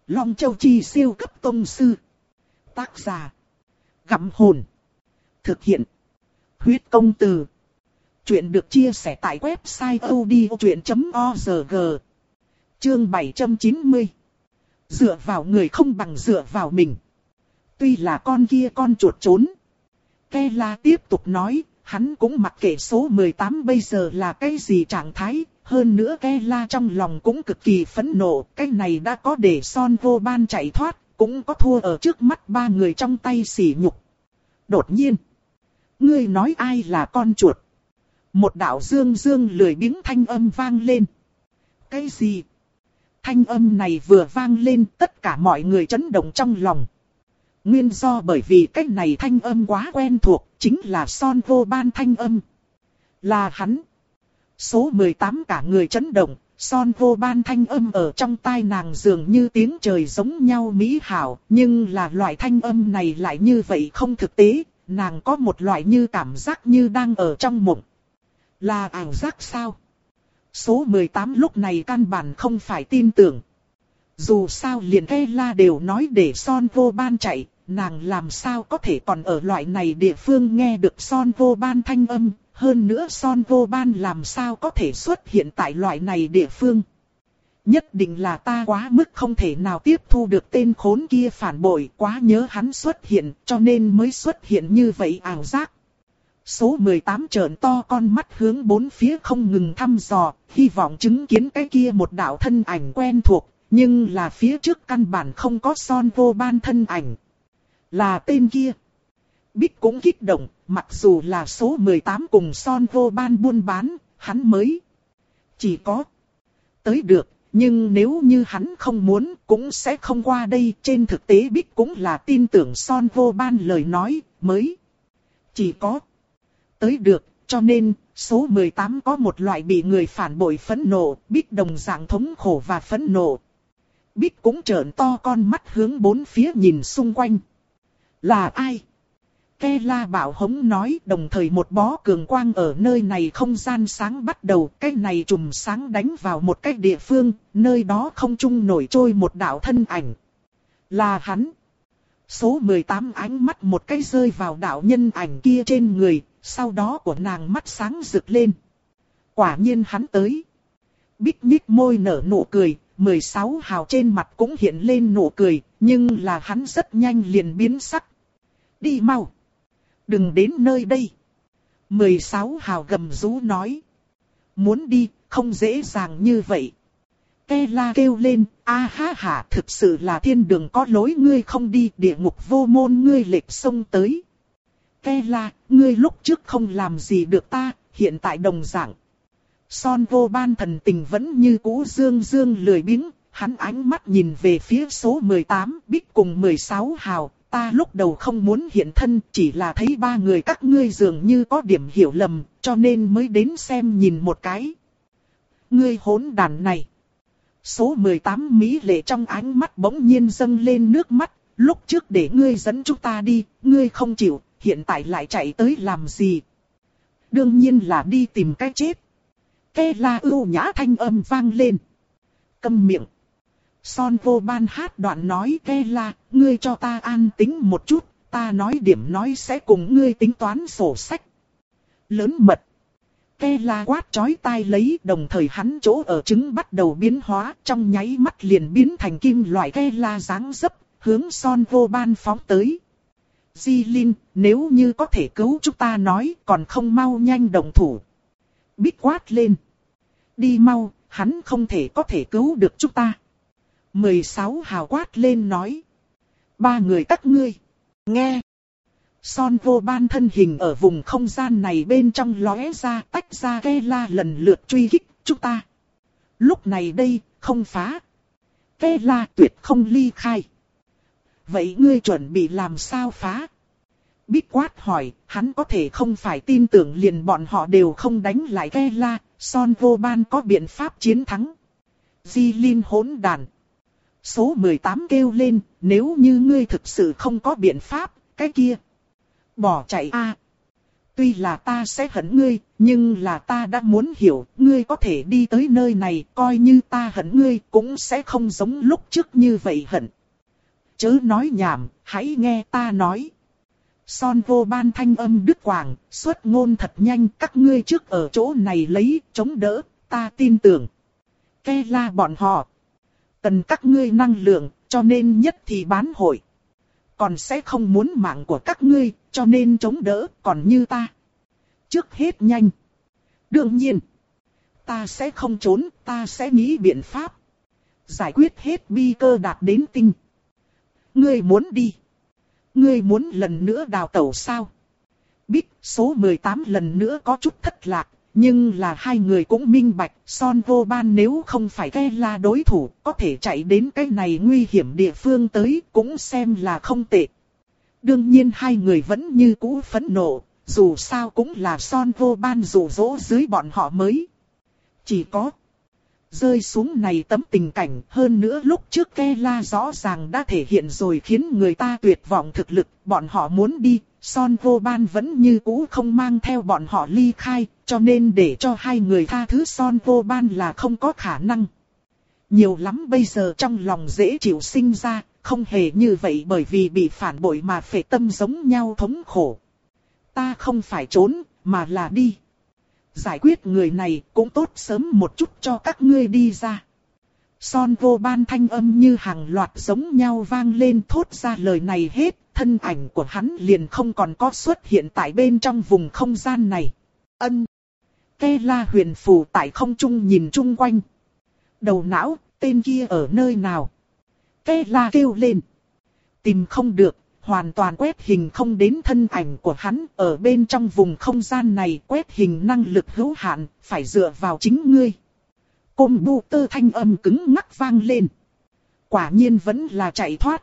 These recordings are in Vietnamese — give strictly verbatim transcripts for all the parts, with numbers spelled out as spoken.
Long Châu Chi siêu cấp tông sư. Tác giả. Gặm hồn. Thực hiện. Huyết công từ. Chuyện được chia sẻ tại website audiochuyện chấm org. Chương bảy trăm chín mươi. Dựa vào người không bằng dựa vào mình. Tuy là con kia con chuột trốn. Kela tiếp tục nói, hắn cũng mặc kệ số mười tám bây giờ là cái gì trạng thái. Hơn nữa Kela trong lòng cũng cực kỳ phẫn nộ, cái này đã có để Son Vô Ban chạy thoát, cũng có thua ở trước mắt ba người trong tay sỉ nhục. Đột nhiên, ngươi nói ai là con chuột? Một đạo dương dương lười biếng thanh âm vang lên. Cái gì? Thanh âm này vừa vang lên, tất cả mọi người chấn động trong lòng. Nguyên do bởi vì cái này thanh âm quá quen thuộc, chính là Son Vô Ban thanh âm. Là hắn. Số mười tám cả người chấn động, Son Vô Ban thanh âm ở trong tai nàng dường như tiếng trời giống nhau mỹ hảo, nhưng là loại thanh âm này lại như vậy không thực tế, nàng có một loại như cảm giác như đang ở trong mộng. Là ảo giác sao? Số mười tám lúc này căn bản không phải tin tưởng. Dù sao liền Kela đều nói để Son Vô Ban chạy, nàng làm sao có thể còn ở loại này địa phương nghe được Son Vô Ban thanh âm. Hơn nữa Son Vô Ban làm sao có thể xuất hiện tại loại này địa phương. Nhất định là ta quá mức không thể nào tiếp thu được tên khốn kia phản bội, quá nhớ hắn xuất hiện cho nên mới xuất hiện như vậy ảo giác. Số mười tám trợn to con mắt hướng bốn phía không ngừng thăm dò, hy vọng chứng kiến cái kia một đạo thân ảnh quen thuộc, nhưng là phía trước căn bản không có Son Vô Ban thân ảnh. Là tên kia. Bích cũng kích động, mặc dù là số mười tám cùng Son Vô Ban buôn bán, hắn mới chỉ có tới được, nhưng nếu như hắn không muốn cũng sẽ không qua đây. Trên thực tế Bích cũng là tin tưởng Son Vô Ban lời nói, mới chỉ có tới được, cho nên số mười tám có một loại bị người phản bội phẫn nộ, Bích đồng dạng thống khổ và phẫn nộ. Bích cũng trợn to con mắt hướng bốn phía nhìn xung quanh. Là ai? Kela bảo hống nói, đồng thời một bó cường quang ở nơi này không gian sáng bắt đầu, cái này chùm sáng đánh vào một cái địa phương, nơi đó không trung nổi trôi một đạo thân ảnh. Là hắn. Số mười tám ánh mắt một cái rơi vào đạo nhân ảnh kia trên người, sau đó của nàng mắt sáng rực lên. Quả nhiên hắn tới. Bích nhích môi nở nụ cười, mười sáu hào trên mặt cũng hiện lên nụ cười, nhưng là hắn rất nhanh liền biến sắc. Đi mau. Đừng đến nơi đây. mười sáu hào gầm rú nói. Muốn đi, không dễ dàng như vậy. Kela kêu lên, a ha ha, thực sự là thiên đường có lối ngươi không đi, địa ngục vô môn ngươi lệch sông tới. Kela, ngươi lúc trước không làm gì được ta, hiện tại đồng dạng. Son Vô Ban thần tình vẫn như cũ dương dương lười biếng, hắn ánh mắt nhìn về phía số mười tám, Bích cùng mười sáu hào. Ta lúc đầu không muốn hiện thân, chỉ là thấy ba người các ngươi dường như có điểm hiểu lầm, cho nên mới đến xem nhìn một cái. Ngươi hỗn đàn này. Số mười tám mỹ lệ trong ánh mắt bỗng nhiên dâng lên nước mắt, lúc trước để ngươi dẫn chúng ta đi, ngươi không chịu, hiện tại lại chạy tới làm gì? Đương nhiên là đi tìm cái chết. Kela ưu nhã thanh âm vang lên. Câm miệng. Son Vô Ban hát đoạn nói, Kela, ngươi cho ta an tĩnh một chút, ta nói điểm nói sẽ cùng ngươi tính toán sổ sách. Lớn mật. Kela quát chói tai lấy, đồng thời hắn chỗ ở trứng bắt đầu biến hóa, trong nháy mắt liền biến thành kim loại. Kela dáng dấp, hướng Son Vô Ban phóng tới. Jilin, nếu như có thể cứu chúng ta nói, còn không mau nhanh động thủ. Bích quát lên. Đi mau, hắn không thể có thể cứu được chúng ta. mười sáu hào quát lên nói. Ba người các ngươi. Nghe. Son Vô Ban thân hình ở vùng không gian này bên trong lóe ra, tách ra Kela lần lượt truy kích chúng ta. Lúc này đây, không phá. Kela tuyệt không ly khai. Vậy ngươi chuẩn bị làm sao phá? Bích quát hỏi, hắn có thể không phải tin tưởng liền bọn họ đều không đánh lại Kela, Son Vô Ban có biện pháp chiến thắng. Jilin hỗn đàn. Số mười tám kêu lên, nếu như ngươi thực sự không có biện pháp, cái kia. Bỏ chạy a. Tuy là ta sẽ hận ngươi, nhưng là ta đã muốn hiểu, ngươi có thể đi tới nơi này, coi như ta hận ngươi cũng sẽ không giống lúc trước như vậy hận. Chớ nói nhảm, hãy nghe ta nói. Son vô ban thanh âm đứt quãng, xuất ngôn thật nhanh, các ngươi trước ở chỗ này lấy, chống đỡ, ta tin tưởng. Ke la bọn họ. Cần các ngươi năng lượng, cho nên nhất thì bán hội. Còn sẽ không muốn mạng của các ngươi, cho nên chống đỡ, còn như ta. Trước hết nhanh. Đương nhiên, ta sẽ không trốn, ta sẽ nghĩ biện pháp. Giải quyết hết bi cơ đạt đến tinh. Ngươi muốn đi. Ngươi muốn lần nữa đào tẩu sao? Bích số mười tám lần nữa có chút thất lạc. Nhưng là hai người cũng minh bạch, Son vô ban nếu không phải Ke la đối thủ, có thể chạy đến cái này nguy hiểm địa phương tới, cũng xem là không tệ. Đương nhiên hai người vẫn như cũ phẫn nộ, dù sao cũng là Son vô ban dụ dỗ dưới bọn họ mới. Chỉ có rơi xuống này tấm tình cảnh, hơn nữa lúc trước Ke la rõ ràng đã thể hiện rồi khiến người ta tuyệt vọng thực lực, bọn họ muốn đi. Son vô ban vẫn như cũ không mang theo bọn họ ly khai, cho nên để cho hai người tha thứ Son vô ban là không có khả năng. Nhiều lắm bây giờ trong lòng dễ chịu sinh ra, không hề như vậy bởi vì bị phản bội mà phệ tâm giống nhau thống khổ. Ta không phải trốn, mà là đi. Giải quyết người này cũng tốt sớm một chút cho các ngươi đi ra. Son vô ban thanh âm như hàng loạt giống nhau vang lên, thốt ra lời này hết. Thân ảnh của hắn liền không còn có xuất hiện tại bên trong vùng không gian này. Ân. Ke la huyền phù tại không trung nhìn chung quanh. Đầu não, tên kia ở nơi nào? Ke la kêu lên. Tìm không được, hoàn toàn quét hình không đến thân ảnh của hắn. Ở bên trong vùng không gian này quét hình năng lực hữu hạn, phải dựa vào chính ngươi. Côm bu tơ thanh âm cứng ngắc vang lên. Quả nhiên vẫn là chạy thoát.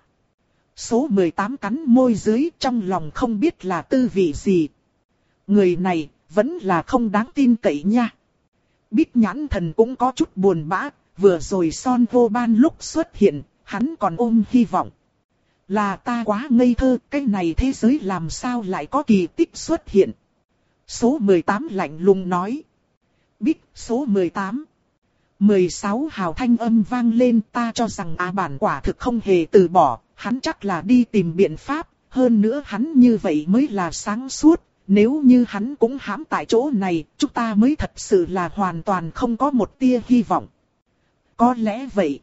Số mười tám cắn môi dưới, trong lòng không biết là tư vị gì. Người này vẫn là không đáng tin cậy nha. Bích nhãn thần cũng có chút buồn bã, vừa rồi Son vô ban lúc xuất hiện, hắn còn ôm hy vọng. Là ta quá ngây thơ, cái này thế giới làm sao lại có kỳ tích xuất hiện. Số mười tám lạnh lùng nói. Bích số mười tám. mười sáu hào thanh âm vang lên, ta cho rằng á bản quả thực không hề từ bỏ. Hắn chắc là đi tìm biện pháp, hơn nữa hắn như vậy mới là sáng suốt, nếu như hắn cũng hãm tại chỗ này, chúng ta mới thật sự là hoàn toàn không có một tia hy vọng. Có lẽ vậy.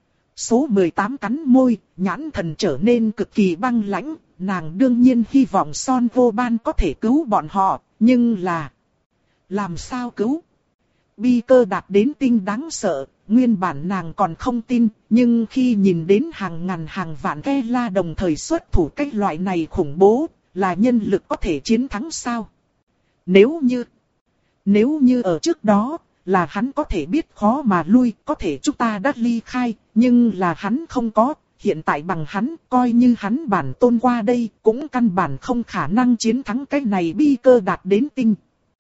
Số mười tám cắn môi, nhãn thần trở nên cực kỳ băng lãnh, nàng đương nhiên hy vọng Son vô ban có thể cứu bọn họ, nhưng là... làm sao cứu? Bi cơ đạt đến tinh đáng sợ. Nguyên bản nàng còn không tin, nhưng khi nhìn đến hàng ngàn hàng vạn Ke la đồng thời xuất thủ cách loại này khủng bố, là nhân lực có thể chiến thắng sao? Nếu như, nếu như ở trước đó, là hắn có thể biết khó mà lui, có thể chúng ta đã ly khai, nhưng là hắn không có, hiện tại bằng hắn, coi như hắn bản tôn qua đây, cũng căn bản không khả năng chiến thắng cái này bi cơ đạt đến tinh.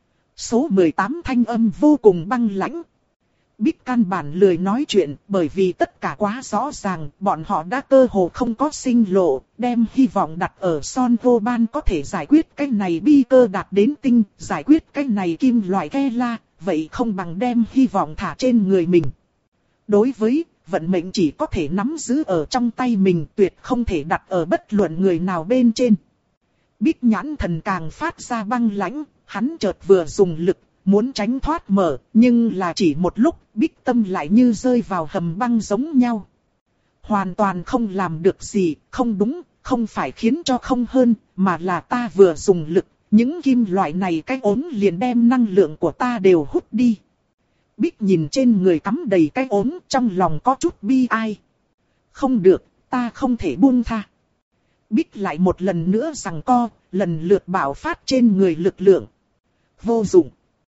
Số mười tám thanh âm vô cùng băng lãnh. Bích căn bản lười nói chuyện, bởi vì tất cả quá rõ ràng, bọn họ đã cơ hồ không có sinh lộ, đem hy vọng đặt ở Son vô ban có thể giải quyết cái này bi cơ đạt đến tinh, giải quyết cái này kim loại Ke la, vậy không bằng đem hy vọng thả trên người mình. Đối với vận mệnh chỉ có thể nắm giữ ở trong tay mình, tuyệt không thể đặt ở bất luận người nào bên trên. Bích nhãn thần càng phát ra băng lãnh, hắn chợt vừa dùng lực, muốn tránh thoát mở, nhưng là chỉ một lúc, Bích tâm lại như rơi vào hầm băng giống nhau. Hoàn toàn không làm được gì, không đúng, không phải khiến cho không hơn, mà là ta vừa dùng lực, những kim loại này cái ốm liền đem năng lượng của ta đều hút đi. Bích nhìn trên người cắm đầy cái ốm, trong lòng có chút bi ai. Không được, ta không thể buông tha. Bích lại một lần nữa giằng co, lần lượt bạo phát trên người lực lượng. Vô dụng.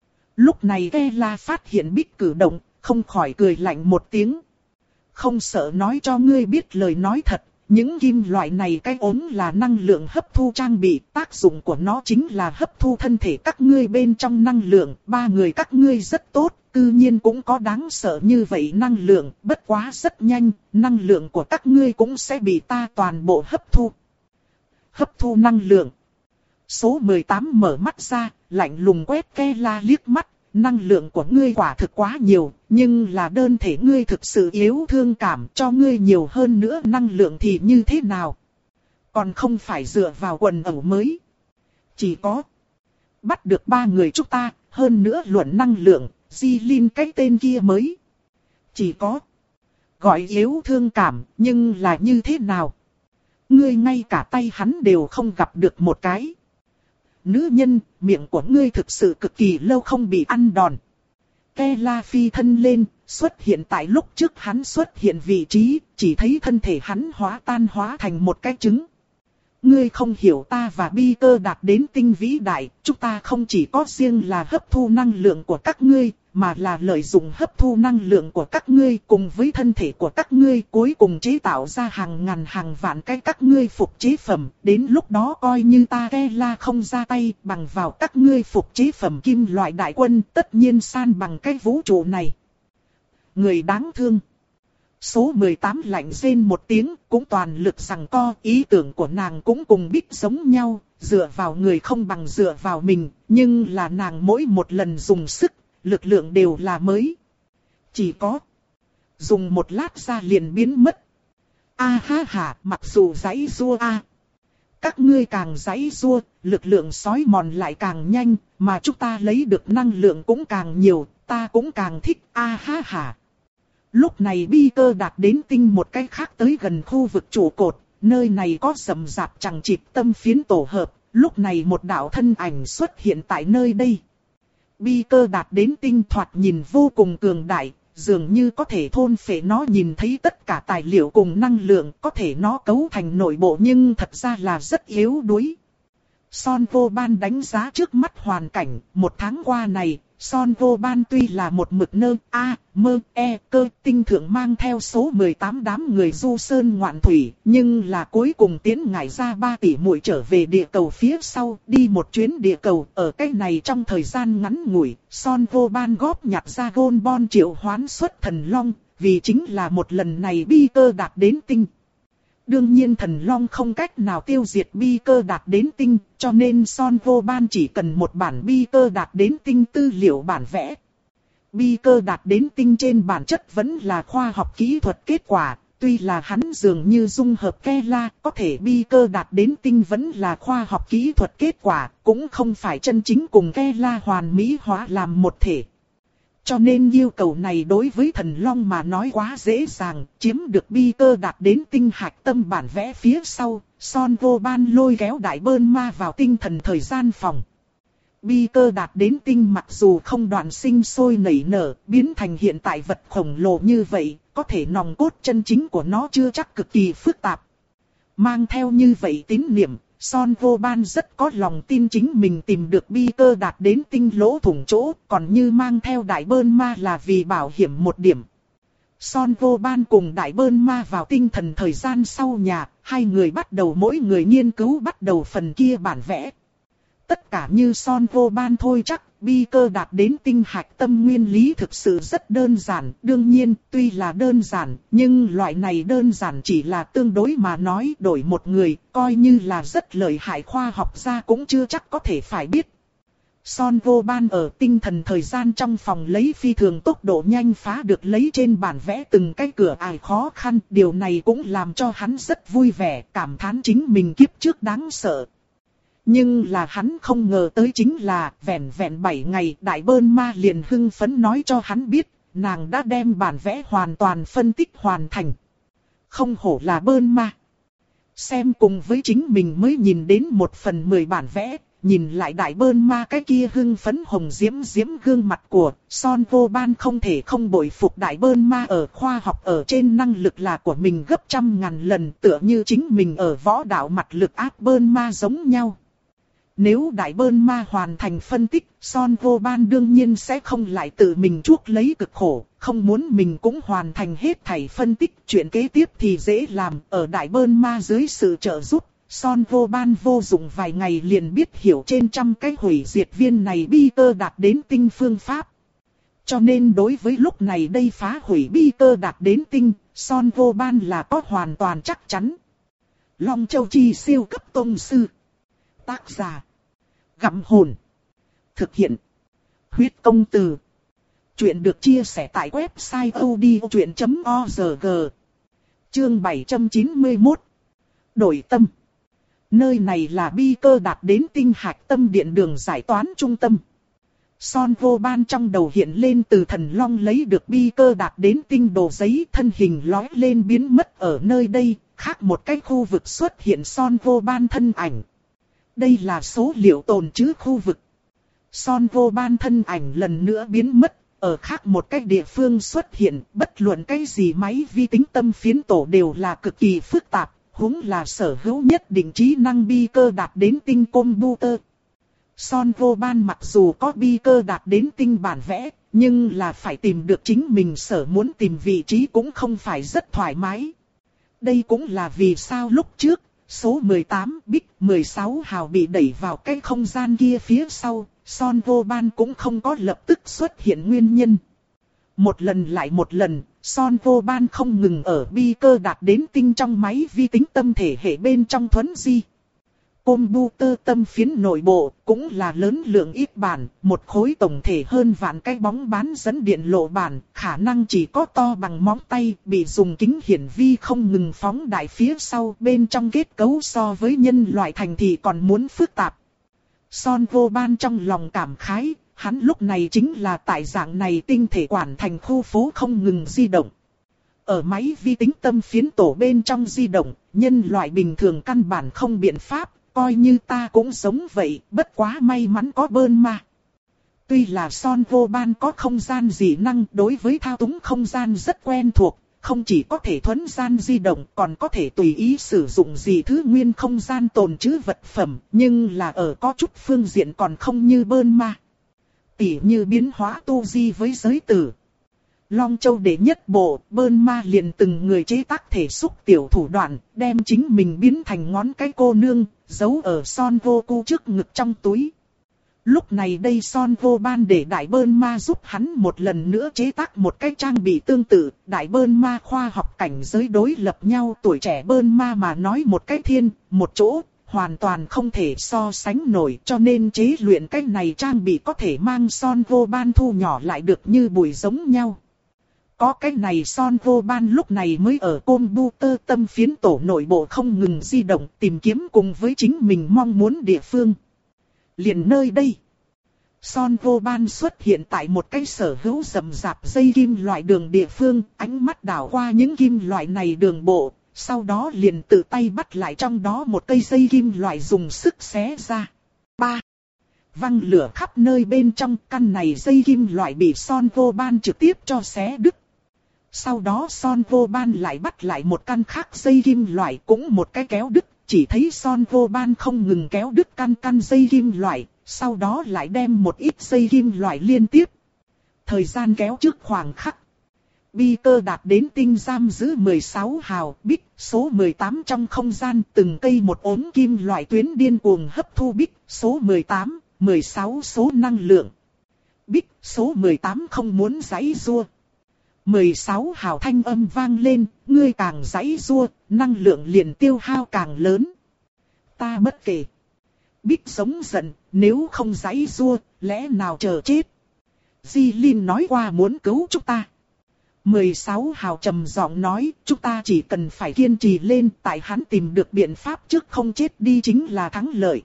Lúc này Ke la phát hiện Bích cử động, không khỏi cười lạnh một tiếng. Không sợ nói cho ngươi biết lời nói thật, những kim loại này cái ốm là năng lượng hấp thu trang bị, tác dụng của nó chính là hấp thu thân thể các ngươi bên trong năng lượng, ba người các ngươi rất tốt, cư nhiên cũng có đáng sợ như vậy năng lượng, bất quá rất nhanh, năng lượng của các ngươi cũng sẽ bị ta toàn bộ hấp thu. Hấp thu năng lượng. Số mười tám mở mắt ra, lạnh lùng quét Kela liếc mắt. Năng lượng của ngươi quả thực quá nhiều, nhưng là đơn thể ngươi thực sự yếu thương cảm, cho ngươi nhiều hơn nữa năng lượng thì như thế nào? Còn không phải dựa vào quần ẩu mới. Chỉ có bắt được ba người chúng ta, hơn nữa luận năng lượng, Jilin cái tên kia mới. Chỉ có gọi yếu thương cảm, nhưng là như thế nào? Ngươi ngay cả tay hắn đều không gặp được một cái. Nữ nhân, miệng của ngươi thực sự cực kỳ lâu không bị ăn đòn. Kela phi thân lên, xuất hiện tại lúc trước hắn xuất hiện vị trí, chỉ thấy thân thể hắn hóa tan hóa thành một cái trứng. Ngươi không hiểu ta và Bi Cơ đạt đến tinh vĩ đại, chúng ta không chỉ có riêng là hấp thu năng lượng của các ngươi, mà là lợi dụng hấp thu năng lượng của các ngươi cùng với thân thể của các ngươi cuối cùng chế tạo ra hàng ngàn hàng vạn cái các ngươi phục chế phẩm. Đến lúc đó coi như ta Kela không ra tay bằng vào các ngươi phục chế phẩm kim loại đại quân tất nhiên san bằng cái vũ trụ này. Người đáng thương. Số mười tám lạnh rên một tiếng, cũng toàn lực giằng co, ý tưởng của nàng cũng cùng Bích giống nhau, dựa vào người không bằng dựa vào mình, nhưng là nàng mỗi một lần dùng sức, lực lượng đều là mới. Chỉ có dùng một lát ra liền biến mất. A ha ha, mặc dù giãy giụa a, các ngươi càng giãy giụa, lực lượng sói mòn lại càng nhanh, mà chúng ta lấy được năng lượng cũng càng nhiều, ta cũng càng thích. A ha ha. Lúc này Bi Cơ đạt đến tinh một cái khác tới gần khu vực trụ cột, nơi này có rậm rạp chằng chịt tâm phiến tổ hợp, lúc này một đạo thân ảnh xuất hiện tại nơi đây. Bi Cơ đạt đến tinh thoạt nhìn vô cùng cường đại, dường như có thể thôn phệ nó nhìn thấy tất cả tài liệu cùng năng lượng, có thể nó cấu thành nội bộ nhưng thật ra là rất yếu đuối. Son Vô Ban đánh giá trước mắt hoàn cảnh, một tháng qua này, Son Vô Ban tuy là một mực nơ, a, mơ, e, cơ, tinh thượng mang theo số mười tám đám người du sơn ngoạn thủy, nhưng là cuối cùng tiến ngải ra ba tỷ muội trở về địa cầu phía sau, đi một chuyến địa cầu, ở cái này trong thời gian ngắn ngủi, Son Vô Ban góp nhặt ra gôn bon triệu hoán xuất thần long, vì chính là một lần này Bi Cơ đạt đến tinh. Đương nhiên thần long không cách nào tiêu diệt Bi Cơ đạt đến tinh, cho nên Son Vô Ban chỉ cần một bản Bi Cơ đạt đến tinh tư liệu bản vẽ. Bi Cơ đạt đến tinh trên bản chất vẫn là khoa học kỹ thuật kết quả, tuy là hắn dường như dung hợp Kela, có thể Bi Cơ đạt đến tinh vẫn là khoa học kỹ thuật kết quả, cũng không phải chân chính cùng Kela hoàn mỹ hóa làm một thể. Cho nên yêu cầu này đối với thần long mà nói quá dễ dàng, chiếm được Bi Cơ đạt đến tinh hạch tâm bản vẽ phía sau, Son Vô Ban lôi kéo Đại Bơn Ma vào tinh thần thời gian phòng. Bi Cơ đạt đến tinh mặc dù không đoạn sinh sôi nảy nở, biến thành hiện tại vật khổng lồ như vậy, có thể nòng cốt chân chính của nó chưa chắc cực kỳ phức tạp. Mang theo như vậy tín niệm, Son Vô Ban rất có lòng tin chính mình tìm được Bi Cơ đạt đến tinh lỗ thủng chỗ, còn như mang theo Đại Bơn Ma là vì bảo hiểm một điểm. Son Vô Ban cùng Đại Bơn Ma vào tinh thần thời gian sau nhà, hai người bắt đầu mỗi người nghiên cứu bắt đầu phần kia bản vẽ. Tất cả như Son Vô Ban thôi chắc, Bi Cơ đạt đến tinh hạch tâm nguyên lý thực sự rất đơn giản. Đương nhiên, tuy là đơn giản, nhưng loại này đơn giản chỉ là tương đối mà nói đổi một người, coi như là rất lợi hại khoa học gia cũng chưa chắc có thể phải biết. Son Vô Ban ở tinh thần thời gian trong phòng lấy phi thường tốc độ nhanh phá được lấy trên bản vẽ từng cái cửa ải khó khăn. Điều này cũng làm cho hắn rất vui vẻ, cảm thán chính mình kiếp trước đáng sợ. Nhưng là hắn không ngờ tới chính là vẹn vẹn bảy ngày Đại Bơn Ma liền hưng phấn nói cho hắn biết, nàng đã đem bản vẽ hoàn toàn phân tích hoàn thành. Không hổ là Bơn Ma. Xem cùng với chính mình mới nhìn đến một phần mười bản vẽ, nhìn lại Đại Bơn Ma cái kia hưng phấn hồng diễm diễm gương mặt của Son Vô Ban không thể không bội phục Đại Bơn Ma ở khoa học ở trên năng lực là của mình gấp trăm ngàn lần, tựa như chính mình ở võ đạo mặt lực áp Bơn Ma giống nhau. Nếu Đại Bơn Ma hoàn thành phân tích, Son Vô Ban đương nhiên sẽ không lại tự mình chuốc lấy cực khổ, không muốn mình cũng hoàn thành hết thảy phân tích. Chuyện kế tiếp thì dễ làm, ở Đại Bơn Ma dưới sự trợ giúp, Son Vô Ban vô dụng vài ngày liền biết hiểu trên trăm cái hủy diệt viên này Bi Cơ đạt đến tinh phương pháp. Cho nên đối với lúc này đây phá hủy Bi Cơ đạt đến tinh, Son Vô Ban là có hoàn toàn chắc chắn. Long Châu Chi siêu cấp tông sư. Tác giả Gặm hồn. Thực hiện. Huyết công từ. Chuyện được chia sẻ tại website odchuyện chấm org. Chương bảy trăm chín mươi mốt. Đổi tâm. Nơi này là bi cơ đạt đến tinh hạch tâm điện đường giải toán trung tâm. Son vô ban trong đầu hiện lên từ thần long lấy được bi cơ đạt đến tinh đồ giấy, thân hình lói lên biến mất ở nơi đây, khác một cái khu vực xuất hiện son vô ban thân ảnh. Đây là số liệu tồn trữ khu vực. Son vô ban thân ảnh lần nữa biến mất, ở khác một cái địa phương xuất hiện, bất luận cái gì máy vi tính tâm phiến tổ đều là cực kỳ phức tạp, huống là sở hữu nhất định trí năng bi cơ đạt đến tinh computer. Son vô ban mặc dù có bi cơ đạt đến tinh bản vẽ, nhưng là phải tìm được chính mình sở muốn tìm vị trí cũng không phải rất thoải mái. Đây cũng là vì sao lúc trước, số mười tám bit mười sáu hào bị đẩy vào cái không gian kia phía sau, Son vô ban cũng không có lập tức xuất hiện nguyên nhân. Một lần lại một lần, Son vô ban không ngừng ở bi cơ đạt đến tinh trong máy vi tính tâm thể hệ bên trong thuấn di. Computer tâm phiến nội bộ cũng là lớn lượng ít bản, một khối tổng thể hơn vạn cái bóng bán dẫn điện lộ bản, khả năng chỉ có to bằng móng tay, bị dùng kính hiển vi không ngừng phóng đại phía sau, bên trong kết cấu so với nhân loại thành thì còn muốn phức tạp. Son vô ban trong lòng cảm khái, hắn lúc này chính là tại dạng này tinh thể quản thành khu phố không ngừng di động. Ở máy vi tính tâm phiến tổ bên trong di động, nhân loại bình thường căn bản không biện pháp, coi như ta cũng giống vậy, bất quá may mắn có bơn ma. Tuy là Son vô ban có không gian dị năng, đối với thao túng không gian rất quen thuộc, không chỉ có thể thuấn gian di động, còn có thể tùy ý sử dụng gì thứ nguyên không gian tồn trữ vật phẩm, nhưng là ở có chút phương diện còn không như bơn ma. Tỉ như biến hóa tu di với giới tử. Long Châu đệ nhất bộ, bơn ma liền từng người chế tác thể xúc tiểu thủ đoạn, đem chính mình biến thành ngón cái cô nương, giấu ở Son vô cu trước ngực trong túi. Lúc này đây Son vô ban để đại bơn ma giúp hắn một lần nữa chế tác một cái trang bị tương tự, đại bơn ma khoa học cảnh giới đối lập nhau, tuổi trẻ bơn ma mà nói một cái thiên, một chỗ, hoàn toàn không thể so sánh nổi, cho nên chế luyện cái này trang bị có thể mang Son vô ban thu nhỏ lại được như bụi giống nhau. Có cái này Son vô ban lúc này mới ở computer tâm phiến tổ nội bộ không ngừng di động tìm kiếm cùng với chính mình mong muốn địa phương. Liền nơi đây, Son vô ban xuất hiện tại một cái sở hữu rậm rạp dây kim loại đường địa phương, ánh mắt đảo qua những kim loại này đường bộ, sau đó liền tự tay bắt lại trong đó một cây dây kim loại dùng sức xé ra. Ba. Văng lửa khắp nơi bên trong, căn này dây kim loại bị Son vô ban trực tiếp cho xé đứt. Sau đó Son vô ban lại bắt lại một căn khác dây kim loại cũng một cái kéo đứt, chỉ thấy Son vô ban không ngừng kéo đứt căn căn dây kim loại, sau đó lại đem một ít dây kim loại liên tiếp. Thời gian kéo trước khoảng khắc. Bi cơ đạt đến tinh giam giữ mười sáu hào, bit số mười tám trong không gian, từng cây một ốm kim loại tuyến điên cuồng hấp thu bit số mười tám, mười sáu số năng lượng. Bit số mười tám không muốn giãy giụa. mười sáu hào thanh âm vang lên, ngươi càng giãy giụa, năng lượng liền tiêu hao càng lớn. Ta bất kể. Bit sống giận, nếu không giãy giụa, lẽ nào chờ chết. Di Linh nói qua muốn cứu chúng ta. mười sáu hào trầm giọng nói, chúng ta chỉ cần phải kiên trì lên, tại hắn tìm được biện pháp trước không chết đi chính là thắng lợi.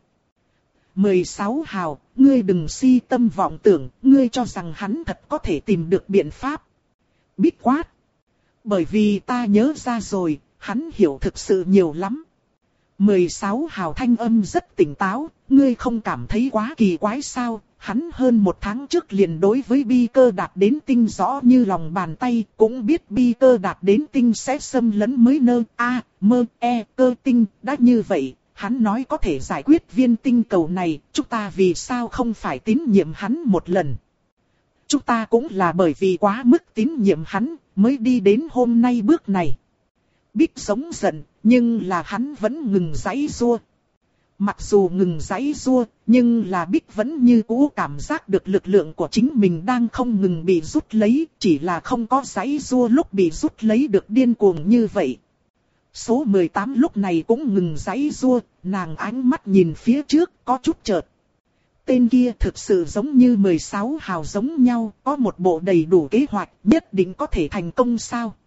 mười sáu hào, ngươi đừng si tâm vọng tưởng, ngươi cho rằng hắn thật có thể tìm được biện pháp. Bít quát. Bởi vì ta nhớ ra rồi, hắn hiểu thực sự nhiều lắm. mười sáu hào thanh âm rất tỉnh táo, ngươi không cảm thấy quá kỳ quái sao? Hắn hơn một tháng trước liền đối với bi cơ đạt đến tinh rõ như lòng bàn tay, cũng biết bi cơ đạt đến tinh sẽ xâm lấn mới nơ a mơ e cơ tinh. Đã như vậy, hắn nói có thể giải quyết viên tinh cầu này, chúng ta vì sao không phải tín nhiệm hắn một lần? Chúng ta cũng là bởi vì quá mức tín nhiệm hắn, mới đi đến hôm nay bước này. Bích sống giận, nhưng là hắn vẫn ngừng giãy giụa. Mặc dù ngừng giãy giụa, nhưng là Bích vẫn như cũ cảm giác được lực lượng của chính mình đang không ngừng bị rút lấy, chỉ là không có giãy giụa lúc bị rút lấy được điên cuồng như vậy. Số mười tám lúc này cũng ngừng giãy giụa, nàng ánh mắt nhìn phía trước có chút chợt. tên kia thực sự giống như mười sáu hào giống nhau, có một bộ đầy đủ kế hoạch, nhất định có thể thành công sao?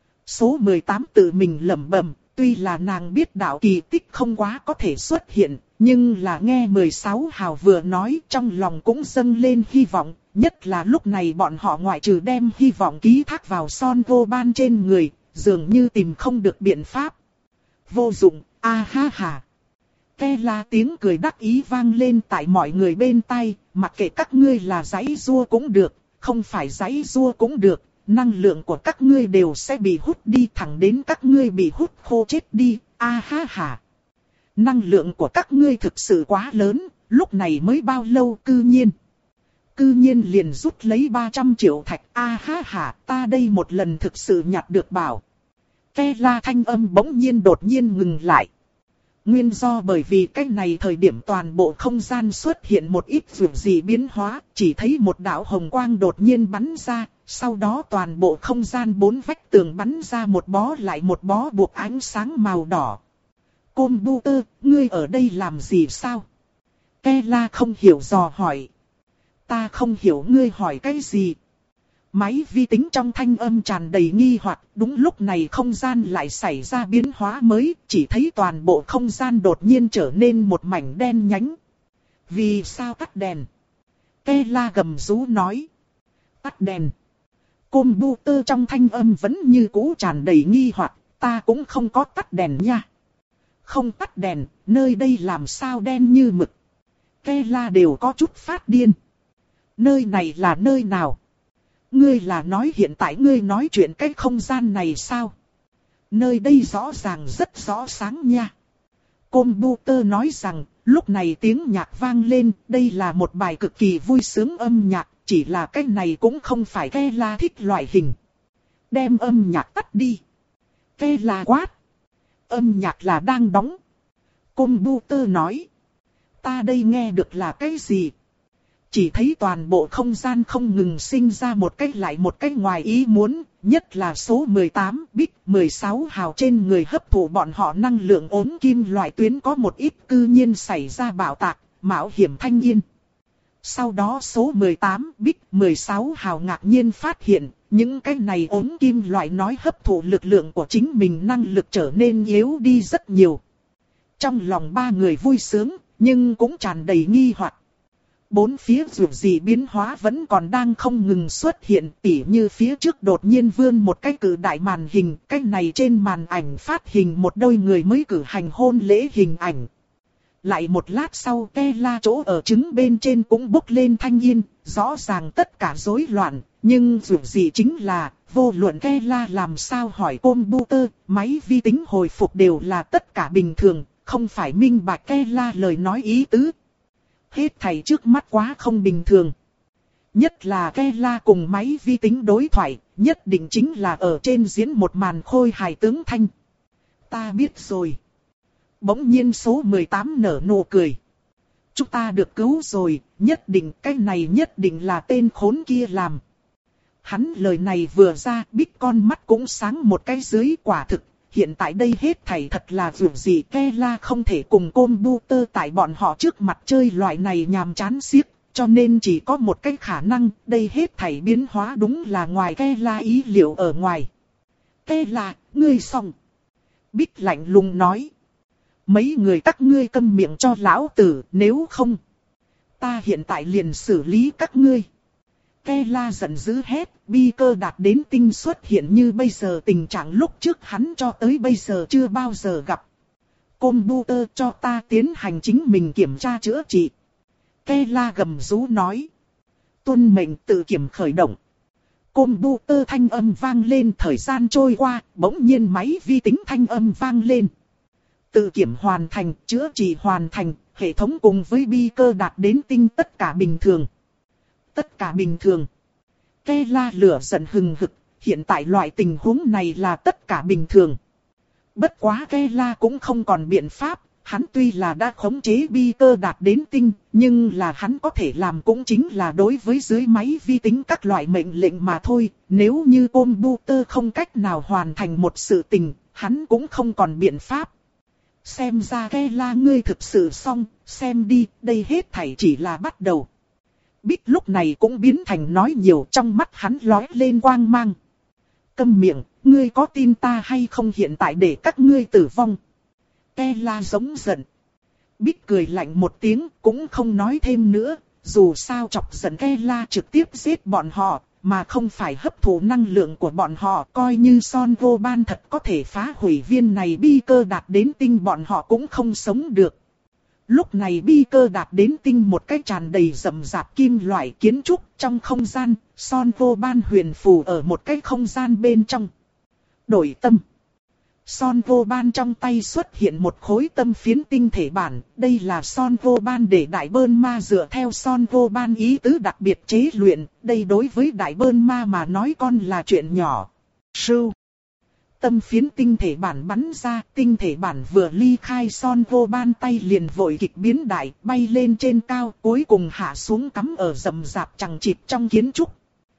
Số mười tám tự mình lẩm bẩm, tuy là nàng biết đạo kỳ tích không quá có thể xuất hiện, nhưng là nghe mười sáu hào vừa nói trong lòng cũng dâng lên hy vọng, nhất là lúc này bọn họ ngoại trừ đem hy vọng ký thác vào Son Goban trên người, dường như tìm không được biện pháp. Vô dụng, a ha ha. Kela tiếng cười đắc ý vang lên tại mọi người bên tai, mặc kệ các ngươi là giãy giụa cũng được, không phải giãy giụa cũng được, năng lượng của các ngươi đều sẽ bị hút đi thẳng đến các ngươi bị hút khô chết đi, a ha ha. Năng lượng của các ngươi thực sự quá lớn, lúc này mới bao lâu cư nhiên. Cư nhiên liền rút lấy ba trăm triệu thạch, a ha ha, ta đây một lần thực sự nhặt được bảo. Kela thanh âm bỗng nhiên đột nhiên ngừng lại. Nguyên do bởi vì cách này thời điểm toàn bộ không gian xuất hiện một ít vượt gì biến hóa, chỉ thấy một đạo hồng quang đột nhiên bắn ra, sau đó toàn bộ không gian bốn vách tường bắn ra một bó lại một bó buộc ánh sáng màu đỏ. Computer, ngươi ở đây làm gì sao? Kela không hiểu dò hỏi. Ta không hiểu ngươi hỏi cái gì. Máy vi tính trong thanh âm tràn đầy nghi hoặc, đúng lúc này không gian lại xảy ra biến hóa mới, chỉ thấy toàn bộ không gian đột nhiên trở nên một mảnh đen nhánh. Vì sao tắt đèn? Kela gầm rú nói. Tắt đèn. Computer trong thanh âm vẫn như cũ tràn đầy nghi hoặc, ta cũng không có tắt đèn nha. Không tắt đèn, nơi đây làm sao đen như mực. Kela đều có chút phát điên. Nơi này là nơi nào? Ngươi là nói hiện tại ngươi nói chuyện cái không gian này sao? Nơi đây rõ ràng rất rõ sáng nha. Computer nói rằng, lúc này tiếng nhạc vang lên, đây là một bài cực kỳ vui sướng âm nhạc, chỉ là cái này cũng không phải Kela thích loại hình. Đem âm nhạc tắt đi. Kela quát. Âm nhạc là đang đóng. Computer nói. Ta đây nghe được là cái gì? Chỉ thấy toàn bộ không gian không ngừng sinh ra một cách lại một cách ngoài ý muốn, nhất là số mười tám bit mười sáu hào trên người hấp thụ bọn họ năng lượng ốm kim loại tuyến có một ít cư nhiên xảy ra bạo tạc, mạo hiểm thanh yên. Sau đó số mười tám bit mười sáu hào ngạc nhiên phát hiện, những cái này ốm kim loại nói hấp thụ lực lượng của chính mình năng lực trở nên yếu đi rất nhiều. Trong lòng ba người vui sướng, nhưng cũng tràn đầy nghi hoặc. Bốn phía dù gì biến hóa vẫn còn đang không ngừng xuất hiện, tỉ như phía trước đột nhiên vươn một cái cử đại màn hình, cái này trên màn ảnh phát hình một đôi người mới cử hành hôn lễ hình ảnh. Lại một lát sau Kela chỗ ở trứng bên trên cũng bốc lên thanh yên, rõ ràng tất cả rối loạn, nhưng dù gì chính là, vô luận Kela làm sao hỏi computer, máy vi tính hồi phục đều là tất cả bình thường, không phải minh bạch Kela lời nói ý tứ. Hết thảy trước mắt quá không bình thường. Nhất là Kela cùng máy vi tính đối thoại, nhất định chính là ở trên diễn một màn khôi hài tướng thanh. Ta biết rồi. Bỗng nhiên số mười tám nở nụ cười. Chúng ta được cứu rồi, nhất định cái này nhất định là tên khốn kia làm. Hắn lời này vừa ra, biết con mắt cũng sáng một cái dưới quả thực. Hiện tại đây hết thảy thật là dù gì Kela không thể cùng computer tại bọn họ trước mặt chơi loại này nhàm chán xiếc, cho nên chỉ có một cái khả năng, đây hết thảy biến hóa đúng là ngoài Kela ý liệu ở ngoài. Kela, ngươi xong. Bích lạnh lùng nói. Mấy người các ngươi câm miệng cho lão tử, nếu không, ta hiện tại liền xử lý các ngươi. Kela giận dữ hét, bi cơ đạt đến tinh xuất hiện như bây giờ tình trạng lúc trước hắn cho tới bây giờ chưa bao giờ gặp. Computer cho ta tiến hành chính mình kiểm tra chữa trị. Kela gầm rú nói. Tuân mệnh tự kiểm khởi động. Computer thanh âm vang lên, thời gian trôi qua, bỗng nhiên máy vi tính thanh âm vang lên. Tự kiểm hoàn thành, chữa trị hoàn thành, hệ thống cùng với bi cơ đạt đến tinh tất cả bình thường. Tất cả bình thường. Kela lửa giận hừng hực, hiện tại loại tình huống này là tất cả bình thường. Bất quá Kela cũng không còn biện pháp, hắn tuy là đã khống chế bi cơ đạt đến tinh, nhưng là hắn có thể làm cũng chính là đối với dưới máy vi tính các loại mệnh lệnh mà thôi. Nếu như computer không cách nào hoàn thành một sự tình, hắn cũng không còn biện pháp. Xem ra Kela ngươi thực sự xong, xem đi, đây hết thảy chỉ là bắt đầu. Bích lúc này cũng biến thành nói nhiều, trong mắt hắn lóe lên quang mang. Câm miệng, ngươi có tin ta hay không hiện tại để các ngươi tử vong? Kela giống giận. Bích cười lạnh một tiếng, cũng không nói thêm nữa, dù sao chọc giận Kela trực tiếp giết bọn họ, mà không phải hấp thụ năng lượng của bọn họ, coi như Son Goban thật có thể phá hủy viên này bi cơ đạt đến tinh, bọn họ cũng không sống được. Lúc này bi cơ đạt đến tinh một cách tràn đầy rậm rạp kim loại kiến trúc trong không gian, Son Goban huyền phù ở một cái không gian bên trong. Đổi tâm. Son Goban trong tay xuất hiện một khối tâm phiến tinh thể bản, đây là Son Goban để Đại Bơn Ma dựa theo Son Goban ý tứ đặc biệt chế luyện, đây đối với Đại Bơn Ma mà nói con là chuyện nhỏ. Sưu. Tâm phiến tinh thể bản bắn ra, tinh thể bản vừa ly khai Son Goban tay liền vội kịch biến đại, bay lên trên cao, cuối cùng hạ xuống cắm ở rậm rạp chằng chịt trong kiến trúc.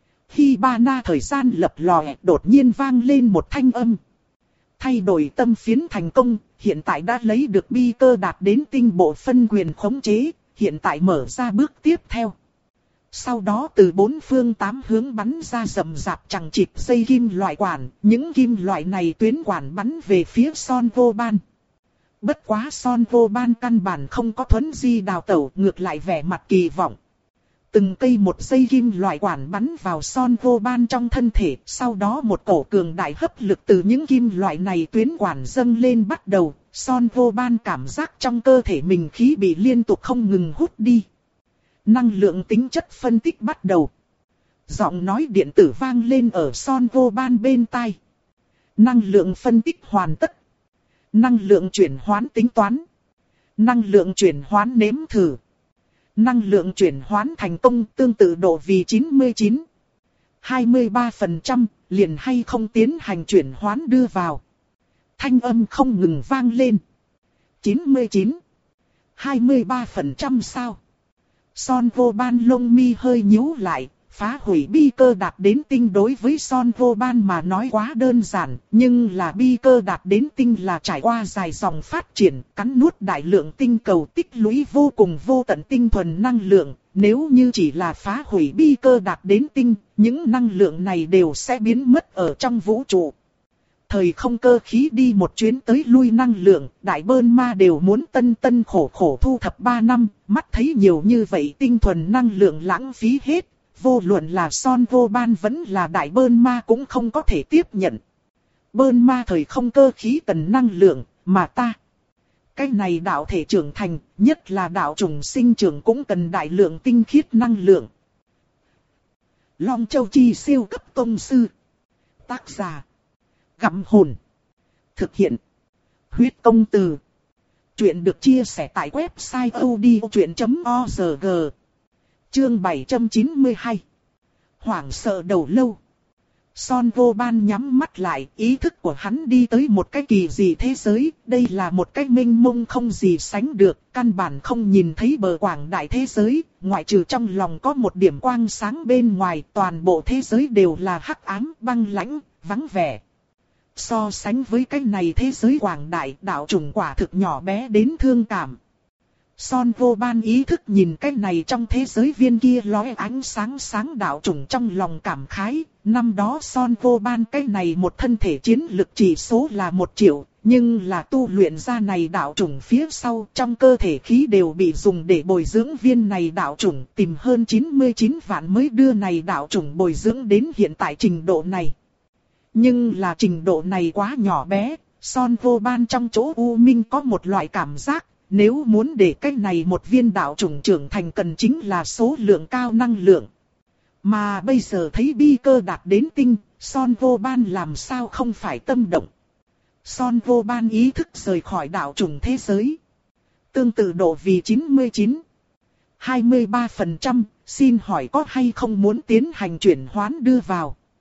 Hibana thời gian lập lòe, đột nhiên vang lên một thanh âm. Thay đổi tâm phiến thành công, hiện tại đã lấy được bi cơ đạt đến tinh bộ phân quyền khống chế, hiện tại mở ra bước tiếp theo. Sau đó từ bốn phương tám hướng bắn ra rậm rạp chằng chịt dây kim loại quản, những kim loại này tuyến quản bắn về phía Son Goban. Bất quá Son Goban căn bản không có thuấn di đào tẩu, ngược lại vẻ mặt kỳ vọng. Từng cây một dây kim loại quản bắn vào Son Goban trong thân thể, sau đó một cổ cường đại hấp lực từ những kim loại này tuyến quản dâng lên bắt đầu, Son Goban cảm giác trong cơ thể mình khí bị liên tục không ngừng hút đi. Năng lượng tính chất phân tích bắt đầu. Giọng nói điện tử vang lên ở Son Goban bên tai. Năng lượng phân tích hoàn tất. Năng lượng chuyển hoán tính toán. Năng lượng chuyển hoán nếm thử. Năng lượng chuyển hoán thành công, tương tự độ vì chín mươi chín. hai mươi ba phần trăm, liền hay không tiến hành chuyển hoán đưa vào. Thanh âm không ngừng vang lên. chín mươi chín. hai mươi ba phần trăm sao? Son Goban lông mi hơi nhíu lại, phá hủy bi cơ đạt đến tinh đối với Son Goban mà nói quá đơn giản, nhưng là bi cơ đạt đến tinh là trải qua dài dòng phát triển, cắn nuốt đại lượng tinh cầu tích lũy vô cùng vô tận tinh thuần năng lượng, nếu như chỉ là phá hủy bi cơ đạt đến tinh, những năng lượng này đều sẽ biến mất ở trong vũ trụ. Thời không cơ khí đi một chuyến tới lui năng lượng, Đại Bơn Ma đều muốn tân tân khổ khổ thu thập ba năm, mắt thấy nhiều như vậy tinh thuần năng lượng lãng phí hết, vô luận là Son Goban vẫn là Đại Bơn Ma cũng không có thể tiếp nhận. Bơn Ma thời không cơ khí cần năng lượng, mà ta, cái này đạo thể trưởng thành, nhất là đạo trùng sinh trưởng cũng cần đại lượng tinh khiết năng lượng. Long Châu Chi siêu cấp tông sư. Tác giả Gặm Hồn. Thực hiện Huyết Công Từ. Chuyện được chia sẻ tại website odchuyện chấm org. Chương bảy trăm chín mươi hai. Hoảng sợ đầu lâu. Son Goban nhắm mắt lại, ý thức của hắn đi tới một cái kỳ dị thế giới, đây là một cái mênh mông không gì sánh được, căn bản không nhìn thấy bờ quảng đại thế giới, ngoại trừ trong lòng có một điểm quang sáng bên ngoài, toàn bộ thế giới đều là hắc ám, băng lãnh, vắng vẻ. So sánh với cái này thế giới quảng đại, đạo chủng quả thực nhỏ bé đến thương cảm. Son Goban ý thức nhìn cái này trong thế giới viên kia lóe ánh sáng sáng đạo chủng trong lòng cảm khái. Năm đó Son Goban cái này một thân thể chiến lực chỉ số là một triệu, nhưng là tu luyện ra này đạo chủng phía sau trong cơ thể khí đều bị dùng để bồi dưỡng viên này đạo chủng, tìm hơn chín mươi chín vạn mới đưa này đạo chủng bồi dưỡng đến hiện tại trình độ này. Nhưng là trình độ này quá nhỏ bé, Son Goban trong chỗ U Minh có một loại cảm giác. Nếu muốn để cái này một viên đạo chủng trưởng thành cần chính là số lượng cao năng lượng. Mà bây giờ thấy bi cơ đạt đến tinh, Son Goban làm sao không phải tâm động. Son Goban ý thức rời khỏi đạo chủng thế giới. Tương tự độ vì chín mươi chín. hai mươi ba phần trăm, xin hỏi có hay không muốn tiến hành chuyển hoán đưa vào.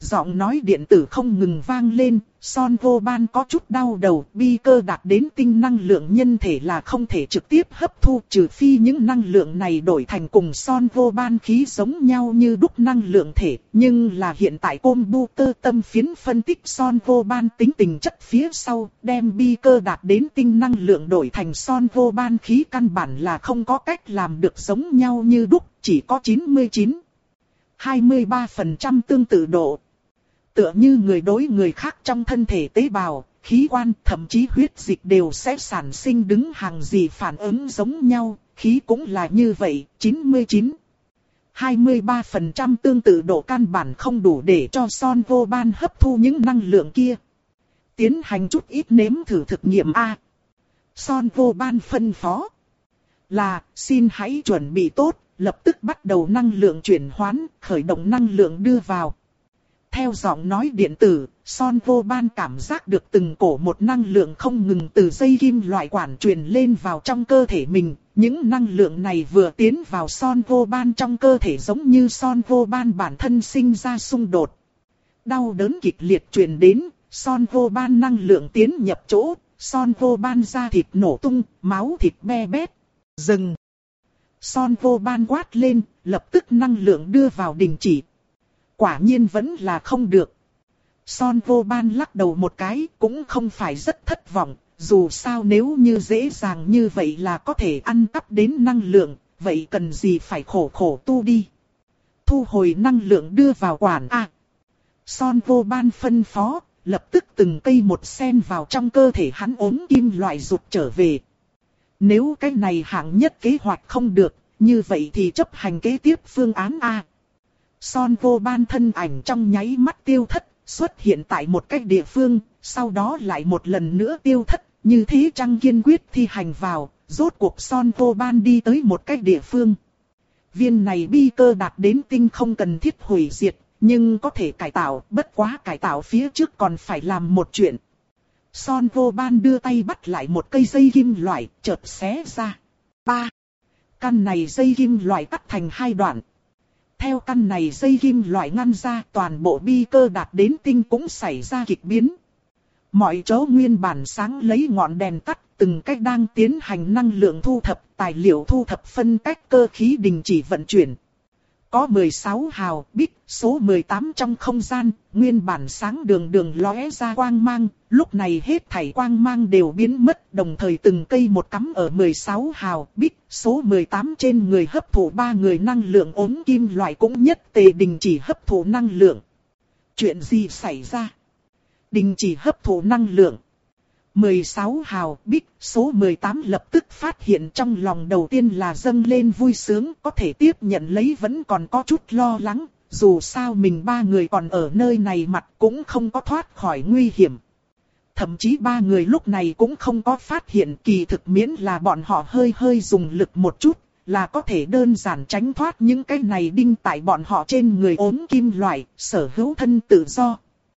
Giọng nói điện tử không ngừng vang lên, Son Vô Ban có chút đau đầu, bi cơ đạt đến tinh năng lượng nhân thể là không thể trực tiếp hấp thu, trừ phi những năng lượng này đổi thành cùng Son Vô Ban khí giống nhau như đúc năng lượng thể. Nhưng là hiện tại computer tâm phiến phân tích Son Vô Ban tính tình chất phía sau, đem bi cơ đạt đến tinh năng lượng đổi thành Son Vô Ban khí căn bản là không có cách làm được giống nhau như đúc, chỉ có chín mươi chín phẩy hai mươi ba phần trăm tương tự độ. Tựa như người đối người khác trong thân thể tế bào, khí quan, thậm chí huyết dịch đều sẽ sản sinh đứng hàng gì phản ứng giống nhau, khí cũng là như vậy, chín mươi chín phẩy hai mươi ba phần trăm tương tự độ căn bản không đủ để cho Son Vô Ban hấp thu những năng lượng kia. Tiến hành chút ít nếm thử thực nghiệm A. Son Vô Ban phân phó là, xin hãy chuẩn bị tốt, lập tức bắt đầu năng lượng chuyển hoán, khởi động năng lượng đưa vào. Theo giọng nói điện tử, Son Vô Ban cảm giác được từng cổ một năng lượng không ngừng từ dây kim loại quản truyền lên vào trong cơ thể mình. Những năng lượng này vừa tiến vào Son Vô Ban trong cơ thể giống như Son Vô Ban bản thân sinh ra xung đột. Đau đớn kịch liệt truyền đến, Son Vô Ban năng lượng tiến nhập chỗ, Son Vô Ban da thịt nổ tung, máu thịt be bét. Dừng! Son Vô Ban quát lên, lập tức năng lượng đưa vào đình chỉ. Quả nhiên vẫn là không được. Son Vô Ban lắc đầu một cái, cũng không phải rất thất vọng, dù sao nếu như dễ dàng như vậy là có thể ăn cắp đến năng lượng, vậy cần gì phải khổ khổ tu đi. Thu hồi năng lượng đưa vào quản A. Son Vô Ban phân phó, lập tức từng cây một sen vào trong cơ thể hắn ốm kim loại rụt trở về. Nếu cái này hạng nhất kế hoạch không được, như vậy thì chấp hành kế tiếp phương án A. Son Vô Ban thân ảnh trong nháy mắt tiêu thất, xuất hiện tại một cái địa phương, sau đó lại một lần nữa tiêu thất, như thế Trăng kiên quyết thi hành vào, rốt cuộc Son Vô Ban đi tới một cái địa phương. Viên này bi cơ đạt đến tinh không cần thiết hủy diệt, nhưng có thể cải tạo, bất quá cải tạo phía trước còn phải làm một chuyện. Son Vô Ban đưa tay bắt lại một cây dây kim loại, chợt xé ra. Ba. Căn này dây kim loại cắt thành hai đoạn. Theo căn này dây kim loại ngăn ra, toàn bộ bi cơ đạt đến tinh cũng xảy ra kịch biến. Mọi chỗ nguyên bản sáng lấy ngọn đèn tắt, từng cách đang tiến hành năng lượng thu thập, tài liệu thu thập phân cách cơ khí đình chỉ vận chuyển. Có mười sáu hào, bit, số mười tám trong không gian, nguyên bản sáng đường đường lóe ra quang mang, lúc này hết thảy quang mang đều biến mất, đồng thời từng cây một cắm ở mười sáu hào, bit, số mười tám trên người hấp thụ ba người năng lượng ốm kim loại cũng nhất tề đình chỉ hấp thụ năng lượng. Chuyện gì xảy ra? Đình chỉ hấp thụ năng lượng. mười sáu hào, bit, số mười tám lập tức phát hiện trong lòng đầu tiên là dâng lên vui sướng, có thể tiếp nhận lấy vẫn còn có chút lo lắng, dù sao mình ba người còn ở nơi này mặt cũng không có thoát khỏi nguy hiểm. Thậm chí ba người lúc này cũng không có phát hiện kỳ thực miễn là bọn họ hơi hơi dùng lực một chút, là có thể đơn giản tránh thoát những cái này đinh tại bọn họ trên người ốm kim loại, sở hữu thân tự do.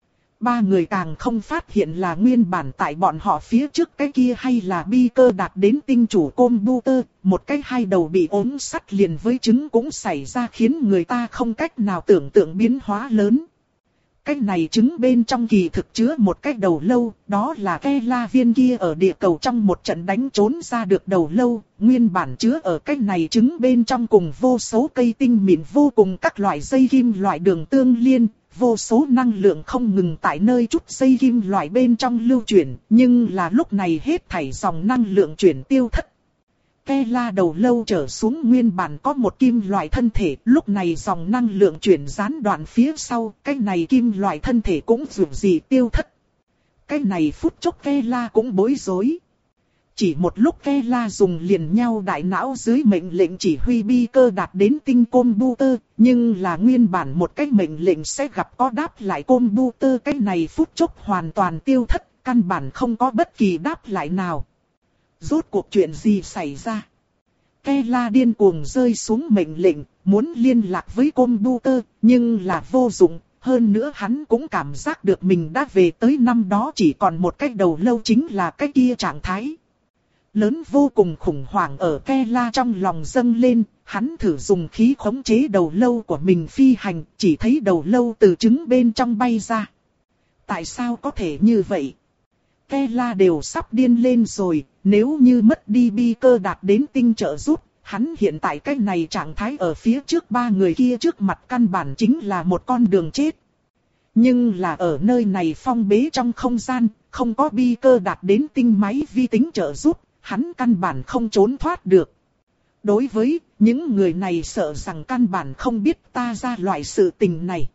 Ba người càng không phát hiện là nguyên bản tại bọn họ phía trước cái kia hay là bi cơ đạt đến tinh chủ computer, một cái hai đầu bị ốm sắt liền với trứng cũng xảy ra khiến người ta không cách nào tưởng tượng biến hóa lớn. Cái này trứng bên trong kỳ thực chứa một cái đầu lâu, đó là cái la viên kia ở địa cầu trong một trận đánh trốn ra được đầu lâu, nguyên bản chứa ở cái này trứng bên trong cùng vô số cây tinh mịn vô cùng các loại dây kim loại đường tương liên. Vô số năng lượng không ngừng tại nơi chút dây kim loại bên trong lưu chuyển, nhưng là lúc này hết thảy dòng năng lượng chuyển tiêu thất. Ke la đầu lâu trở xuống nguyên bản có một kim loại thân thể, lúc này dòng năng lượng chuyển gián đoạn phía sau, cái này kim loại thân thể cũng dù gì tiêu thất. Cái này phút chốc Ke la cũng bối rối. Chỉ một lúc Ke la dùng liền nhau đại não dưới mệnh lệnh chỉ huy bi cơ đạt đến tinh computer, nhưng là nguyên bản một cái mệnh lệnh sẽ gặp có đáp lại computer, cái này phút chốc hoàn toàn tiêu thất, căn bản không có bất kỳ đáp lại nào. Rốt cuộc chuyện gì xảy ra? Ke la điên cuồng rơi xuống mệnh lệnh, muốn liên lạc với computer, nhưng là vô dụng. Hơn nữa hắn cũng cảm giác được mình đã về tới năm đó chỉ còn một cái đầu lâu chính là cái kia trạng thái. Lớn vô cùng khủng hoảng ở Kela trong lòng dâng lên, hắn thử dùng khí khống chế đầu lâu của mình phi hành, chỉ thấy đầu lâu từ trứng bên trong bay ra. Tại sao có thể như vậy? Kela đều sắp điên lên rồi, nếu như mất đi bi cơ đạt đến tinh trợ giúp, hắn hiện tại cái này trạng thái ở phía trước ba người kia trước mặt căn bản chính là một con đường chết. Nhưng là ở nơi này phong bế trong không gian, không có bi cơ đạt đến tinh máy vi tính trợ giúp, hắn căn bản không trốn thoát được. Đối với những người này sợ rằng căn bản không biết ta ra loại sự tình này.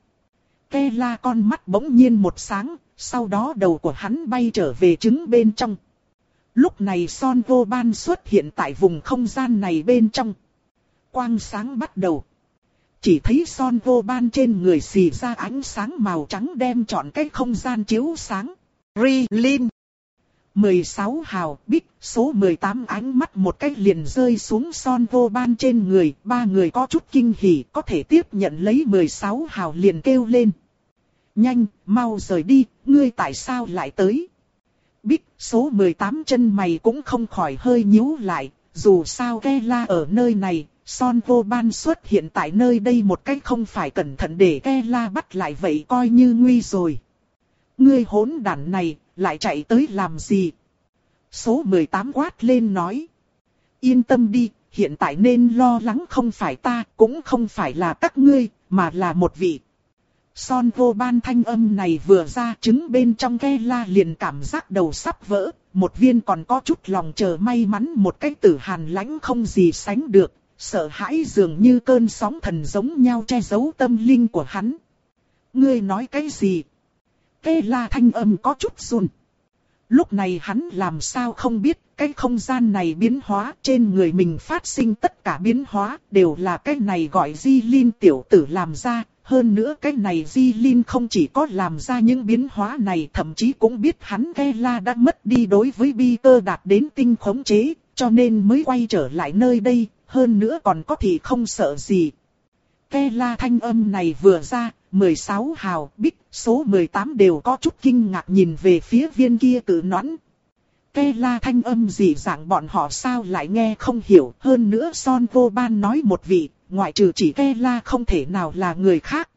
Kela con mắt bỗng nhiên một sáng, sau đó đầu của hắn bay trở về trứng bên trong. Lúc này Son Vô Ban xuất hiện tại vùng không gian này bên trong. Quang sáng bắt đầu. Chỉ thấy Son Vô Ban trên người xì ra ánh sáng màu trắng đem trọn cái không gian chiếu sáng. Rilin mười sáu hào bích số mười tám ánh mắt một cách liền rơi xuống Son Vô Ban trên người. Ba người có chút kinh hỉ có thể tiếp nhận lấy mười sáu hào liền kêu lên. Nhanh, mau rời đi, ngươi tại sao lại tới? Bích số mười tám chân mày cũng không khỏi hơi nhíu lại, dù sao Kela ở nơi này, Son Vô Ban xuất hiện tại nơi đây một cách không phải cẩn thận để Kela bắt lại vậy coi như nguy rồi. Ngươi hỗn đản này, lại chạy tới làm gì? Số mười tám quát lên nói. Yên tâm đi, hiện tại nên lo lắng không phải ta, cũng không phải là các ngươi, mà là một vị. Son Vô Ban thanh âm này vừa ra trứng bên trong Kela liền cảm giác đầu sắp vỡ, một viên còn có chút lòng chờ may mắn một cái tử hàn lãnh không gì sánh được, sợ hãi dường như cơn sóng thần giống nhau che giấu tâm linh của hắn. Ngươi nói cái gì? Kela thanh âm có chút run. Lúc này hắn làm sao không biết cái không gian này biến hóa trên người mình phát sinh tất cả biến hóa đều là cái này gọi Di Linh tiểu tử làm ra. Hơn nữa cái này Di Linh không chỉ có làm ra những biến hóa này thậm chí cũng biết hắn Kela đã mất đi đối với bi cơ đạt đến tinh khống chế, cho nên mới quay trở lại nơi đây, hơn nữa còn có thì không sợ gì. Kela thanh âm này vừa ra, mười sáu hào, bích, số mười tám đều có chút kinh ngạc nhìn về phía viên kia cự nõn. Kela thanh âm gì dạng bọn họ sao lại nghe không hiểu, hơn nữa Son Vô Ban nói một vị. Ngoại trừ chỉ Kela không thể nào là người khác.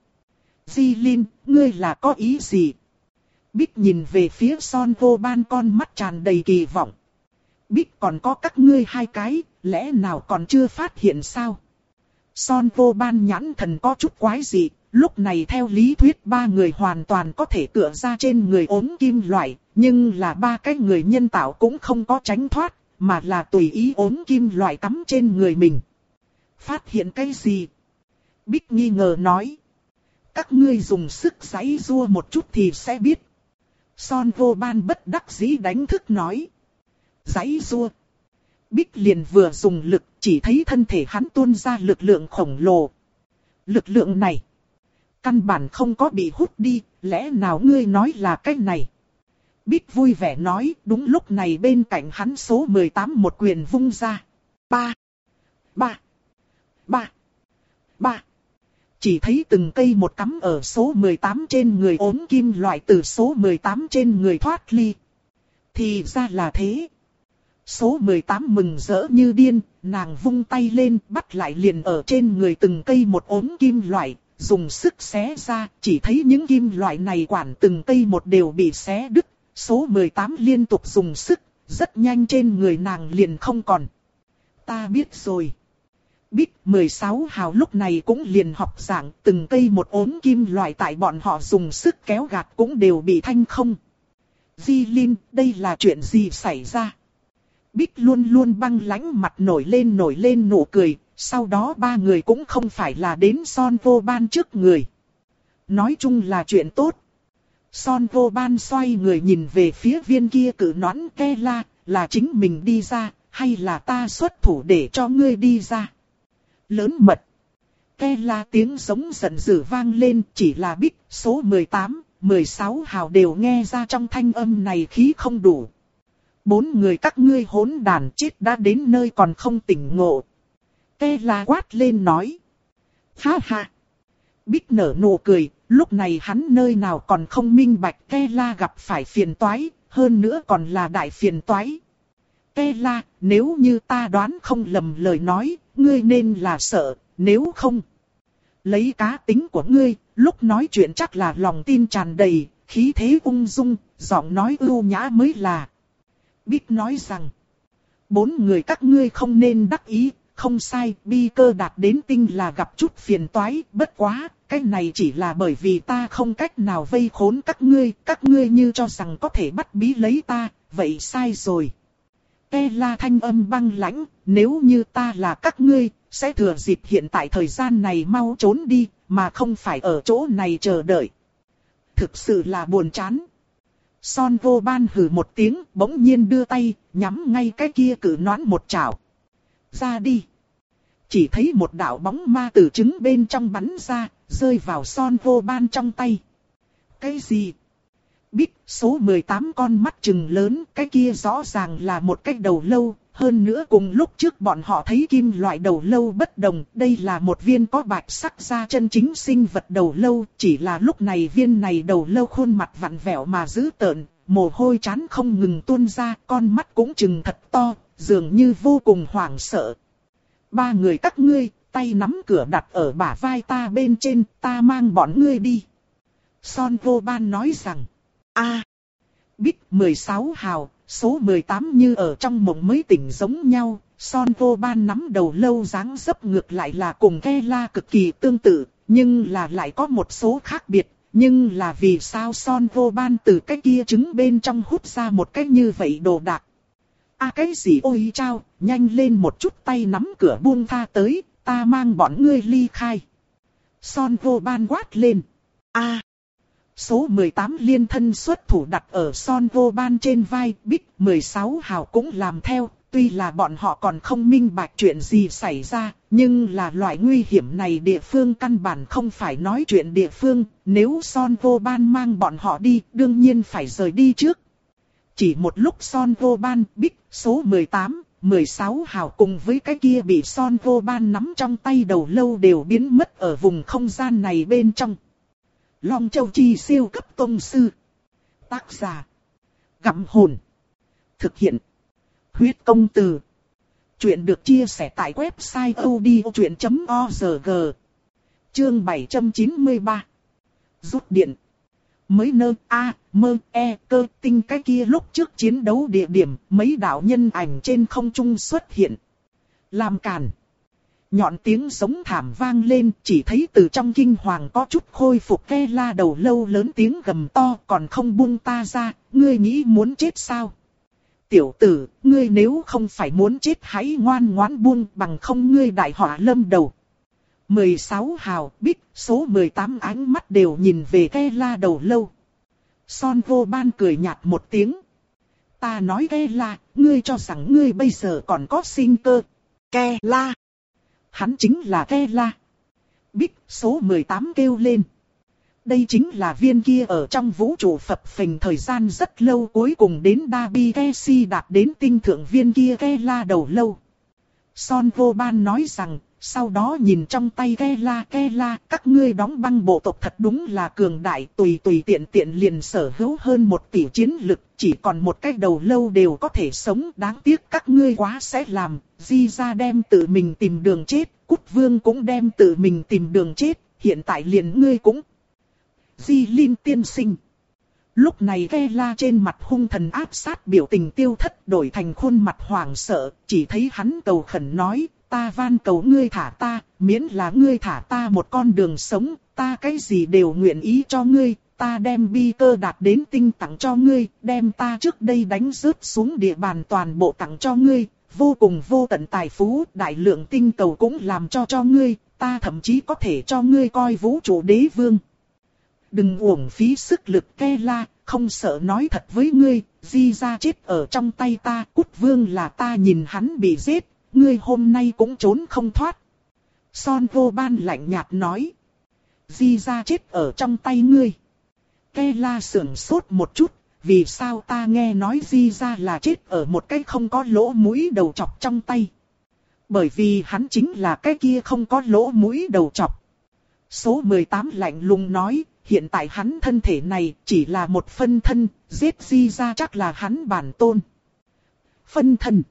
Di Linh, ngươi là có ý gì? Bích nhìn về phía Son Vô Ban con mắt tràn đầy kỳ vọng. Bích còn có các ngươi hai cái, lẽ nào còn chưa phát hiện sao? Son Vô Ban nhãn thần có chút quái dị, lúc này theo lý thuyết ba người hoàn toàn có thể tựa ra trên người ốm kim loại, nhưng là ba cái người nhân tạo cũng không có tránh thoát, mà là tùy ý ốm kim loại cắm trên người mình. Phát hiện cái gì? Bích nghi ngờ nói. Các ngươi dùng sức giãy giụa một chút thì sẽ biết. Son Vô Ban bất đắc dĩ đánh thức nói. Giãy giụa. Bích liền vừa dùng lực chỉ thấy thân thể hắn tuôn ra lực lượng khổng lồ. Lực lượng này. Căn bản không có bị hút đi, lẽ nào ngươi nói là cái này? Bích vui vẻ nói, đúng lúc này bên cạnh hắn số mười tám một quyền vung ra. Ba. Ba. Ba. Ba. Chỉ thấy từng cây một cắm ở số mười tám trên người ốm kim loại từ số mười tám trên người thoát ly. Thì ra là thế. Số mười tám mừng rỡ như điên, nàng vung tay lên bắt lại liền ở trên người từng cây một ốm kim loại, dùng sức xé ra, chỉ thấy những kim loại này quản từng cây một đều bị xé đứt. Số mười tám liên tục dùng sức, rất nhanh trên người nàng liền không còn. Ta biết rồi. Bích mười sáu hào lúc này cũng liền học giảng từng cây một ốm kim loại tại bọn họ dùng sức kéo gạt cũng đều bị thanh không. Di Linh, đây là chuyện gì xảy ra? Bích luôn luôn băng lãnh mặt nổi lên nổi lên nụ cười, sau đó ba người cũng không phải là đến Son Vô Ban trước người. Nói chung là chuyện tốt. Son Vô Ban xoay người nhìn về phía viên kia cự nõn Kela, là chính mình đi ra, hay là ta xuất thủ để cho ngươi đi ra? Lớn mật. Kela tiếng giống giận dữ vang lên, chỉ là Bích, số mười tám, mười sáu hào đều nghe ra trong thanh âm này khí không đủ. Bốn người các ngươi hỗn đàn chết đã đến nơi còn không tỉnh ngộ. Kela quát lên nói. Ha ha. Bích nở nụ cười, lúc này hắn nơi nào còn không minh bạch Kela gặp phải phiền toái, hơn nữa còn là đại phiền toái. Kela, nếu như ta đoán không lầm lời nói, ngươi nên là sợ, nếu không. Lấy cá tính của ngươi, lúc nói chuyện chắc là lòng tin tràn đầy, khí thế ung dung, giọng nói ưu nhã mới là. Bích nói rằng, bốn người các ngươi không nên đắc ý, không sai, bi cơ đạt đến tinh là gặp chút phiền toái, bất quá, cái này chỉ là bởi vì ta không cách nào vây khốn các ngươi, các ngươi như cho rằng có thể bắt bí lấy ta, vậy sai rồi. Kela thanh âm băng lãnh, nếu như ta là các ngươi, sẽ thừa dịp hiện tại thời gian này mau trốn đi, mà không phải ở chỗ này chờ đợi. Thực sự là buồn chán. Son vô ban hừ một tiếng, bỗng nhiên đưa tay, nhắm ngay cái kia cử noãn một chảo. Ra đi. Chỉ thấy một đạo bóng ma từ trứng bên trong bắn ra, rơi vào son vô ban trong tay. Cái gì? Bích, số mười tám con mắt trừng lớn, cái kia rõ ràng là một cái đầu lâu. Hơn nữa cùng lúc trước bọn họ thấy kim loại đầu lâu bất đồng, đây là một viên có bạch sắc da chân chính sinh vật đầu lâu, chỉ là lúc này viên này đầu lâu khuôn mặt vặn vẹo mà dữ tợn, mồ hôi trán không ngừng tuôn ra, con mắt cũng trừng thật to, dường như vô cùng hoảng sợ. Ba người các ngươi, tay nắm cửa đặt ở bả vai ta bên trên, ta mang bọn ngươi đi. Son vô ban nói rằng, a Bích mười sáu hào, số mười tám như ở trong mộng mới tỉnh giống nhau, Son vô ban nắm đầu lâu dáng dấp ngược lại là cùng Kela cực kỳ tương tự, nhưng là lại có một số khác biệt, nhưng là vì sao Son vô ban từ cái kia trứng bên trong hút ra một cái như vậy đồ đạc. A à, cái gì ôi chao, nhanh lên một chút tay nắm cửa buông tha tới, ta mang bọn ngươi ly khai. Son vô ban quát lên. A à, số mười tám liên thân xuất thủ đặt ở Son vô ban trên vai, Bích mười sáu hào cũng làm theo, tuy là bọn họ còn không minh bạch chuyện gì xảy ra, nhưng là loại nguy hiểm này địa phương căn bản không phải nói chuyện địa phương, nếu Son vô ban mang bọn họ đi, đương nhiên phải rời đi trước. Chỉ một lúc Son vô ban, Bích, số mười tám, mười sáu hào cùng với cái kia bị Son vô ban nắm trong tay đầu lâu đều biến mất ở vùng không gian này bên trong. Long Châu Chi siêu cấp tông sư. Tác giả. Gặm hồn. Thực hiện. Huyết công từ. Chuyện được chia sẻ tại website odchuyện chấm org. Chương bảy trăm chín mươi ba. Rút điện. Mới nơ a, mơ e cơ tinh cái kia lúc trước chiến đấu địa điểm, mấy đạo nhân ảnh trên không trung xuất hiện. Làm càn. Nhọn tiếng sống thảm vang lên, chỉ thấy từ trong kinh hoàng có chút khôi phục Kela đầu lâu lớn tiếng gầm to, còn không buông ta ra, ngươi nghĩ muốn chết sao? Tiểu tử, ngươi nếu không phải muốn chết hãy ngoan ngoãn buông, bằng không ngươi đại họa lâm đầu. mười sáu hào, Bích, số mười tám ánh mắt đều nhìn về Kela đầu lâu. Son vô ban cười nhạt một tiếng. Ta nói Kela, ngươi cho rằng ngươi bây giờ còn có sinh cơ. Kela. Hắn chính là Kela. Bích, số mười tám kêu lên. Đây chính là viên kia ở trong vũ trụ phập phình thời gian rất lâu cuối cùng đến Dabi Kesi đạt đến tinh thượng viên kia Kela đầu lâu. Son vô ban nói rằng, sau đó nhìn trong tay Kela, Kela, các ngươi đóng băng bộ tộc thật đúng là cường đại, tùy tùy tiện tiện liền sở hữu hơn một tỷ chiến lực, chỉ còn một cái đầu lâu đều có thể sống, đáng tiếc các ngươi quá sẽ làm, Di ra đem tự mình tìm đường chết, Cút Vương cũng đem tự mình tìm đường chết, hiện tại liền ngươi cũng. Di Linh tiên sinh. Lúc này Kela trên mặt hung thần áp sát biểu tình tiêu thất đổi thành khuôn mặt hoảng sợ, chỉ thấy hắn cầu khẩn nói, ta van cầu ngươi thả ta, miễn là ngươi thả ta một con đường sống, ta cái gì đều nguyện ý cho ngươi, ta đem bi cơ đạt đến tinh tặng cho ngươi, đem ta trước đây đánh rớt xuống địa bàn toàn bộ tặng cho ngươi, vô cùng vô tận tài phú, đại lượng tinh cầu cũng làm cho cho ngươi, ta thậm chí có thể cho ngươi coi vũ trụ đế vương. Đừng uổng phí sức lực Kela, không sợ nói thật với ngươi, Di ra chết ở trong tay ta, Cút Vương là ta nhìn hắn bị giết, ngươi hôm nay cũng trốn không thoát. Son vô ban lạnh nhạt nói. Di ra chết ở trong tay ngươi. Kela sưởng sốt một chút, vì sao ta nghe nói Di ra là chết ở một cái không có lỗ mũi đầu chọc trong tay. Bởi vì hắn chính là cái kia không có lỗ mũi đầu chọc. Số mười tám lạnh lùng nói. Hiện tại hắn thân thể này chỉ là một phân thân, giết Di ra chắc là hắn bản tôn. phân thân.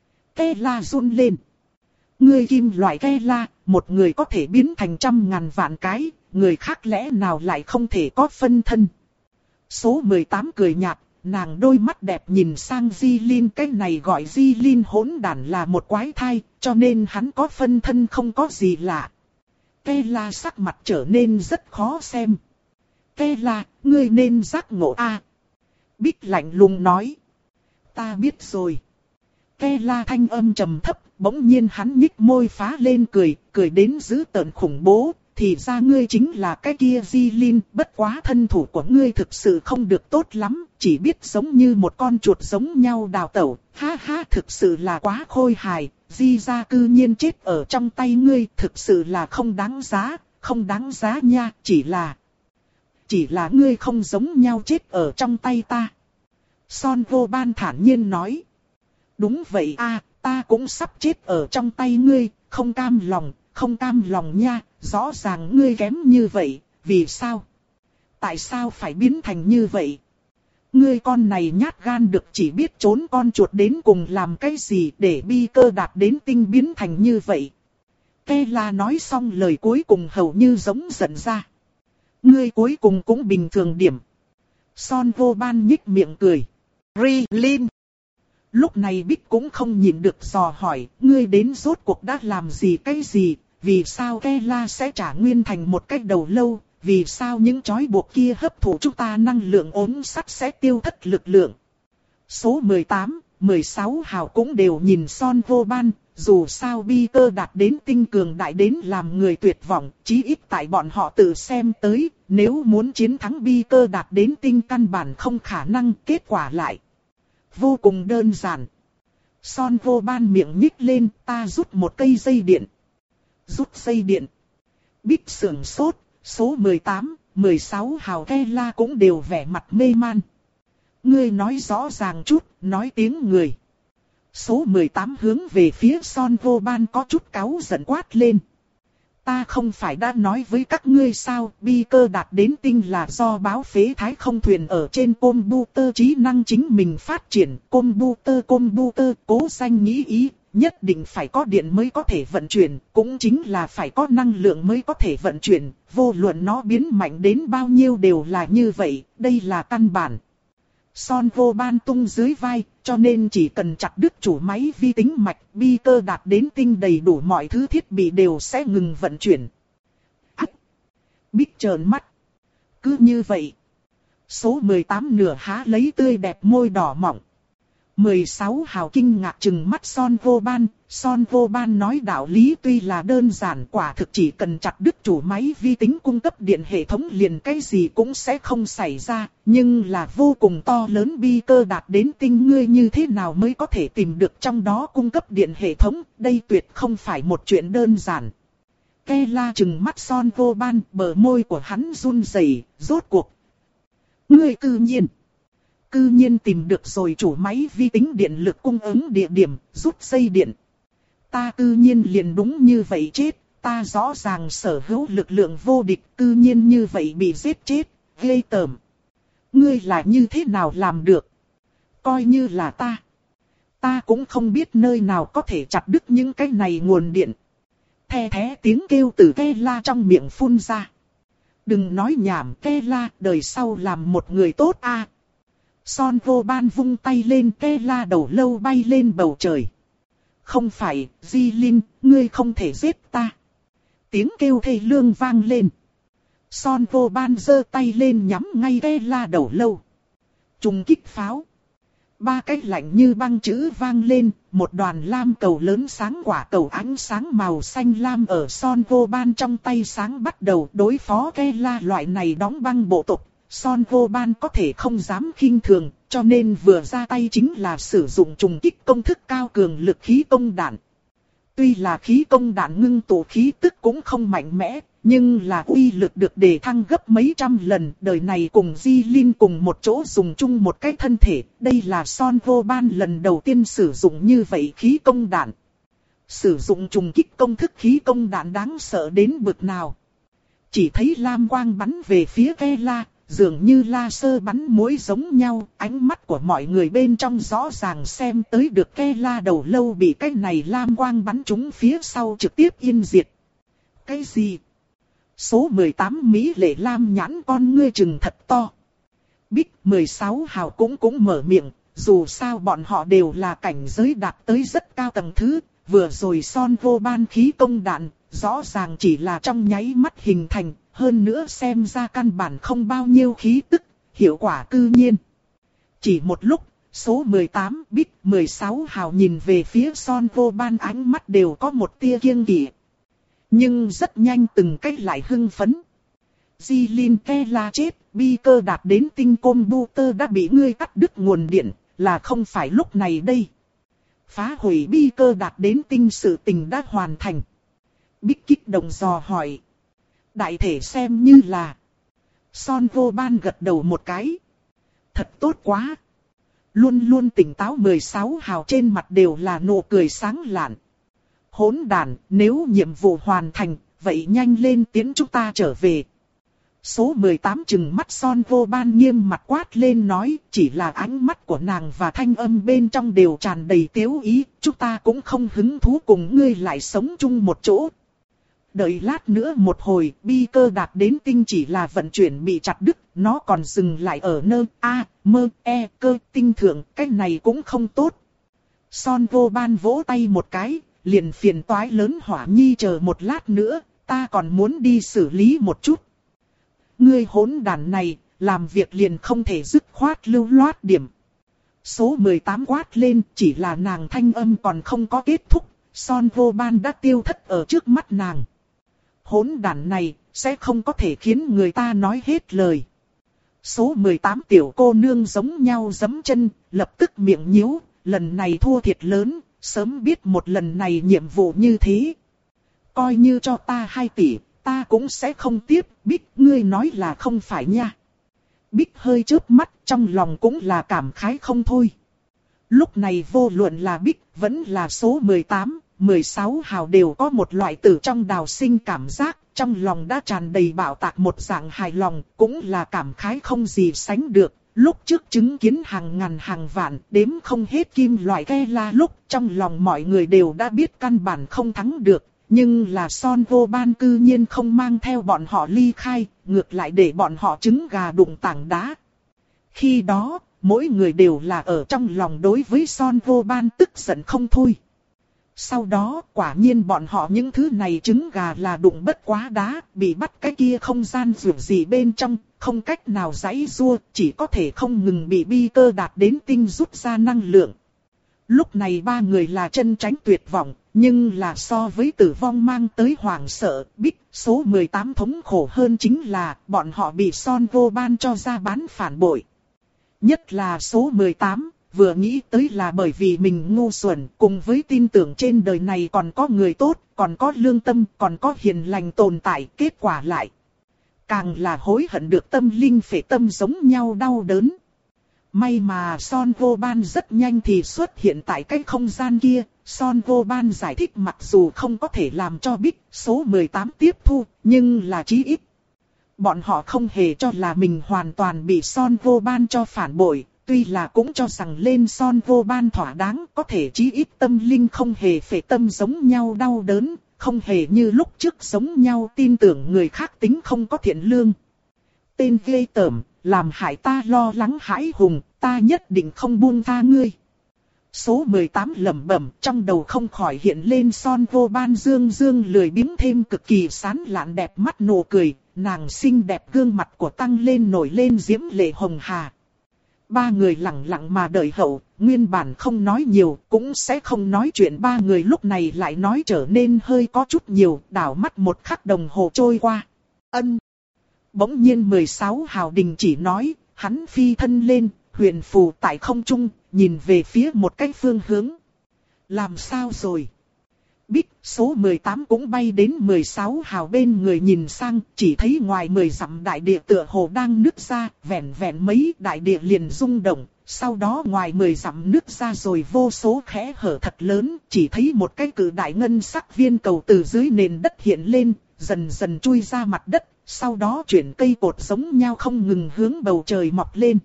Kela run lên. Ngươi kim loại Kela, một người có thể biến thành trăm ngàn vạn cái, người khác lẽ nào lại không thể có phân thân. Số mười tám cười nhạt, nàng đôi mắt đẹp nhìn sang Jilin, cái này gọi Jilin hỗn đản là một quái thai, cho nên hắn có phân thân không có gì lạ. Kela sắc mặt trở nên rất khó xem. Kela, ngươi nên giác ngộ a. Bích lạnh lùng nói. Ta biết rồi. Kela thanh âm trầm thấp, bỗng nhiên hắn nhích môi phá lên cười, cười đến dữ tợn khủng bố. Thì ra ngươi chính là cái kia Jilin, bất quá thân thủ của ngươi thực sự không được tốt lắm, chỉ biết giống như một con chuột giống nhau đào tẩu, ha ha thực sự là quá khôi hài, Di gia cư nhiên chết ở trong tay ngươi, thực sự là không đáng giá, không đáng giá nha, chỉ là... Chỉ là ngươi không giống nhau chết ở trong tay ta. Son Vô Ban thản nhiên nói. Đúng vậy a, ta cũng sắp chết ở trong tay ngươi, không cam lòng, không cam lòng nha, rõ ràng ngươi kém như vậy, vì sao? Tại sao phải biến thành như vậy? Ngươi con này nhát gan được chỉ biết trốn con chuột đến cùng làm cái gì để bi cơ đạt đến tinh biến thành như vậy? Kela nói xong lời cuối cùng hầu như giống giận ra. Ngươi cuối cùng cũng bình thường điểm. Son Vô Ban nhích miệng cười. Rilin. Lúc này Bích cũng không nhịn được dò hỏi, ngươi đến rốt cuộc đã làm gì cái gì, vì sao Kela sẽ trả nguyên thành một cách đầu lâu, vì sao những trói buộc kia hấp thụ chúng ta năng lượng ốm sắt sẽ tiêu thất lực lượng. Số mười tám, mười sáu hào cũng đều nhìn Son Vô Ban, dù sao bi cơ đạt đến tinh cường đại đến làm người tuyệt vọng, chí ít tại bọn họ tự xem tới, nếu muốn chiến thắng bi cơ đạt đến tinh căn bản không khả năng, kết quả lại vô cùng đơn giản. Son Vô Ban miệng nhích lên, ta rút một cây dây điện. Rút dây điện. Bích sưởng sốt, số mười tám, mười sáu hào Kela cũng đều vẻ mặt mê man. Ngươi nói rõ ràng chút, nói tiếng người. Số mười tám hướng về phía Son Vô Ban có chút cáu giận quát lên. Ta không phải đã nói với các ngươi sao, bi cơ đạt đến tinh là do báo phế thái không thuyền ở trên computer trí năng chính mình phát triển. Computer computer cố danh nghĩ ý, nhất định phải có điện mới có thể vận chuyển, cũng chính là phải có năng lượng mới có thể vận chuyển, vô luận nó biến mạnh đến bao nhiêu đều là như vậy, đây là căn bản. Son Vô Ban tung dưới vai, cho nên chỉ cần chặt đứt chủ máy vi tính mạch, bi cơ đạt đến tinh đầy đủ mọi thứ thiết bị đều sẽ ngừng vận chuyển. Ác! Bích trợn mắt. Cứ như vậy. Số mười tám nửa há lấy tươi đẹp môi đỏ mọng. mười sáu hào kinh ngạc trừng mắt Son Vô Ban, Son Vô Ban nói đạo lý tuy là đơn giản, quả thực chỉ cần chặt đứt chủ máy vi tính cung cấp điện hệ thống liền cái gì cũng sẽ không xảy ra, nhưng là vô cùng to lớn bi cơ đạt đến tinh ngươi như thế nào mới có thể tìm được trong đó cung cấp điện hệ thống, đây tuyệt không phải một chuyện đơn giản. Kela trừng mắt Son Vô Ban, bờ môi của hắn run rẩy, rốt cuộc. Ngươi cư nhiên. Cư nhiên tìm được rồi chủ máy vi tính điện lực cung ứng địa điểm, rút dây điện. Ta cư nhiên liền đúng như vậy chết, ta rõ ràng sở hữu lực lượng vô địch, cư nhiên như vậy bị giết chết, ghê tởm. Ngươi là như thế nào làm được? Coi như là ta. Ta cũng không biết nơi nào có thể chặt đứt những cái này nguồn điện. The thé tiếng kêu từ Kela trong miệng phun ra. Đừng nói nhảm Kela, đời sau làm một người tốt a. À. Son Vô Ban vung tay lên, Kela đầu lâu bay lên bầu trời. Không phải, Jilin, ngươi không thể giết ta. Tiếng kêu thê lương vang lên. Son Vô Ban giơ tay lên nhắm ngay Kela đầu lâu. Trùng kích pháo. Ba cái lạnh như băng chữ vang lên, một đoàn lam cầu lớn sáng quả cầu ánh sáng màu xanh lam ở Son Vô Ban trong tay sáng bắt đầu đối phó Kela loại này đóng băng bộ tộc. Son Vô Ban có thể không dám khinh thường, cho nên vừa ra tay chính là sử dụng trùng kích công thức cao cường lực khí công đạn. Tuy là khí công đạn ngưng tụ khí tức cũng không mạnh mẽ, nhưng là uy lực được đề thăng gấp mấy trăm lần. Đời này cùng Jilin cùng một chỗ dùng chung một cái thân thể, đây là Son Vô Ban lần đầu tiên sử dụng như vậy khí công đạn. Sử dụng trùng kích công thức khí công đạn đáng sợ đến bực nào. Chỉ thấy lam quang bắn về phía Kela. dường như laser bắn muối giống nhau, ánh mắt của mọi người bên trong rõ ràng xem tới được cái la đầu lâu bị cái này lam quang bắn trúng phía sau trực tiếp yên diệt. Cái gì? Số mười tám Mỹ lệ lam nhãn con ngươi trừng thật to. Bích mười sáu hào cũng cũng mở miệng, dù sao bọn họ đều là cảnh giới đạt tới rất cao tầng thứ, vừa rồi son vô ban khí công đạn, rõ ràng chỉ là trong nháy mắt hình thành, hơn nữa xem ra căn bản không bao nhiêu khí tức, hiệu quả cư nhiên. Chỉ một lúc, số mười tám Bích mười sáu hào nhìn về phía son vô ban ánh mắt đều có một tia kiêng kỵ. Nhưng rất nhanh từng cách lại hưng phấn. Jilin Kela chết, bi cơ đạt đến tinh computer đã bị ngươi cắt đứt nguồn điện, là không phải lúc này đây. Phá hủy bi cơ đạt đến tinh sự tình đã hoàn thành. Bích kích động dò hỏi. Đại thể xem như là. Son vô ban gật đầu một cái. Thật tốt quá. Luôn luôn tỉnh táo mười sáu hào trên mặt đều là nụ cười sáng lạn. Hỗn đàn, nếu nhiệm vụ hoàn thành, vậy nhanh lên tiến chúng ta trở về. Số mười tám chừng mắt son vô ban nghiêm mặt quát lên nói, chỉ là ánh mắt của nàng và thanh âm bên trong đều tràn đầy tiếu ý, chúng ta cũng không hứng thú cùng ngươi lại sống chung một chỗ. Đợi lát nữa một hồi, bi cơ đạt đến tinh chỉ là vận chuyển bị chặt đứt, nó còn dừng lại ở nơi A, mơ, E, cơ, tinh thượng, cái này cũng không tốt. Son vô ban vỗ tay một cái, liền phiền toái lớn hỏa nhi chờ một lát nữa, ta còn muốn đi xử lý một chút. Ngươi hỗn đàn này, làm việc liền không thể dứt khoát lưu loát điểm. Số mười tám quát lên, chỉ là nàng thanh âm còn không có kết thúc, son vô ban đã tiêu thất ở trước mắt nàng. Hỗn đàn này, sẽ không có thể khiến người ta nói hết lời. Số mười tám tiểu cô nương giống nhau giẫm chân, lập tức miệng nhíu, lần này thua thiệt lớn, sớm biết một lần này nhiệm vụ như thế. Coi như cho ta hai tỷ, ta cũng sẽ không tiếp, Bích ngươi nói là không phải nha. Bích hơi chớp mắt, trong lòng cũng là cảm khái không thôi. Lúc này vô luận là Bích, vẫn là số mười tám, mười sáu hào đều có một loại tử trong đào sinh cảm giác, trong lòng đã tràn đầy bạo tạc một dạng hài lòng, cũng là cảm khái không gì sánh được. Lúc trước chứng kiến hàng ngàn hàng vạn, đếm không hết kim loại ke la lúc, trong lòng mọi người đều đã biết căn bản không thắng được. Nhưng là son vô ban cư nhiên không mang theo bọn họ ly khai, ngược lại để bọn họ trứng gà đụng tảng đá. Khi đó, mỗi người đều là ở trong lòng đối với son vô ban tức giận không thôi. Sau đó, quả nhiên bọn họ những thứ này trứng gà là đụng bất quá đá, bị bắt cái kia không gian rủi gì bên trong, không cách nào giãy giụa, chỉ có thể không ngừng bị bi cơ đạt đến tinh rút ra năng lượng. Lúc này ba người là chân tránh tuyệt vọng, nhưng là so với tử vong mang tới hoảng sợ, Bích số mười tám thống khổ hơn chính là bọn họ bị son vô ban cho ra bán phản bội. Nhất là số mười tám, vừa nghĩ tới là bởi vì mình ngu xuẩn, cùng với tin tưởng trên đời này còn có người tốt, còn có lương tâm, còn có hiền lành tồn tại, kết quả lại. Càng là hối hận được tâm linh phệ tâm giống nhau đau đớn. May mà son vô ban rất nhanh thì xuất hiện tại cái không gian kia, son vô ban giải thích mặc dù không có thể làm cho Bích số mười tám tiếp thu, nhưng là chí ít. Bọn họ không hề cho là mình hoàn toàn bị son vô ban cho phản bội, tuy là cũng cho rằng lên son vô ban thỏa đáng, có thể chí ít tâm linh không hề phệ tâm giống nhau đau đớn, không hề như lúc trước giống nhau tin tưởng người khác tính không có thiện lương. Tên ghê tởm, làm hại ta lo lắng hãi hùng, ta nhất định không buông tha ngươi. Số mười tám lẩm bẩm, trong đầu không khỏi hiện lên son vô ban dương dương lười biếng thêm cực kỳ sán lạn đẹp mắt nụ cười, nàng xinh đẹp gương mặt của tăng lên nổi lên diễm lệ hồng hà. Ba người lặng lặng mà đợi hậu, nguyên bản không nói nhiều, cũng sẽ không nói chuyện, ba người lúc này lại nói trở nên hơi có chút nhiều, đảo mắt một khắc đồng hồ trôi qua. Ân. Bỗng nhiên mười sáu hào đình chỉ nói, hắn phi thân lên, huyền phù tại không trung, nhìn về phía một cái phương hướng. Làm sao rồi? Bích số mười tám cũng bay đến mười sáu hào bên người nhìn sang, chỉ thấy ngoài mười dặm đại địa tựa hồ đang nứt ra, vẹn vẹn mấy đại địa liền rung động, sau đó ngoài mười dặm nứt ra rồi vô số khẽ hở thật lớn, chỉ thấy một cái cự đại ngân sắc viên cầu từ dưới nền đất hiện lên, dần dần chui ra mặt đất, sau đó chuyển cây cột giống nhau không ngừng hướng bầu trời mọc lên.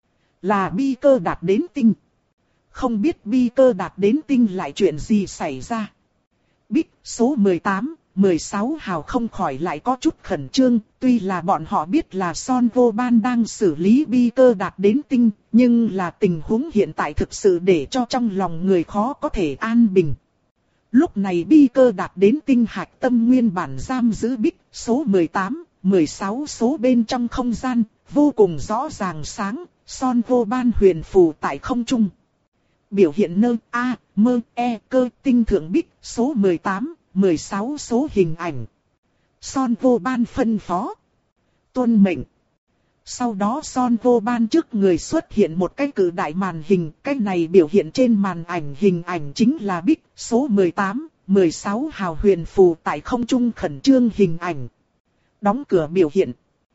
Là bi cơ đạt đến tinh. Không biết bi cơ đạt đến tinh lại chuyện gì xảy ra. Bích số mười tám, mười sáu hào không khỏi lại có chút khẩn trương, tuy là bọn họ biết là Son Vô Ban đang xử lý bi cơ đạt đến tinh, nhưng là tình huống hiện tại thực sự để cho trong lòng người khó có thể an bình. Lúc này bi cơ đạt đến tinh hạch tâm nguyên bản giam giữ bích số mười tám, mười sáu số bên trong không gian, vô cùng rõ ràng sáng, Son Vô Ban huyền phù tại không trung. Biểu hiện nơ A, mơ, E, cơ tinh thượng bích số mười tám, mười sáu số hình ảnh. Son Vô Ban phân phó. Tuân mệnh. Sau đó Son Vô Ban trước người xuất hiện một cái cự đại màn hình. Cái này biểu hiện trên màn ảnh hình ảnh chính là bích số mười tám, mười sáu hào huyền phù tại không trung khẩn trương hình ảnh. Đóng cửa biểu hiện.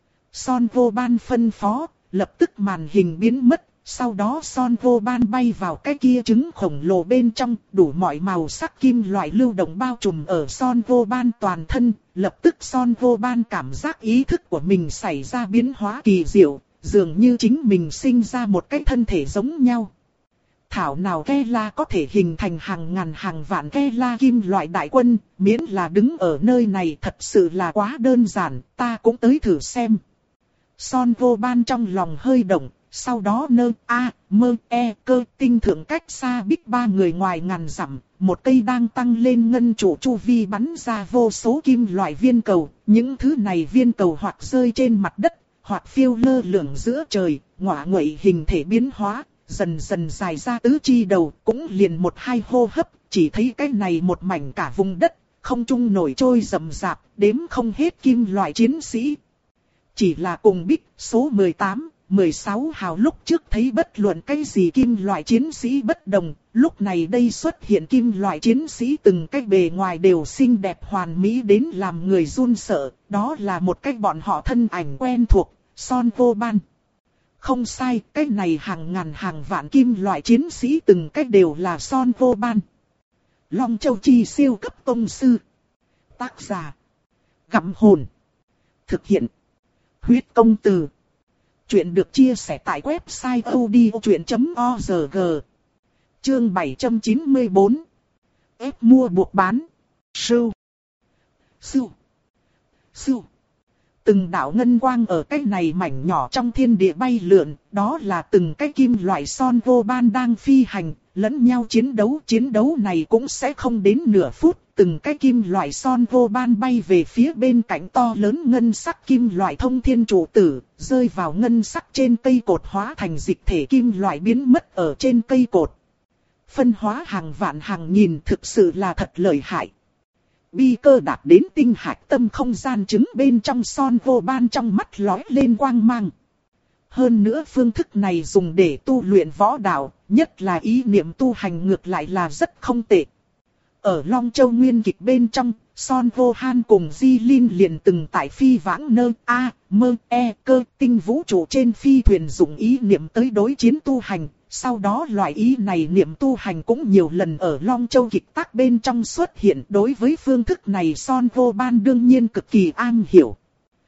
Son Vô Ban phân phó, lập tức màn hình biến mất. Sau đó Son Vô Ban bay vào cái kia trứng khổng lồ bên trong, đủ mọi màu sắc kim loại lưu động bao trùm ở Son Vô Ban toàn thân. Lập tức Son Vô Ban cảm giác ý thức của mình xảy ra biến hóa kỳ diệu, dường như chính mình sinh ra một cái thân thể giống nhau. Thảo nào Kela có thể hình thành hàng ngàn hàng vạn Kela kim loại đại quân, miễn là đứng ở nơi này thật sự là quá đơn giản, ta cũng tới thử xem. Son Vô Ban trong lòng hơi động. Sau đó nơ A, mơ, E, cơ tinh thượng cách xa bích ba người ngoài ngàn dặm, một cây đang tăng lên ngân trụ chu vi bắn ra vô số kim loại viên cầu. Những thứ này viên cầu hoặc rơi trên mặt đất, hoặc phiêu lơ lửng giữa trời, ngọa nguậy hình thể biến hóa, dần dần dài ra tứ chi đầu, cũng liền một hai hô hấp, chỉ thấy cái này một mảnh cả vùng đất, không trung nổi trôi rầm rạp, đếm không hết kim loại chiến sĩ. Chỉ là cùng bích số mười tám, mười sáu hào lúc trước thấy bất luận cái gì kim loại chiến sĩ bất đồng, lúc này đây xuất hiện kim loại chiến sĩ từng cái bề ngoài đều xinh đẹp hoàn mỹ đến làm người run sợ, đó là một cái bọn họ thân ảnh quen thuộc, Son Vô Ban. Không sai, cái này hàng ngàn hàng vạn kim loại chiến sĩ từng cái đều là Son Vô Ban. Long Châu Chi siêu cấp tông sư. Tác giả: Gặm Hồn. Thực hiện: Huyết Công Từ. Chuyện được chia sẻ tại website odchuyện chấm org. Chương bảy trăm chín mươi bốn. Ép mua buộc bán. Sưu. Sưu. Sưu. Từng đạo ngân quang ở cái này mảnh nhỏ trong thiên địa bay lượn, đó là từng cái kim loại Son Vô Ban đang phi hành, lẫn nhau chiến đấu. Chiến đấu này cũng sẽ không đến nửa phút, từng cái kim loại Son Vô Ban bay về phía bên cạnh to lớn ngân sắc kim loại thông thiên trụ tử, rơi vào ngân sắc trên cây cột hóa thành dịch thể kim loại biến mất ở trên cây cột. Phân hóa hàng vạn hàng nghìn thực sự là thật lợi hại. Bi cơ đạt đến tinh hạch tâm không gian trứng bên trong Son Vô Ban trong mắt lóe lên quang mang. Hơn nữa phương thức này dùng để tu luyện võ đạo, nhất là ý niệm tu hành ngược lại là rất không tệ. Ở Long Châu nguyên kịch bên trong, Son Vô Han cùng Di Linh liền từng tại phi vãng nơ A, mơ, E, cơ tinh vũ trụ trên phi thuyền dùng ý niệm tới đối chiến tu hành. Sau đó loại ý này niệm tu hành cũng nhiều lần ở Long Châu kịch tác bên trong xuất hiện. Đối với phương thức này Son Vô Ban đương nhiên cực kỳ am hiểu.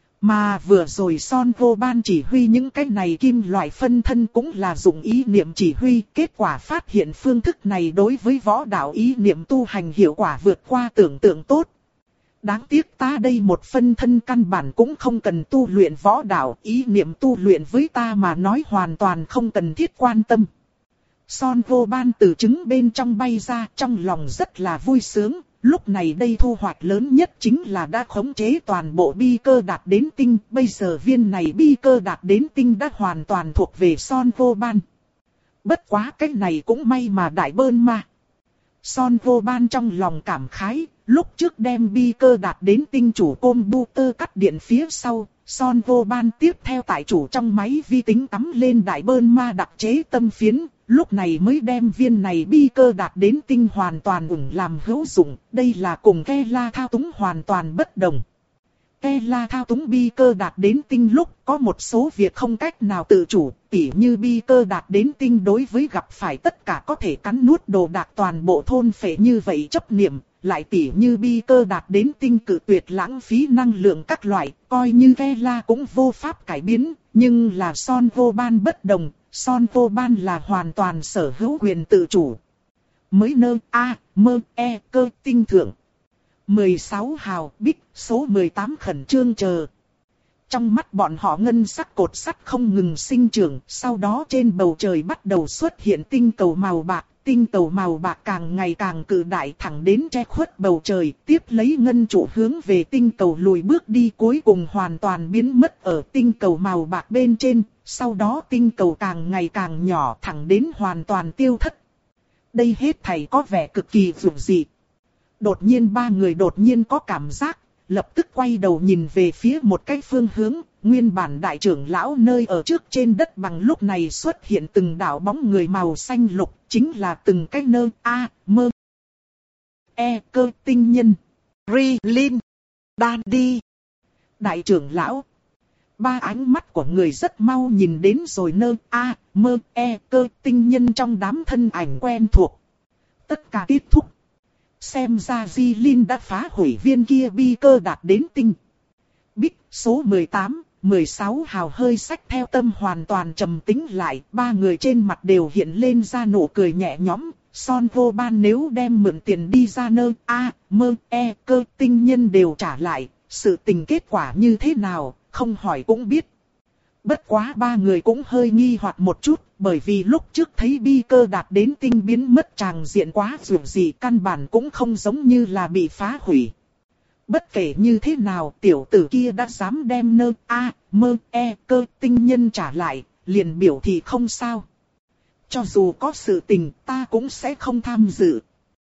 Mà vừa rồi Son Vô Ban chỉ huy những cái này kim loại phân thân cũng là dùng ý niệm chỉ huy. Kết quả phát hiện phương thức này đối với võ đạo ý niệm tu hành hiệu quả vượt qua tưởng tượng tốt. Đáng tiếc ta đây một phân thân căn bản cũng không cần tu luyện võ đạo, ý niệm tu luyện với ta mà nói hoàn toàn không cần thiết quan tâm. Son Vô Ban từ trứng bên trong bay ra, trong lòng rất là vui sướng. Lúc này đây thu hoạch lớn nhất chính là đã khống chế toàn bộ bi cơ đạt đến tinh. Bây giờ viên này bi cơ đạt đến tinh đã hoàn toàn thuộc về Son Vô Ban. Bất quá cái này cũng may mà đại bơn mà. Son Vô Ban trong lòng cảm khái, lúc trước đem bi cơ đạt đến tinh chủ computer cắt điện phía sau, Son Vô Ban tiếp theo tại chủ trong máy vi tính cắm lên đại bơn ma đặc chế tâm phiến, lúc này mới đem viên này bi cơ đạt đến tinh hoàn toàn ủng làm hữu dụng, đây là cùng Kela thao túng hoàn toàn bất đồng. Kela thao túng bi cơ đạt đến tinh lúc có một số việc không cách nào tự chủ, tỉ như bi cơ đạt đến tinh đối với gặp phải tất cả có thể cắn nuốt đồ đạc toàn bộ thôn phệ như vậy chấp niệm, lại tỉ như bi cơ đạt đến tinh cự tuyệt lãng phí năng lượng các loại, coi như Kela cũng vô pháp cải biến, nhưng là Son Vô Ban bất đồng, Son Vô Ban là hoàn toàn sở hữu quyền tự chủ. Mới nơ A, mơ, E, cơ tinh thượng. mười sáu hào bích, số mười tám khẩn trương chờ. Trong mắt bọn họ ngân sắc cột sắt không ngừng sinh trưởng, sau đó trên bầu trời bắt đầu xuất hiện tinh cầu màu bạc, tinh cầu màu bạc càng ngày càng cự đại thẳng đến che khuất bầu trời, tiếp lấy ngân trụ hướng về tinh cầu lùi bước đi cuối cùng hoàn toàn biến mất ở tinh cầu màu bạc bên trên, sau đó tinh cầu càng ngày càng nhỏ thẳng đến hoàn toàn tiêu thất. Đây hết thảy có vẻ cực kỳ dữ dị. Đột nhiên ba người đột nhiên có cảm giác, lập tức quay đầu nhìn về phía một cái phương hướng, nguyên bản đại trưởng lão nơi ở trước trên đất bằng lúc này xuất hiện từng đạo bóng người màu xanh lục, chính là từng cái nơ A, mơ, E, cơ tinh nhân, Ri, Linh, Đan đi. Đại trưởng lão. Ba ánh mắt của người rất mau nhìn đến rồi nơ A, mơ, E, cơ tinh nhân trong đám thân ảnh quen thuộc. Tất cả kết thúc. Xem ra Di Linh đã phá hủy viên kia bi cơ đạt đến tinh. Bích số mười tám, mười sáu hào hơi sách theo tâm hoàn toàn trầm tĩnh lại. Ba người trên mặt đều hiện lên ra nụ cười nhẹ nhõm. Son Vô Ban nếu đem mượn tiền đi ra nơ A, mơ, E, cơ tinh nhân đều trả lại. Sự tình kết quả như thế nào, không hỏi cũng biết. Bất quá ba người cũng hơi nghi hoặc một chút, bởi vì lúc trước thấy bi cơ đạt đến tinh biến mất tràng diện quá dường gì căn bản cũng không giống như là bị phá hủy. Bất kể như thế nào tiểu tử kia đã dám đem nơ A, mơ, E, cơ tinh nhân trả lại, liền biểu thì không sao. Cho dù có sự tình ta cũng sẽ không tham dự.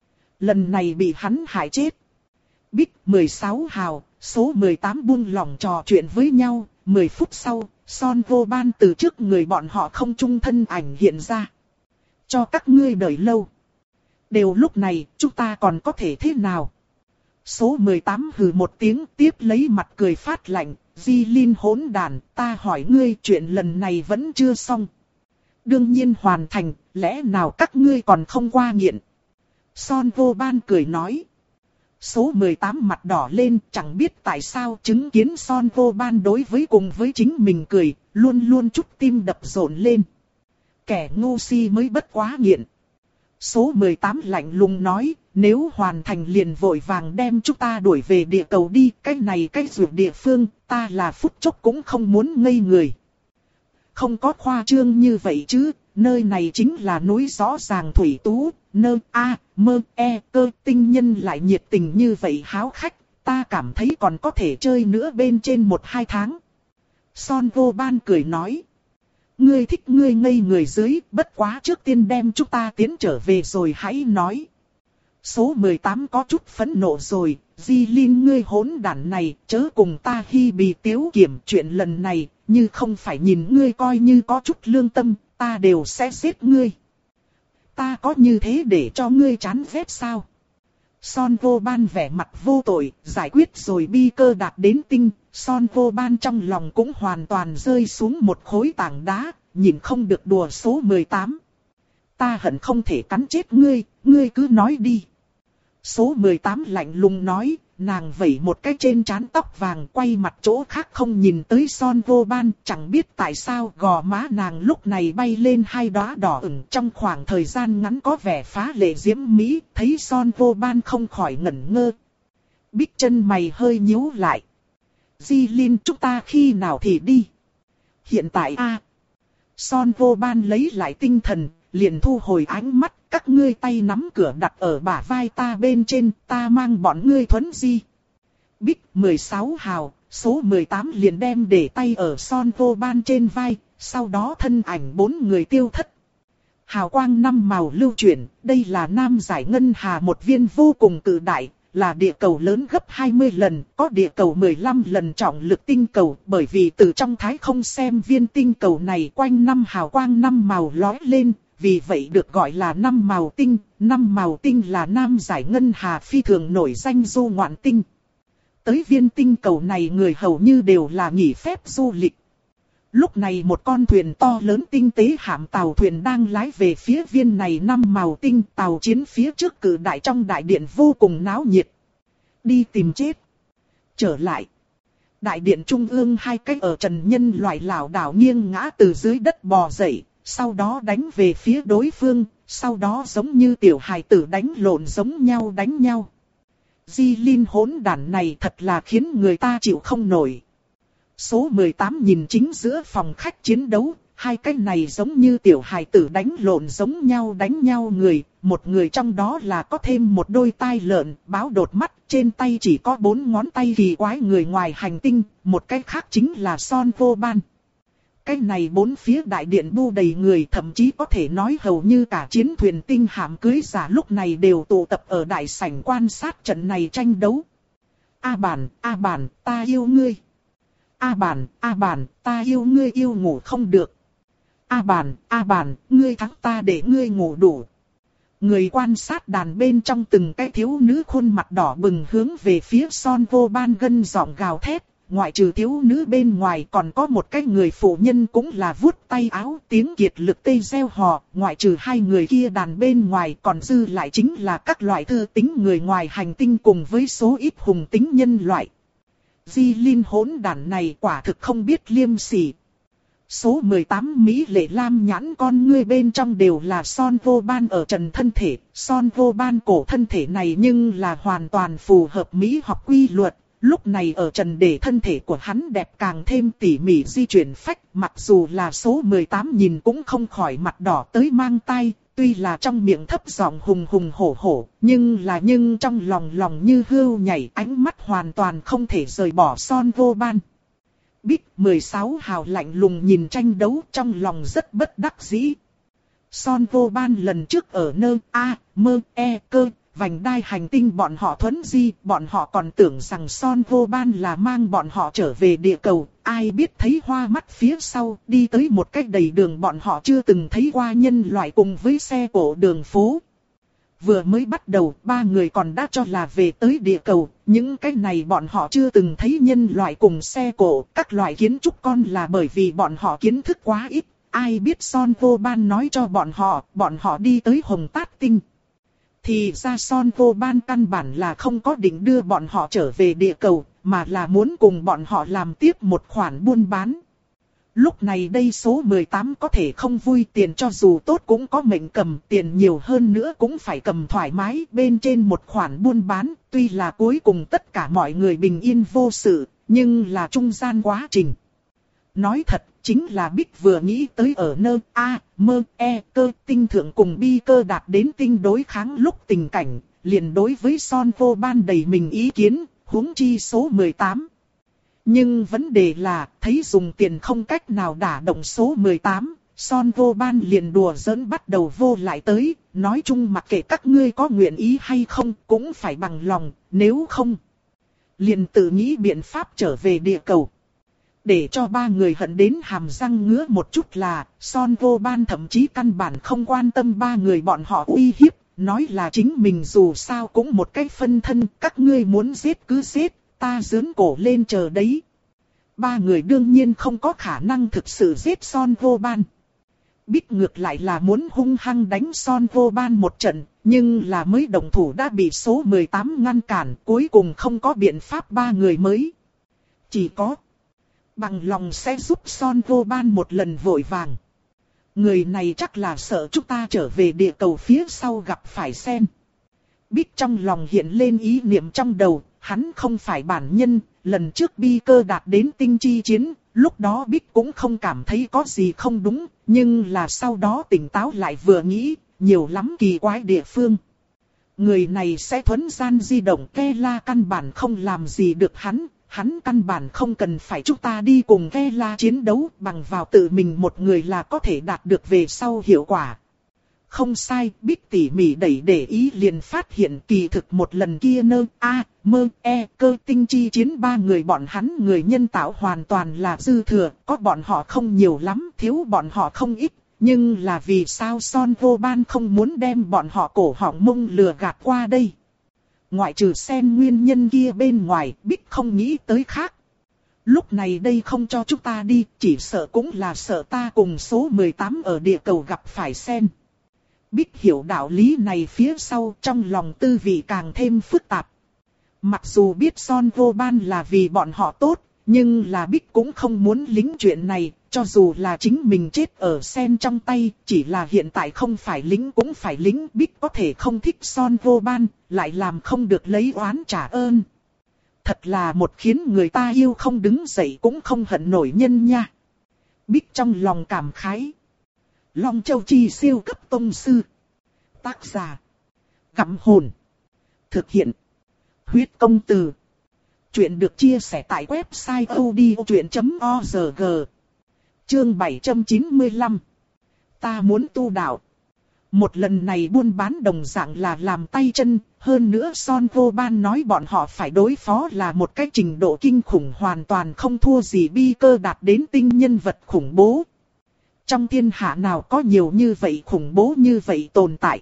Lần này bị hắn hại chết. Bích mười sáu hào, số mười tám buông lỏng trò chuyện với nhau, mười phút sau. Son Vô Ban từ trước người bọn họ không trung thân ảnh hiện ra. Cho các ngươi đợi lâu. Đều lúc này, chúng ta còn có thể thế nào? Số mười tám hừ một tiếng tiếp lấy mặt cười phát lạnh. Di Linh hỗn đàn, ta hỏi ngươi chuyện lần này vẫn chưa xong. Đương nhiên hoàn thành, lẽ nào các ngươi còn không qua nghiện? Son Vô Ban cười nói. Số mười tám mặt đỏ lên, chẳng biết tại sao chứng kiến Son Vô Ban đối với cùng với chính mình cười, luôn luôn chút tim đập rộn lên. Kẻ ngu si mới bất quá nghiện. Số mười tám lạnh lùng nói, nếu hoàn thành liền vội vàng đem chúng ta đuổi về địa cầu đi, cái này cái ruột địa phương, ta là phút chốc cũng không muốn ngây người. Không có khoa trương như vậy chứ, nơi này chính là núi rõ ràng thủy tú. Nơ A, mơ, E, cơ tinh nhân lại nhiệt tình như vậy háo khách, ta cảm thấy còn có thể chơi nữa bên trên một hai tháng. Son Vô Ban cười nói. Ngươi thích ngươi ngây người dưới, bất quá trước tiên đem chúng ta tiến trở về rồi hãy nói. Số mười tám có chút phẫn nộ rồi, Di Linh ngươi hỗn đản này, chớ cùng ta hi bì tiếu kiểm chuyện lần này, như không phải nhìn ngươi coi như có chút lương tâm, ta đều sẽ giết ngươi. Ta có như thế để cho ngươi chán ghét sao? Son Vô Ban vẻ mặt vô tội, giải quyết rồi bi cơ đạt đến tinh, Son Vô Ban trong lòng cũng hoàn toàn rơi xuống một khối tảng đá, nhìn không được đùa số mười tám. Ta hận không thể cắn chết ngươi, ngươi cứ nói đi. Số mười tám lạnh lùng nói, nàng vẩy một cái trên trán tóc vàng quay mặt chỗ khác không nhìn tới Son Vô Ban, chẳng biết tại sao gò má nàng lúc này bay lên hai đóa đỏ ửng trong khoảng thời gian ngắn có vẻ phá lệ diễm mỹ, thấy Son Vô Ban không khỏi ngẩn ngơ. Bích chân mày hơi nhíu lại. Di Linh chúng ta khi nào thì đi? Hiện tại a. À. Son Vô Ban lấy lại tinh thần, liền thu hồi ánh mắt, các ngươi tay nắm cửa đặt ở bả vai ta bên trên, ta mang bọn ngươi thuấn di. Bích mười sáu hào, số mười tám liền đem để tay ở Son Vô Ban trên vai, sau đó thân ảnh bốn người tiêu thất. Hào quang năm màu lưu chuyển, đây là nam giải ngân hà một viên vô cùng cự đại, là địa cầu lớn gấp hai mươi lần, có địa cầu mười lăm lần trọng lực tinh cầu, bởi vì từ trong thái không xem viên tinh cầu này quanh năm hào quang năm màu lói lên, vì vậy được gọi là năm màu tinh, năm màu tinh là nam giải ngân hà phi thường nổi danh du ngoạn tinh. tới viên tinh cầu này người hầu như đều là nghỉ phép du lịch. Lúc này một con thuyền to lớn tinh tế hạm tàu thuyền đang lái về phía viên này năm màu tinh tàu chiến phía trước cử đại trong đại điện vô cùng náo nhiệt. Đi tìm chết. Trở lại. Đại điện trung ương hai cách ở trần nhân loại lảo đảo nghiêng ngã từ dưới đất bò dậy, sau đó đánh về phía đối phương, sau đó giống như tiểu hài tử đánh lộn giống nhau đánh nhau. Di Linh hỗn đản này thật là khiến người ta chịu không nổi. Số mười tám nhìn chính giữa phòng khách chiến đấu, hai cái này giống như tiểu hài tử đánh lộn giống nhau đánh nhau người, một người trong đó là có thêm một đôi tai lợn, báo đột mắt, trên tay chỉ có bốn ngón tay kỳ quái người ngoài hành tinh, một cái khác chính là Son Vô Ban. Cái này bốn phía đại điện bu đầy người, thậm chí có thể nói hầu như cả chiến thuyền tinh hạm cưới giả lúc này đều tụ tập ở đại sảnh quan sát trận này tranh đấu. A bản, A bản, ta yêu ngươi. A bản, A bản, ta yêu ngươi yêu ngủ không được. A bản, A bản, ngươi thắng ta để ngươi ngủ đủ. Người quan sát đàn bên trong từng cái thiếu nữ khuôn mặt đỏ bừng hướng về phía Son Vô Ban gân giọng gào thét. Ngoại trừ thiếu nữ bên ngoài còn có một cái người phụ nhân cũng là vuốt tay áo tiếng kiệt lực tê reo hò. Ngoại trừ hai người kia đàn bên ngoài còn dư lại chính là các loại thư tính người ngoài hành tinh cùng với số ít hùng tính nhân loại. Di Linh hỗn đản này quả thực không biết liêm sỉ. Số mười tám Mỹ lệ lam nhãn con ngươi bên trong đều là Son Vô Ban ở trần thân thể. Son Vô Ban cổ thân thể này nhưng là hoàn toàn phù hợp Mỹ học quy luật. Lúc này ở trần để thân thể của hắn đẹp càng thêm tỉ mỉ di chuyển phách. Mặc dù là số mười tám nhìn cũng không khỏi mặt đỏ tới mang tai. Tuy là trong miệng thấp giọng hùng hùng hổ hổ, nhưng là nhưng trong lòng lòng như hươu nhảy, ánh mắt hoàn toàn không thể rời bỏ Son Vô Ban. Bích mười sáu hào lạnh lùng nhìn tranh đấu, trong lòng rất bất đắc dĩ. Son Vô Ban lần trước ở nơi A, Mơ, E, Cơ, vành đai hành tinh bọn họ thuấn di, bọn họ còn tưởng rằng Son Vô Ban là mang bọn họ trở về địa cầu. Ai biết thấy hoa mắt phía sau, đi tới một cách đầy đường bọn họ chưa từng thấy qua nhân loại cùng với xe cổ đường phố. Vừa mới bắt đầu, ba người còn đã cho là về tới địa cầu, những cái này bọn họ chưa từng thấy nhân loại cùng xe cổ, các loại kiến trúc con là bởi vì bọn họ kiến thức quá ít. Ai biết Son Vô Ban nói cho bọn họ, bọn họ đi tới Hồng Tát Tinh. Thì ra Son Vô Ban căn bản là không có định đưa bọn họ trở về địa cầu, mà là muốn cùng bọn họ làm tiếp một khoản buôn bán. Lúc này đây số mười tám có thể không vui, tiền cho dù tốt cũng có mệnh cầm, tiền nhiều hơn nữa cũng phải cầm thoải mái. Bên trên một khoản buôn bán, tuy là cuối cùng tất cả mọi người bình yên vô sự, nhưng là trung gian quá trình. Nói thật, chính là Bích vừa nghĩ tới ở nơi A, Mơ, E, Cơ tinh thượng cùng Bi Cơ đạt đến tinh đối kháng lúc tình cảnh, liền đối với Son Vô Ban đầy mình ý kiến, huống chi số mười tám. Nhưng vấn đề là, thấy dùng tiền không cách nào đả động số mười tám, Son Vô Ban liền đùa giỡn bắt đầu vô lại tới, nói chung mặc kệ các ngươi có nguyện ý hay không, cũng phải bằng lòng, nếu không, liền tự nghĩ biện pháp trở về địa cầu. Để cho ba người hận đến hàm răng ngứa một chút là, Son Vô Ban thậm chí căn bản không quan tâm ba người bọn họ uy hiếp, nói là chính mình dù sao cũng một cái phân thân, các ngươi muốn giết cứ giết, ta giớn cổ lên chờ đấy. Ba người đương nhiên không có khả năng thực sự giết Son Vô Ban. Bích ngược lại là muốn hung hăng đánh Son Vô Ban một trận, nhưng là mới đồng thủ đã bị số mười tám ngăn cản, cuối cùng không có biện pháp ba người mới. Chỉ có bằng lòng sẽ giúp Son Vô Ban một lần vội vàng. Người này chắc là sợ chúng ta trở về địa cầu phía sau gặp phải Sen. Bích trong lòng hiện lên ý niệm trong đầu, hắn không phải bản nhân, lần trước Bi Cơ đạt đến tinh chi chiến, lúc đó Bích cũng không cảm thấy có gì không đúng, nhưng là sau đó tỉnh táo lại vừa nghĩ, nhiều lắm kỳ quái địa phương. Người này sẽ thuấn gian di động, Kela căn bản không làm gì được hắn. Hắn căn bản không cần phải chúng ta đi cùng Kela chiến đấu, bằng vào tự mình một người là có thể đạt được về sau hiệu quả. Không sai, Bích tỉ mỉ đẩy để ý liền phát hiện kỳ thực một lần kia nơ A, Mơ, E, Cơ tinh chi chiến ba người bọn hắn người nhân tạo hoàn toàn là dư thừa, có bọn họ không nhiều lắm, thiếu bọn họ không ít. Nhưng là vì sao Son Vô Ban không muốn đem bọn họ cổ họng mông lừa gạt qua đây? ngoại trừ xem nguyên nhân kia bên ngoài, Bích không nghĩ tới khác. Lúc này đây không cho chúng ta đi, chỉ sợ cũng là sợ ta cùng số mười tám ở địa cầu gặp phải Sen. Bích hiểu đạo lý này phía sau, trong lòng tư vị càng thêm phức tạp. Mặc dù biết Son Vô Ban là vì bọn họ tốt, nhưng là Bích cũng không muốn lính chuyện này, cho dù là chính mình chết ở Sen trong tay, chỉ là hiện tại không phải lính cũng phải lính. Bích có thể không thích Son Vô Ban, lại làm không được lấy oán trả ơn. Thật là một khiến người ta yêu không đứng dậy cũng không hận nổi nhân nha. Bích trong lòng cảm khái. Long Châu Chi siêu cấp tông sư. Tác giả. Gặm hồn. Thực hiện. Huyết công từ. Chuyện được chia sẻ tại website odchuyện chấm org. Chương bảy trăm chín mươi lăm. Ta muốn tu đạo. Một lần này buôn bán đồng dạng là làm tay chân, hơn nữa Son Vô Ban nói bọn họ phải đối phó là một cái trình độ kinh khủng hoàn toàn không thua gì bi cơ đạt đến tinh nhân vật khủng bố. Trong thiên hạ nào có nhiều như vậy khủng bố như vậy tồn tại.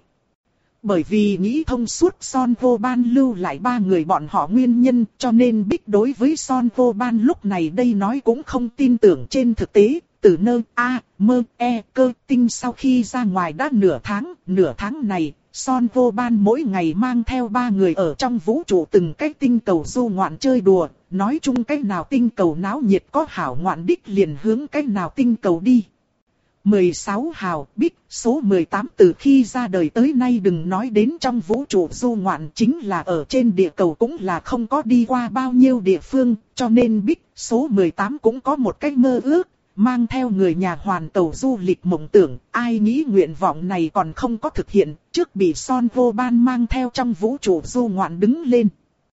Bởi vì nghĩ thông suốt Son Vô Ban lưu lại ba người bọn họ nguyên nhân, cho nên Bích đối với Son Vô Ban lúc này đây nói cũng không tin tưởng trên thực tế. Từ nơi A, mơ, E, cơ, tinh sau khi ra ngoài đã nửa tháng, nửa tháng này, Son Vô Ban mỗi ngày mang theo ba người ở trong vũ trụ từng cái tinh cầu du ngoạn chơi đùa, nói chung cái nào tinh cầu náo nhiệt có hảo ngoạn đích liền hướng cái nào tinh cầu đi. mười sáu hào, Bích, số mười tám từ khi ra đời tới nay đừng nói đến trong vũ trụ du ngoạn, chính là ở trên địa cầu cũng là không có đi qua bao nhiêu địa phương, cho nên Bích, số mười tám cũng có một cái mơ ước. Mang theo người nhà hoàn cầu du lịch mộng tưởng, ai nghĩ nguyện vọng này còn không có thực hiện, trước bị Son Vô Ban mang theo trong vũ trụ du ngoạn đứng lên.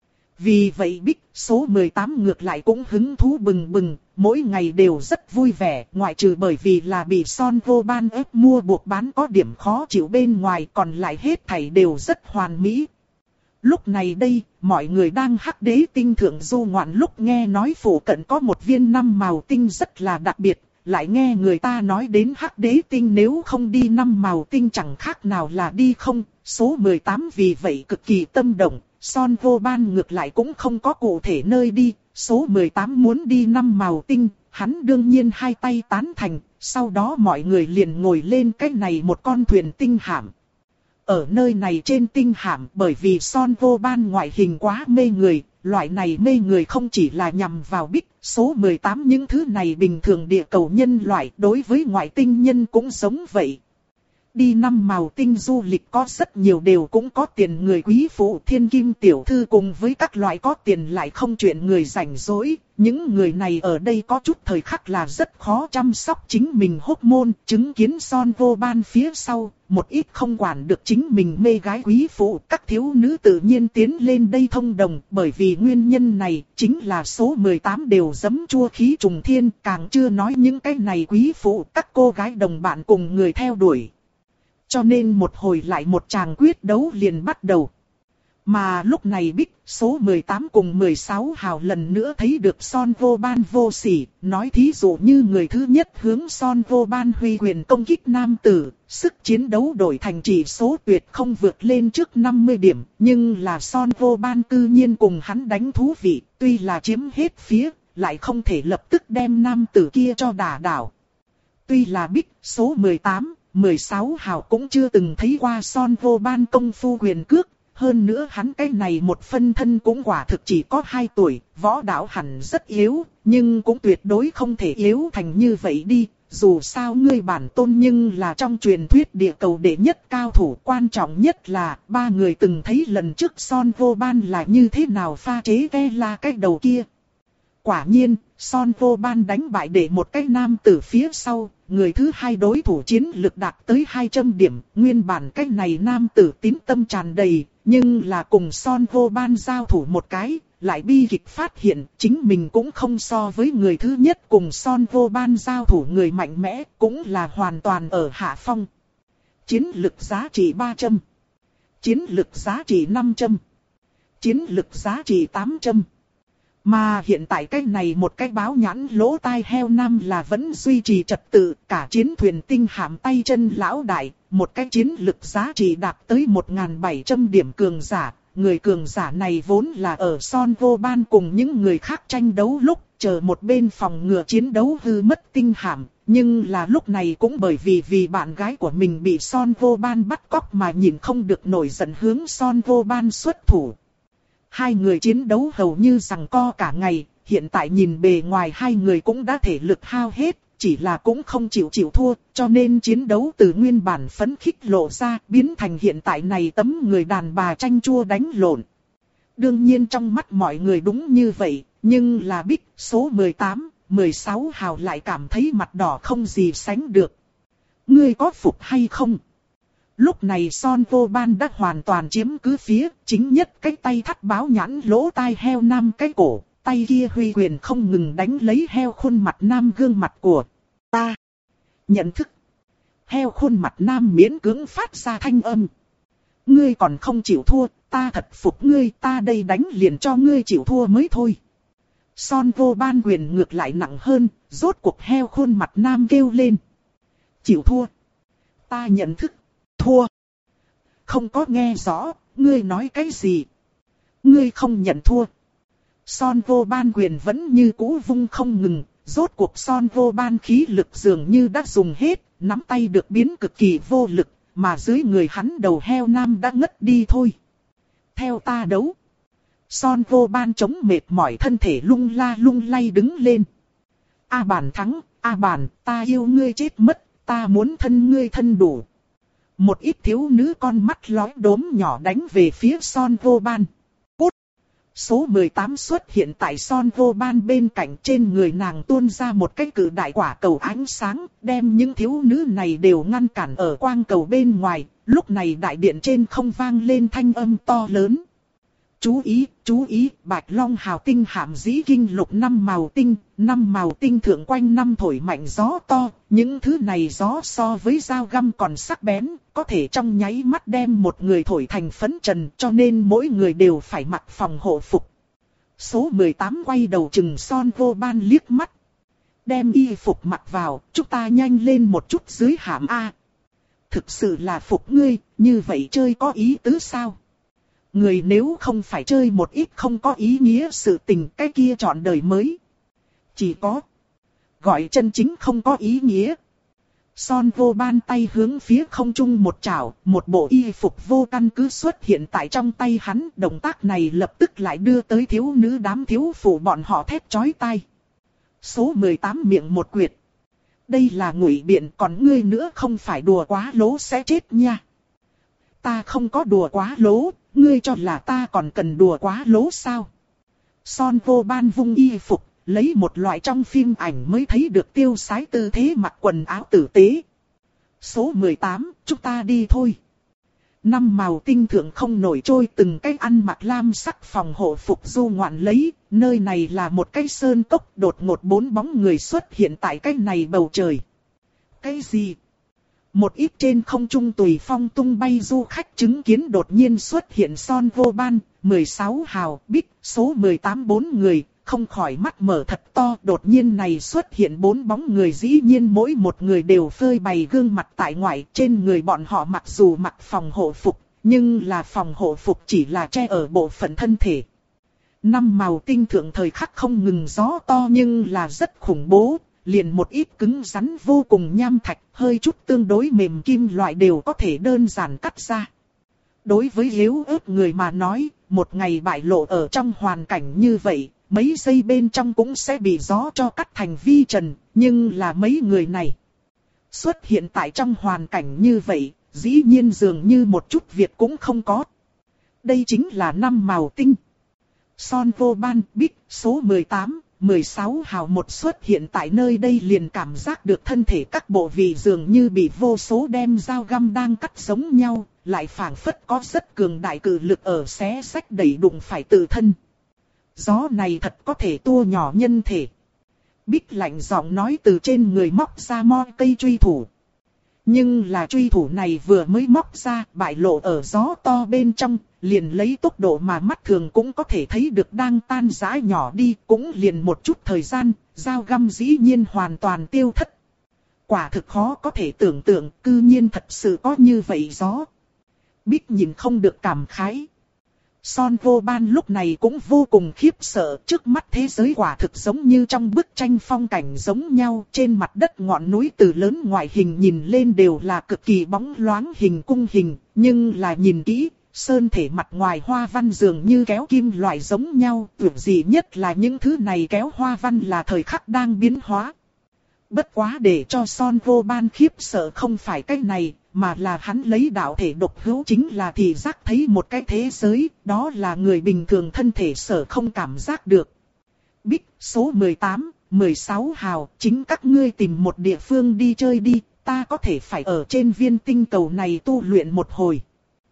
Vì vậy Bích, số mười tám ngược lại cũng hứng thú bừng bừng, mỗi ngày đều rất vui vẻ, ngoại trừ bởi vì là bị Son Vô Ban ép mua buộc bán có điểm khó chịu bên ngoài, còn lại hết thảy đều rất hoàn mỹ. Lúc này đây, mọi người đang hắc đế tinh thượng du ngoạn lúc nghe nói phủ cận có một viên năm màu tinh rất là đặc biệt, lại nghe người ta nói đến hắc đế tinh nếu không đi năm màu tinh chẳng khác nào là đi không, số mười tám vì vậy cực kỳ tâm động, Son Vô Ban ngược lại cũng không có cụ thể nơi đi, số mười tám muốn đi năm màu tinh, hắn đương nhiên hai tay tán thành, sau đó mọi người liền ngồi lên cái này một con thuyền tinh hạm. Ở nơi này trên tinh hạm bởi vì Son Vô Ban ngoại hình quá mê người, loại này mê người không chỉ là nhằm vào Bích, số mười tám những thứ này bình thường địa cầu nhân loại đối với ngoại tinh nhân cũng giống vậy. Đi năm màu tinh du lịch có rất nhiều đều cũng có tiền người quý phụ thiên kim tiểu thư cùng với các loại có tiền lại không chuyện người rảnh rỗi. Những người này ở đây có chút thời khắc là rất khó chăm sóc chính mình hốc môn, chứng kiến Son Vô Ban phía sau, một ít không quản được chính mình mê gái quý phụ, các thiếu nữ tự nhiên tiến lên đây thông đồng, bởi vì nguyên nhân này chính là số mười tám đều giấm chua khí trùng thiên, càng chưa nói những cái này quý phụ, các cô gái đồng bạn cùng người theo đuổi. Cho nên một hồi lại một tràng quyết đấu liền bắt đầu. Mà lúc này Bích, số mười tám cùng mười sáu hào lần nữa thấy được Son Vô Ban vô sỉ, nói thí dụ như người thứ nhất hướng Son Vô Ban huy quyền công kích nam tử, sức chiến đấu đổi thành chỉ số tuyệt không vượt lên trước năm mươi điểm, nhưng là Son Vô Ban cư nhiên cùng hắn đánh thú vị, tuy là chiếm hết phía, lại không thể lập tức đem nam tử kia cho đả đảo. Tuy là Bích, số mười tám, mười sáu hào cũng chưa từng thấy qua Son Vô Ban công phu quyền cước, hơn nữa hắn cái này một phân thân cũng quả thực chỉ có hai tuổi, võ đạo hẳn rất yếu, nhưng cũng tuyệt đối không thể yếu thành như vậy đi, dù sao ngươi bản tôn nhưng là trong truyền thuyết địa cầu đệ nhất cao thủ, quan trọng nhất là ba người từng thấy lần trước Son Vô Ban là như thế nào pha chế ve la cái đầu kia. Quả nhiên, Son Vô Ban đánh bại để một cái nam tử phía sau, người thứ hai đối thủ chiến lực đạt tới hai trăm điểm, nguyên bản cái này nam tử tín tâm tràn đầy, nhưng là cùng Son Vô Ban giao thủ một cái, lại bi kịch phát hiện chính mình cũng không so với người thứ nhất cùng Son Vô Ban giao thủ người mạnh mẽ, cũng là hoàn toàn ở hạ phong. Chiến lực giá trị ba trăm, chiến lực giá trị năm trăm, chiến lực giá trị tám trăm. Mà hiện tại cái này một cái báo nhãn lỗ tai heo nam là vẫn duy trì trật tự, cả chiến thuyền tinh hạm tay chân lão đại, một cái chiến lực giá trị đạt tới một nghìn bảy trăm điểm cường giả, người cường giả này vốn là ở Son Vô Ban cùng những người khác tranh đấu lúc, chờ một bên phòng ngừa chiến đấu hư mất tinh hàm. Nhưng là lúc này cũng bởi vì vì bạn gái của mình bị Son Vô Ban bắt cóc mà nhìn không được nổi giận hướng Son Vô Ban xuất thủ. Hai người chiến đấu hầu như giằng co cả ngày, hiện tại nhìn bề ngoài hai người cũng đã thể lực hao hết, chỉ là cũng không chịu chịu thua, cho nên chiến đấu từ nguyên bản phấn khích lộ ra, biến thành hiện tại này tấm người đàn bà tranh chua đánh lộn. Đương nhiên trong mắt mọi người đúng như vậy, nhưng là Bích số mười tám, mười sáu hào lại cảm thấy mặt đỏ không gì sánh được. Ngươi có phục hay không? Lúc này Son Vô Ban đã hoàn toàn chiếm cứ phía, chính nhất cái tay thắt báo nhãn lỗ tai heo nam cái cổ, tay kia huy quyền không ngừng đánh lấy heo khuôn mặt nam gương mặt của ta. Nhận thức. Heo khuôn mặt nam miễn cưỡng phát ra thanh âm. Ngươi còn không chịu thua, ta thật phục ngươi, ta đây đánh liền cho ngươi chịu thua mới thôi. Son Vô Ban quyền ngược lại nặng hơn, rốt cuộc heo khuôn mặt nam kêu lên. Chịu thua. Ta nhận thức. Thua. Không có nghe rõ, ngươi nói cái gì? Ngươi không nhận thua. Son Vô Ban quyền vẫn như cũ vung không ngừng, rốt cuộc Son Vô Ban khí lực dường như đã dùng hết, nắm tay được biến cực kỳ vô lực, mà dưới người hắn đầu heo nam đã ngất đi thôi. Theo ta đấu. Son Vô Ban chống mệt mỏi thân thể lung la lung lay đứng lên. A Bàn thắng, A Bàn, ta yêu ngươi chết mất, ta muốn thân ngươi thân đủ. Một ít thiếu nữ con mắt lóe đốm nhỏ đánh về phía Son Vô Ban. Cút! Số mười tám xuất hiện tại Son Vô Ban bên cạnh, trên người nàng tuôn ra một cái cự đại quả cầu ánh sáng, đem những thiếu nữ này đều ngăn cản ở quang cầu bên ngoài. Lúc này đại điện trên không vang lên thanh âm to lớn. Chú ý, chú ý, Bạch Long hào tinh hàm dĩ kinh lục năm màu tinh, năm màu tinh thượng quanh năm thổi mạnh gió to, những thứ này gió so với dao găm còn sắc bén, có thể trong nháy mắt đem một người thổi thành phấn trần, cho nên mỗi người đều phải mặc phòng hộ phục. Số mười tám quay đầu chừng Son Vô Ban liếc mắt. Đem y phục mặc vào, chúng ta nhanh lên một chút dưới hàm A. Thực sự là phục ngươi, như vậy chơi có ý tứ sao? Người nếu không phải chơi một ít không có ý nghĩa sự tình, cái kia chọn đời mới. Chỉ có gọi chân chính không có ý nghĩa. Son Vô Ban tay hướng phía không trung một chảo, một bộ y phục vô căn cứ xuất hiện tại trong tay hắn. Động tác này lập tức lại đưa tới thiếu nữ đám thiếu phụ bọn họ thét chói tai. Số mười tám miệng một quyệt. Đây là ngụy biện, còn ngươi nữa không phải đùa quá lố sẽ chết nha. Ta không có đùa quá lố, ngươi cho là ta còn cần đùa quá lố sao? Son Vô Ban vung y phục, lấy một loại trong phim ảnh mới thấy được tiêu sái tư thế mặc quần áo tử tế. Số mười tám, chúng ta đi thôi. Năm màu tinh thượng không nổi trôi từng cái ăn mặc lam sắc phòng hộ phục du ngoạn lấy, nơi này là một cái sơn cốc, đột ngột bốn bóng người xuất hiện tại cái này bầu trời. Cái gì? Một ít trên không trung tùy phong tung bay du khách chứng kiến đột nhiên xuất hiện Son Vô Ban, mười sáu hào, Bích, số mười tám bốn người, không khỏi mắt mở thật to. Đột nhiên này xuất hiện bốn bóng người, dĩ nhiên mỗi một người đều phơi bày gương mặt tại ngoại. Trên người bọn họ mặc dù mặc phòng hộ phục, nhưng là phòng hộ phục chỉ là che ở bộ phận thân thể. Năm màu tinh thượng thời khắc không ngừng gió to nhưng là rất khủng bố. Liền một ít cứng rắn vô cùng nham thạch, hơi chút tương đối mềm kim loại đều có thể đơn giản cắt ra. Đối với yếu ớt người mà nói, một ngày bại lộ ở trong hoàn cảnh như vậy, mấy giây bên trong cũng sẽ bị gió cho cắt thành vi trần. Nhưng là mấy người này xuất hiện tại trong hoàn cảnh như vậy, dĩ nhiên dường như một chút việc cũng không có. Đây chính là năm màu tinh. Son Vô Ban, Bích, số mười tám. mười sáu hào một xuất hiện tại nơi đây liền cảm giác được thân thể các bộ vị dường như bị vô số đem dao găm đang cắt giống nhau, lại phảng phất có rất cường đại cự lực ở xé xách đẩy đụng phải tự thân. Gió này thật có thể tua nhỏ nhân thể. Bích lạnh giọng nói từ trên người móc ra mo cây truy thủ. Nhưng là truy thủ này vừa mới móc ra, bại lộ ở gió to bên trong, liền lấy tốc độ mà mắt thường cũng có thể thấy được đang tan rã nhỏ đi, cũng liền một chút thời gian, dao găm dĩ nhiên hoàn toàn tiêu thất. Quả thực khó có thể tưởng tượng, cư nhiên thật sự có như vậy gió. Bích nhìn không được cảm khái. Son Vô Ban lúc này cũng vô cùng khiếp sợ, trước mắt thế giới quả thực giống như trong bức tranh phong cảnh giống nhau, trên mặt đất ngọn núi từ lớn ngoại hình nhìn lên đều là cực kỳ bóng loáng hình cung hình, nhưng là nhìn kỹ, sơn thể mặt ngoài hoa văn dường như kéo kim loại giống nhau, tưởng gì nhất là những thứ này kéo hoa văn là thời khắc đang biến hóa. Bất quá để cho Son Vô Ban khiếp sợ không phải cái này, mà là hắn lấy đạo thể độc hữu chính là thị giác thấy một cái thế giới, đó là người bình thường thân thể sở không cảm giác được. Bích, số mười tám, mười sáu hào, chính các ngươi tìm một địa phương đi chơi đi, ta có thể phải ở trên viên tinh cầu này tu luyện một hồi.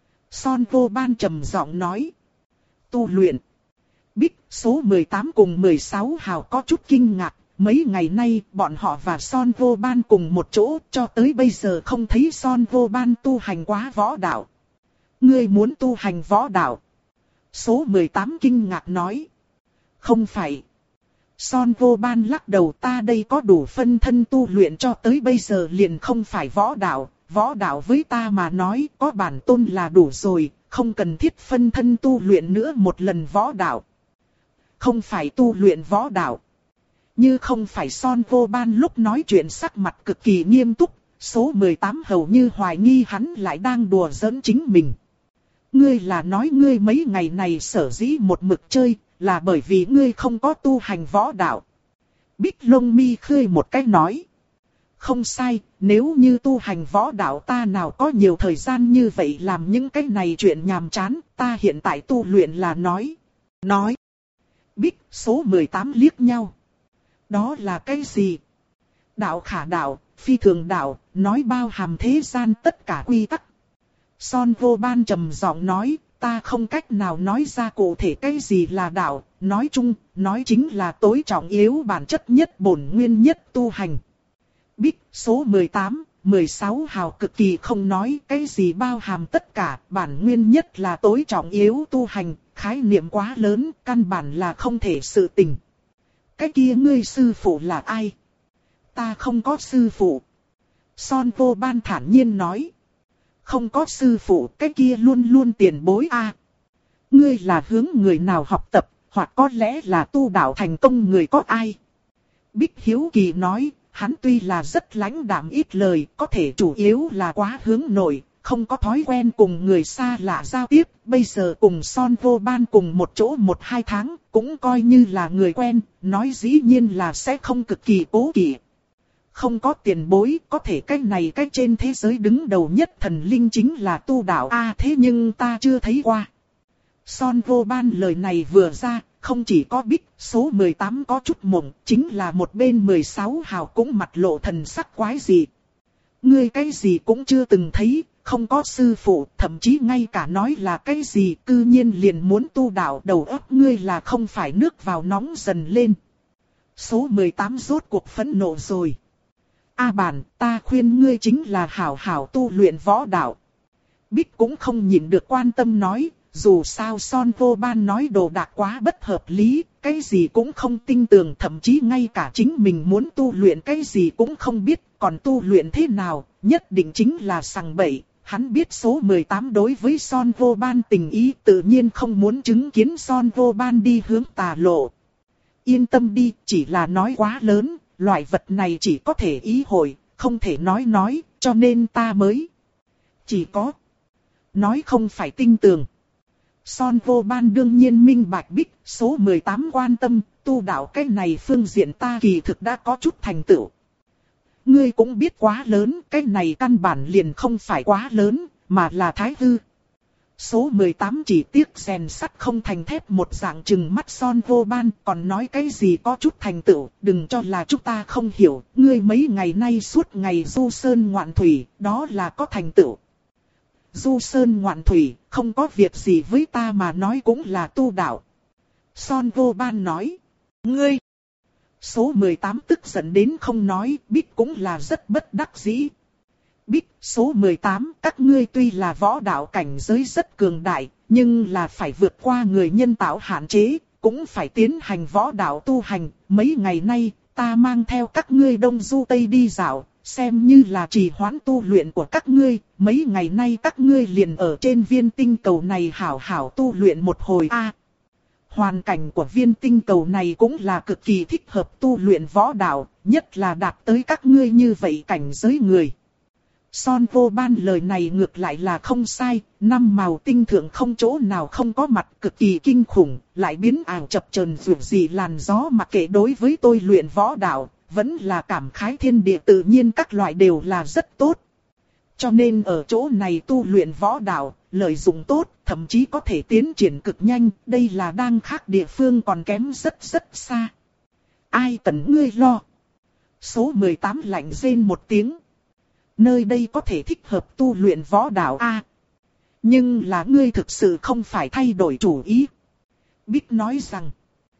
Son Vô Ban trầm giọng nói. Tu luyện. Bích, số mười tám cùng mười sáu hào có chút kinh ngạc. Mấy ngày nay, bọn họ và Son Vô Ban cùng một chỗ, cho tới bây giờ không thấy Son Vô Ban tu hành quá võ đạo. Ngươi muốn tu hành võ đạo? Số mười tám kinh ngạc nói. Không phải. Son Vô Ban lắc đầu, ta đây có đủ phân thân tu luyện cho tới bây giờ liền không phải võ đạo. Võ đạo với ta mà nói có bản tôn là đủ rồi, không cần thiết phân thân tu luyện nữa một lần võ đạo. Không phải tu luyện võ đạo. Như không phải Son Vô Ban lúc nói chuyện sắc mặt cực kỳ nghiêm túc, số mười tám hầu như hoài nghi hắn lại đang đùa giỡn chính mình. Ngươi là nói ngươi mấy ngày này sở dĩ một mực chơi, là bởi vì ngươi không có tu hành võ đạo. Bích lông mi khơi một cách nói. Không sai, nếu như tu hành võ đạo ta nào có nhiều thời gian như vậy làm những cái này chuyện nhàm chán, ta hiện tại tu luyện là nói. Nói. Bích, số mười tám liếc nhau. Đó là cái gì? Đạo khả đạo, phi thường đạo, nói bao hàm thế gian tất cả quy tắc. Son Vô Ban trầm giọng nói, ta không cách nào nói ra cụ thể cái gì là đạo, nói chung, nói chính là tối trọng yếu bản chất nhất bổn nguyên nhất tu hành. Bích, số mười tám, mười sáu hào cực kỳ không nói cái gì bao hàm tất cả, bản nguyên nhất là tối trọng yếu tu hành, khái niệm quá lớn, căn bản là không thể sự tình. Cái kia ngươi sư phụ là ai? Ta không có sư phụ. Son Vô Ban thản nhiên nói. Không có sư phụ, cái kia luôn luôn tiền bối a. Ngươi là hướng người nào học tập, hoặc có lẽ là tu đạo thành công người có ai? Bích hiếu kỳ nói, hắn tuy là rất lãnh đạm ít lời, có thể chủ yếu là quá hướng nội, không có thói quen cùng người xa lạ giao tiếp, bây giờ cùng Son Vô Ban cùng một chỗ một hai tháng, cũng coi như là người quen, nói dĩ nhiên là sẽ không cực kỳ cố kỵ. Không có tiền bối, có thể cái này cái trên thế giới đứng đầu nhất thần linh chính là tu đạo a à, thế nhưng ta chưa thấy qua. Son Vô Ban lời này vừa ra, không chỉ có Bích, số mười tám có chút mộng, chính là một bên mười sáu hào cũng mặt lộ thần sắc quái dị. Ngươi cái gì cũng chưa từng thấy, không có sư phụ, thậm chí ngay cả nói là cái gì, cư nhiên liền muốn tu đạo, đầu óc ngươi là không phải nước vào nóng dần lên. Số mười tám rốt cuộc phẫn nộ rồi. A bản, ta khuyên ngươi chính là hảo hảo tu luyện võ đạo. Bích cũng không nhịn được quan tâm nói, dù sao Son Vô Ban nói đồ đạc quá bất hợp lý, cái gì cũng không tin tưởng, thậm chí ngay cả chính mình muốn tu luyện cái gì cũng không biết, còn tu luyện thế nào, nhất định chính là sằng bậy. Hắn biết số mười tám đối với Son Vô Ban tình ý, tự nhiên không muốn chứng kiến Son Vô Ban đi hướng tà lộ. Yên tâm đi, chỉ là nói quá lớn, loại vật này chỉ có thể ý hội, không thể nói nói, cho nên ta mới chỉ có nói không phải tin tưởng. Son Vô Ban đương nhiên minh bạch Bích, số mười tám quan tâm, tu đạo cái này phương diện ta kỳ thực đã có chút thành tựu. Ngươi cũng biết quá lớn, cái này căn bản liền không phải quá lớn, mà là thái hư. Số mười tám chỉ tiếc rèn sắt không thành thép một dạng trừng mắt Son Vô Ban, còn nói cái gì có chút thành tựu, đừng cho là chúng ta không hiểu, ngươi mấy ngày nay suốt ngày du sơn ngoạn thủy, đó là có thành tựu. Du sơn ngoạn thủy, không có việc gì với ta mà nói cũng là tu đạo. Son Vô Ban nói, ngươi. Số mười tám tức giận đến không nói, Bích cũng là rất bất đắc dĩ. Bích, số mười tám, các ngươi tuy là võ đạo cảnh giới rất cường đại, nhưng là phải vượt qua người nhân tạo hạn chế, cũng phải tiến hành võ đạo tu hành. Mấy ngày nay, ta mang theo các ngươi Đông Du Tây đi dạo, xem như là trì hoãn tu luyện của các ngươi, mấy ngày nay các ngươi liền ở trên viên tinh cầu này hảo hảo tu luyện một hồi a. Hoàn cảnh của viên tinh cầu này cũng là cực kỳ thích hợp tu luyện võ đạo, nhất là đạt tới các ngươi như vậy cảnh giới người. Son vô ban lời này ngược lại là không sai, năm màu tinh thượng không chỗ nào không có mặt cực kỳ kinh khủng, lại biến ảo chập chờn dù gì làn gió mặc kệ đối với tôi luyện võ đạo, vẫn là cảm khái thiên địa tự nhiên các loại đều là rất tốt. Cho nên ở chỗ này tu luyện võ đạo, lợi dụng tốt, thậm chí có thể tiến triển cực nhanh, đây là đang khác địa phương còn kém rất rất xa. Ai cần ngươi lo? Số mười tám lạnh rên một tiếng. Nơi đây có thể thích hợp tu luyện võ đạo a. Nhưng là ngươi thực sự không phải thay đổi chủ ý. Bích nói rằng,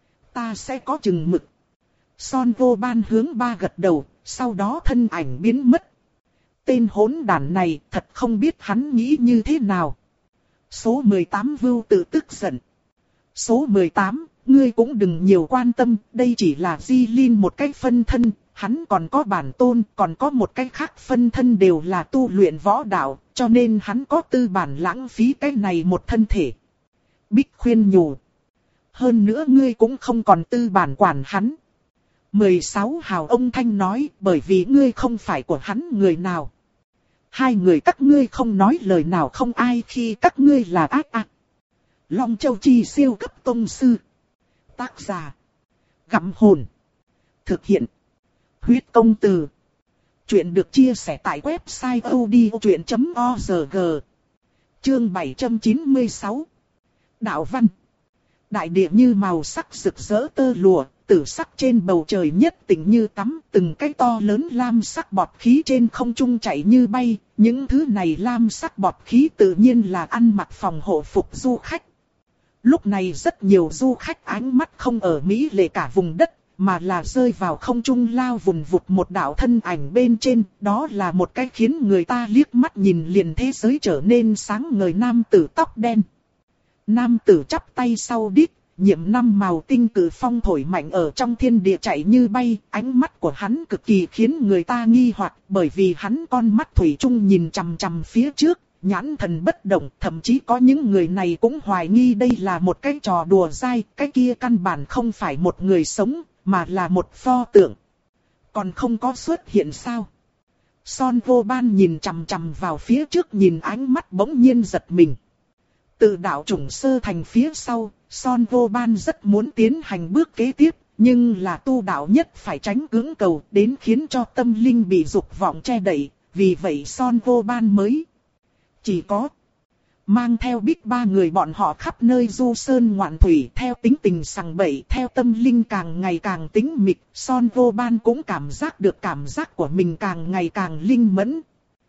ta sẽ có chừng mực. Son vô ban hướng ba gật đầu, sau đó thân ảnh biến mất. Tên hỗn đản này thật không biết hắn nghĩ như thế nào. Số mười tám vưu tự tức giận. Số mười tám, ngươi cũng đừng nhiều quan tâm, đây chỉ là Di Linh một cái phân thân, hắn còn có bản tôn, còn có một cái khác phân thân đều là tu luyện võ đạo, cho nên hắn có tư bản lãng phí cái này một thân thể. Bích khuyên nhủ. Hơn nữa ngươi cũng không còn tư bản quản hắn. mười sáu hào ông Thanh nói, bởi vì ngươi không phải của hắn người nào. Hai người các ngươi không nói lời nào không ai khi các ngươi là ác ác. Long Châu Chi siêu cấp tông sư. Tác giả. Gặm hồn. Thực hiện. Huyết công từ. Chuyện được chia sẻ tại website odchuyện chấm org. Chương bảy trăm chín mươi sáu. Đạo văn. Đại địa như màu sắc rực rỡ tơ lụa, tử sắc trên bầu trời nhất tỉnh như tắm, từng cái to lớn lam sắc bọt khí trên không trung chạy như bay, những thứ này lam sắc bọt khí tự nhiên là ăn mặc phòng hộ phục du khách. Lúc này rất nhiều du khách ánh mắt không ở Mỹ lệ cả vùng đất, mà là rơi vào không trung lao vùn vụt một đạo thân ảnh bên trên, đó là một cái khiến người ta liếc mắt nhìn liền thế giới trở nên sáng ngời nam tử tóc đen. Nam tử chắp tay sau đít, nhiệm năm màu tinh cử phong thổi mạnh ở trong thiên địa chạy như bay, ánh mắt của hắn cực kỳ khiến người ta nghi hoặc, bởi vì hắn con mắt thủy chung nhìn chằm chằm phía trước, nhãn thần bất động, thậm chí có những người này cũng hoài nghi đây là một cái trò đùa dai, cái kia căn bản không phải một người sống, mà là một pho tượng. Còn không có xuất hiện sao? Son vô ban nhìn chằm chằm vào phía trước, nhìn ánh mắt bỗng nhiên giật mình. Từ đạo chủng sơ thành phía sau, Son vô ban rất muốn tiến hành bước kế tiếp, nhưng là tu đạo nhất phải tránh cưỡng cầu đến khiến cho tâm linh bị dục vọng che đậy, vì vậy Son vô ban mới chỉ có mang theo Bích ba người bọn họ khắp nơi du sơn ngoạn thủy, theo tính tình sằng bậy, theo tâm linh càng ngày càng tĩnh mịch, Son vô ban cũng cảm giác được cảm giác của mình càng ngày càng linh mẫn.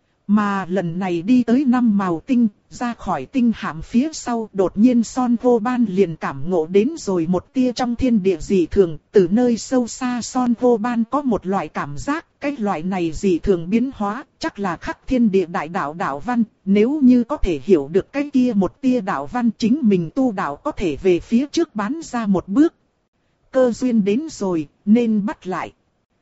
Mà lần này đi tới năm màu tinh, ra khỏi tinh hạm phía sau, đột nhiên Son vô ban liền cảm ngộ đến rồi một tia trong thiên địa dị thường, từ nơi sâu xa Son vô ban có một loại cảm giác, cái loại này dị thường biến hóa, chắc là khắc thiên địa đại đạo đạo văn, nếu như có thể hiểu được cái kia một tia đạo văn chính mình tu đạo có thể về phía trước bắn ra một bước. Cơ duyên đến rồi, nên bắt lại.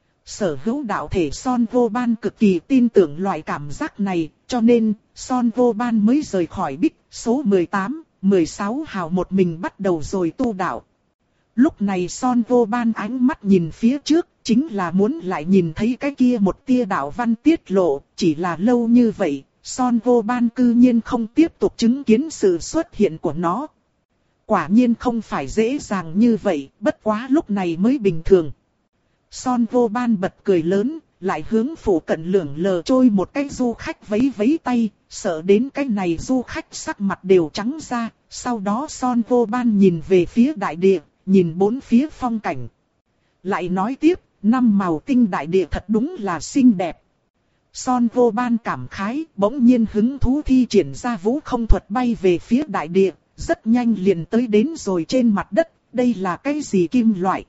Sở hữu đạo thể Son vô ban cực kỳ tin tưởng loại cảm giác này, cho nên Son vô ban mới rời khỏi Bích, số mười tám, mười sáu hào một mình bắt đầu rồi tu đạo. Lúc này Son vô ban ánh mắt nhìn phía trước, chính là muốn lại nhìn thấy cái kia một tia đạo văn tiết lộ, chỉ là lâu như vậy, Son vô ban cư nhiên không tiếp tục chứng kiến sự xuất hiện của nó. Quả nhiên không phải dễ dàng như vậy, bất quá lúc này mới bình thường. Son vô ban bật cười lớn, lại hướng phủ cận lưỡng lờ trôi một cái du khách vẫy vẫy tay, sợ đến cái này du khách sắc mặt đều trắng ra, sau đó Son vô ban nhìn về phía đại địa, nhìn bốn phía phong cảnh. Lại nói tiếp, năm màu tinh đại địa thật đúng là xinh đẹp. Son vô ban cảm khái, bỗng nhiên hứng thú thi triển ra vũ không thuật bay về phía đại địa, rất nhanh liền tới đến rồi trên mặt đất, đây là cái gì kim loại?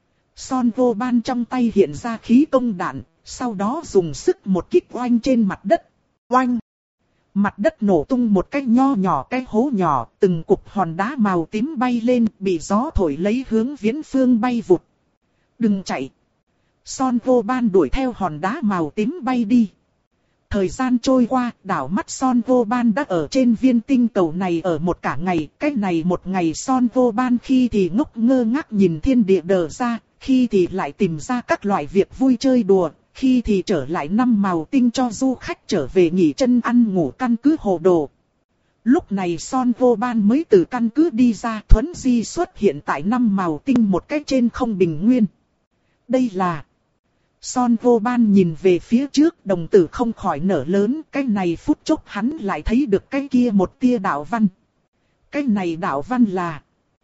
Son vô ban trong tay hiện ra khí công đạn, sau đó dùng sức một kích oanh trên mặt đất. Oanh! Mặt đất nổ tung một cái nho nhỏ cái hố nhỏ, từng cục hòn đá màu tím bay lên, bị gió thổi lấy hướng viễn phương bay vụt. Đừng chạy! Son Vô Ban đuổi theo hòn đá màu tím bay đi. Thời gian trôi qua, đảo mắt Son Vô Ban đã ở trên viên tinh cầu này ở một cả ngày. Cái này một ngày Son Vô Ban khi thì ngốc ngơ ngác nhìn thiên địa đờ ra, khi thì lại tìm ra các loại việc vui chơi đùa, khi thì trở lại năm màu tinh cho du khách trở về nghỉ chân ăn ngủ căn cứ hồ đồ. Lúc này Son Vô Ban mới từ căn cứ đi ra, thuấn di xuất hiện tại năm màu tinh một cách trên không bình nguyên. Đây là... Son Vô Ban nhìn về phía trước, đồng tử không khỏi nở lớn, cái này phút chốc hắn lại thấy được cái kia một tia đạo văn. Cái này đạo văn là...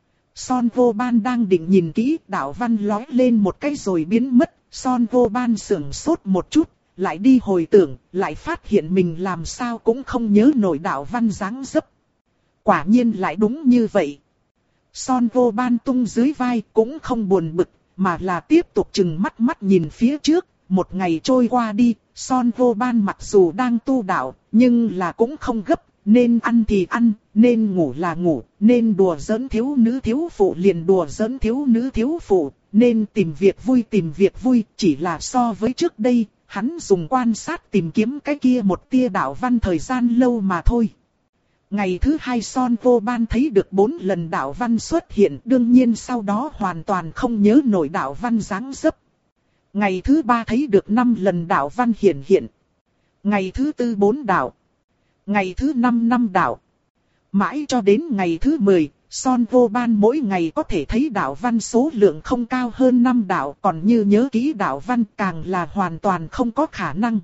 Son Vô Ban đang định nhìn kỹ, đạo văn lói lên một cái rồi biến mất. Son Vô Ban sững sốt một chút, lại đi hồi tưởng, lại phát hiện mình làm sao cũng không nhớ nổi đạo văn dáng dấp. Quả nhiên lại đúng như vậy. Son Vô Ban tung dưới vai cũng không buồn bực, mà là tiếp tục chừng mắt mắt nhìn phía trước. Một ngày trôi qua đi, Son Vô Ban mặc dù đang tu đạo, nhưng là cũng không gấp. Nên ăn thì ăn, nên ngủ là ngủ, nên đùa giỡn thiếu nữ thiếu phụ liền đùa giỡn thiếu nữ thiếu phụ, nên tìm việc vui tìm việc vui, chỉ là so với trước đây, hắn dùng quan sát tìm kiếm cái kia một tia đạo văn thời gian lâu mà thôi. Ngày thứ hai Son Vô Ban thấy được bốn lần đạo văn xuất hiện, đương nhiên sau đó hoàn toàn không nhớ nổi đạo văn dáng dấp. Ngày thứ ba thấy được năm lần đạo văn hiện hiện. Ngày thứ tư bốn đạo. Ngày thứ năm năm đạo. Mãi cho đến ngày thứ mười, Son Vô Ban mỗi ngày có thể thấy đạo văn số lượng không cao hơn năm đạo, còn như nhớ kỹ đạo văn càng là hoàn toàn không có khả năng.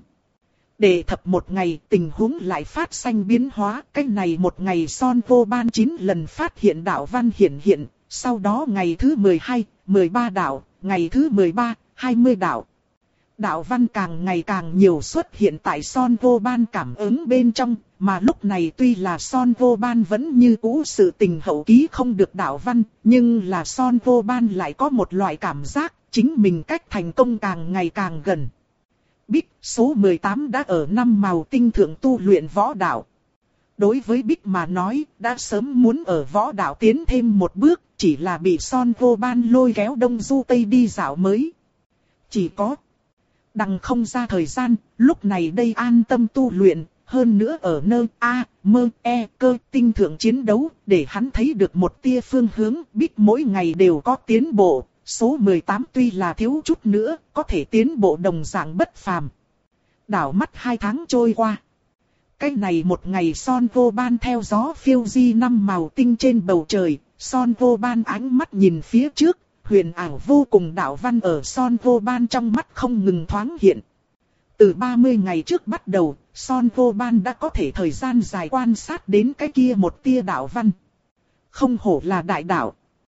Để thập một ngày, tình huống lại phát sinh biến hóa, cái này một ngày Son Vô Ban chín lần phát hiện đạo văn hiện hiện, sau đó ngày thứ mười hai, mười ba đạo, ngày thứ mười ba, hai mươi đạo. Đạo văn càng ngày càng nhiều xuất hiện tại Son Vô Ban cảm ứng bên trong, mà lúc này tuy là Son Vô Ban vẫn như cũ sự tình hậu ký không được đạo văn, nhưng là Son Vô Ban lại có một loại cảm giác, chính mình cách thành công càng ngày càng gần. Bích số mười tám đã ở năm màu tinh thượng tu luyện võ đạo. Đối với Bích mà nói, đã sớm muốn ở võ đạo tiến thêm một bước, chỉ là bị Son Vô Ban lôi kéo Đông Du Tây đi dạo mới. Chỉ có đằng không ra thời gian, lúc này đây an tâm tu luyện, hơn nữa ở nơi A, mơ, e, cơ tinh thượng chiến đấu, để hắn thấy được một tia phương hướng, Bích mỗi ngày đều có tiến bộ, số mười tám tuy là thiếu chút nữa, có thể tiến bộ đồng dạng bất phàm. Đảo mắt hai tháng trôi qua. Cái này một ngày Son Vô Ban theo gió phiêu di năm màu tinh trên bầu trời, Son Vô Ban ánh mắt nhìn phía trước. Huyền ảo vô cùng đạo văn ở Son Vô Ban trong mắt không ngừng thoáng hiện. Từ ba mươi ngày trước bắt đầu, Son Vô Ban đã có thể thời gian dài quan sát đến cái kia một tia đạo văn. Không hổ là đại đạo.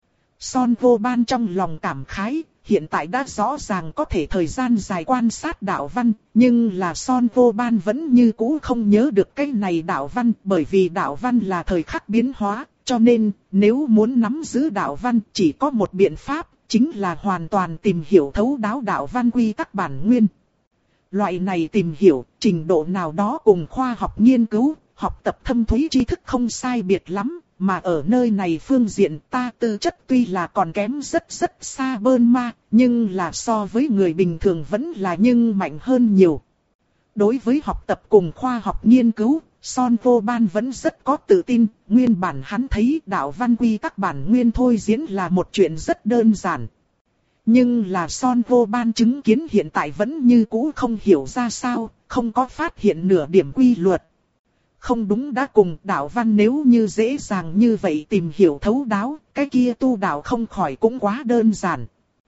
Son Vô Ban trong lòng cảm khái, hiện tại đã rõ ràng có thể thời gian dài quan sát đạo văn, nhưng là Son Vô Ban vẫn như cũ không nhớ được cái này đạo văn, bởi vì đạo văn là thời khắc biến hóa. Cho nên, nếu muốn nắm giữ đạo văn chỉ có một biện pháp, chính là hoàn toàn tìm hiểu thấu đáo đạo văn quy tắc bản nguyên. Loại này tìm hiểu, trình độ nào đó cùng khoa học nghiên cứu, học tập thâm thúy tri thức không sai biệt lắm, mà ở nơi này phương diện ta tư chất tuy là còn kém rất rất xa bơn ma, nhưng là so với người bình thường vẫn là nhưng mạnh hơn nhiều. Đối với học tập cùng khoa học nghiên cứu, Son Vô Ban vẫn rất có tự tin, nguyên bản hắn thấy đạo văn quy tắc bản nguyên thôi diễn là một chuyện rất đơn giản. Nhưng là Son Vô Ban chứng kiến hiện tại vẫn như cũ không hiểu ra sao, không có phát hiện nửa điểm quy luật. Không đúng đã cùng đạo văn nếu như dễ dàng như vậy tìm hiểu thấu đáo, cái kia tu đạo không khỏi cũng quá đơn giản.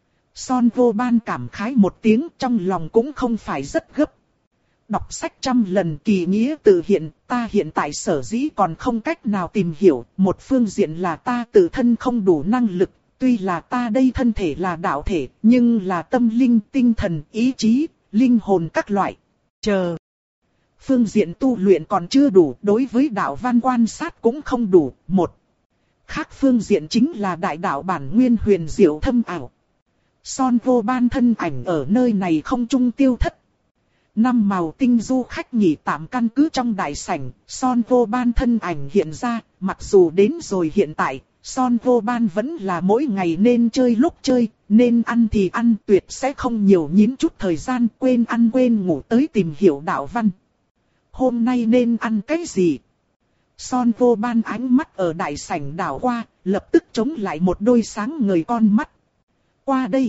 Son Vô Ban cảm khái một tiếng, trong lòng cũng không phải rất gấp. Đọc sách trăm lần kỳ nghĩa tự hiện, ta hiện tại sở dĩ còn không cách nào tìm hiểu, một phương diện là ta tự thân không đủ năng lực, tuy là ta đây thân thể là đạo thể, nhưng là tâm linh, tinh thần, ý chí, linh hồn các loại. Chờ. Phương diện tu luyện còn chưa đủ, đối với đạo văn quan sát cũng không đủ, một. Khác phương diện chính là đại đạo bản nguyên huyền diệu thâm ảo. Son Vô Ban thân ảnh ở nơi này không trung tiêu thất. Năm màu tinh du khách nghỉ tạm căn cứ trong đại sảnh, Son Vô Ban thân ảnh hiện ra, mặc dù đến rồi hiện tại, Son vô ban vẫn là mỗi ngày nên chơi lúc chơi, nên ăn thì ăn, tuyệt sẽ không nhiều nhín chút thời gian quên ăn quên ngủ tới tìm hiểu đạo văn. Hôm nay nên ăn cái gì? Son vô ban ánh mắt ở đại sảnh đảo qua, lập tức chống lại một đôi sáng ngời con mắt. Qua đây.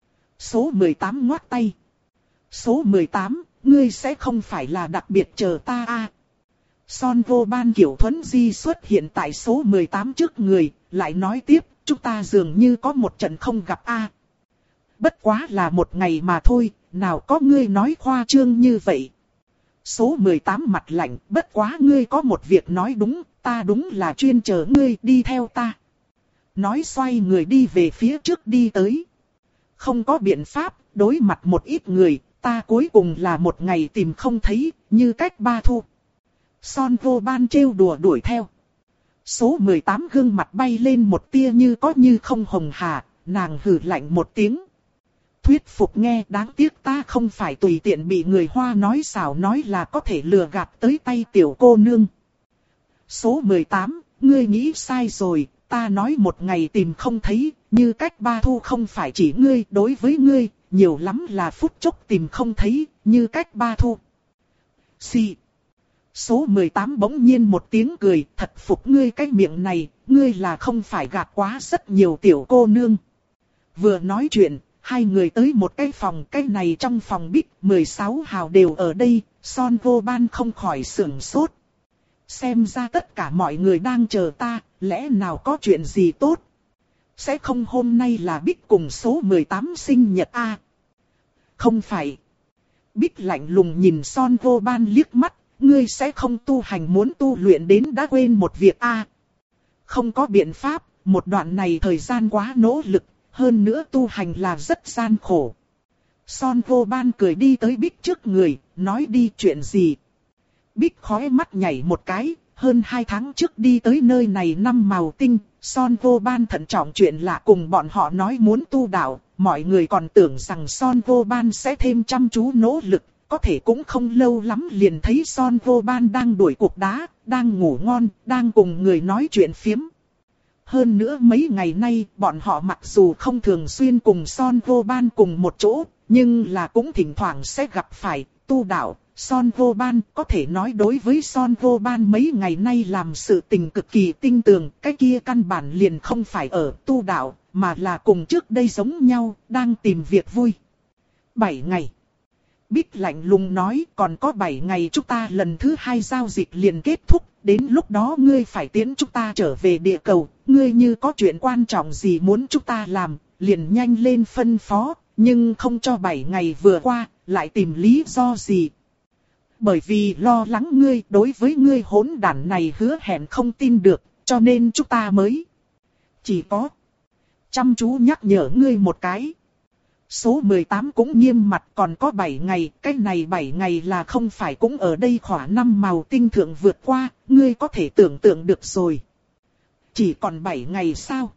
Số mười tám ngoắt tay. Số mười tám, ngươi sẽ không phải là đặc biệt chờ ta à? Son vô ban kiểu thuấn di xuất hiện tại số mười tám trước người, lại nói tiếp, chúng ta dường như có một trận không gặp a. À. Bất quá là một ngày mà thôi, nào có ngươi nói khoa trương như vậy. Số mười tám mặt lạnh, bất quá ngươi có một việc nói đúng, ta đúng là chuyên chờ ngươi đi theo ta. Nói xoay người đi về phía trước đi tới. Không có biện pháp, đối mặt một ít người, ta cuối cùng là một ngày tìm không thấy, như cách ba thu. Son vô ban trêu đùa đuổi theo. Số mười tám gương mặt bay lên một tia như có như không hồng hà, nàng hừ lạnh một tiếng. Thuyết phục nghe, đáng tiếc ta không phải tùy tiện bị người Hoa nói xảo nói là có thể lừa gạt tới tay tiểu cô nương. Số mười tám, ngươi nghĩ sai rồi, ta nói một ngày tìm không thấy, như cách ba thu không phải chỉ ngươi, đối với ngươi, nhiều lắm là phút chốc tìm không thấy, như cách ba thu. Xì. Số mười tám bỗng nhiên một tiếng cười, thật phục ngươi cái miệng này, ngươi là không phải gạt quá rất nhiều tiểu cô nương. Vừa nói chuyện, hai người tới một cái phòng, cái này trong phòng bích, mười sáu hào đều ở đây, Son vô ban không khỏi sửng sốt. Xem ra tất cả mọi người đang chờ ta, lẽ nào có chuyện gì tốt? Sẽ không hôm nay là bích cùng số mười tám sinh nhật a? À? Không phải. Bích lạnh lùng nhìn Son vô ban liếc mắt. Ngươi sẽ không tu hành muốn tu luyện đến đã quên một việc a? À? Không có biện pháp, một đoạn này thời gian quá nỗ lực, hơn nữa tu hành là rất gian khổ. Son vô ban cười đi tới Bích trước người, nói đi chuyện gì. Bích khóe mắt nhảy một cái, hơn hai tháng trước đi tới nơi này năm màu tinh, Son vô ban thận trọng chuyện lạ cùng bọn họ nói muốn tu đạo, mọi người còn tưởng rằng Son vô ban sẽ thêm chăm chú nỗ lực. Có thể cũng không lâu lắm liền thấy Son vô ban đang đuổi cuộc đá, đang ngủ ngon, đang cùng người nói chuyện phiếm. Hơn nữa mấy ngày nay bọn họ mặc dù không thường xuyên cùng Son vô ban cùng một chỗ, nhưng là cũng thỉnh thoảng sẽ gặp phải tu đạo. Son vô ban có thể nói đối với Son vô ban mấy ngày nay làm sự tình cực kỳ tinh tường, cái kia căn bản liền không phải ở tu đạo, mà là cùng trước đây giống nhau, đang tìm việc vui. Bảy ngày. Bích lạnh lùng nói còn có bảy ngày chúng ta lần thứ hai giao dịch liền kết thúc, đến lúc đó ngươi phải tiễn chúng ta trở về địa cầu, ngươi như có chuyện quan trọng gì muốn chúng ta làm, liền nhanh lên phân phó, nhưng không cho bảy ngày vừa qua, lại tìm lý do gì. Bởi vì lo lắng ngươi đối với ngươi hỗn đản này hứa hẹn không tin được, cho nên chúng ta mới chỉ có chăm chú nhắc nhở ngươi một cái. Số mười tám cũng nghiêm mặt còn có bảy ngày, cái này bảy ngày là không phải cũng ở đây khỏa năm màu tinh thượng vượt qua, ngươi có thể tưởng tượng được rồi. Chỉ còn bảy ngày sao?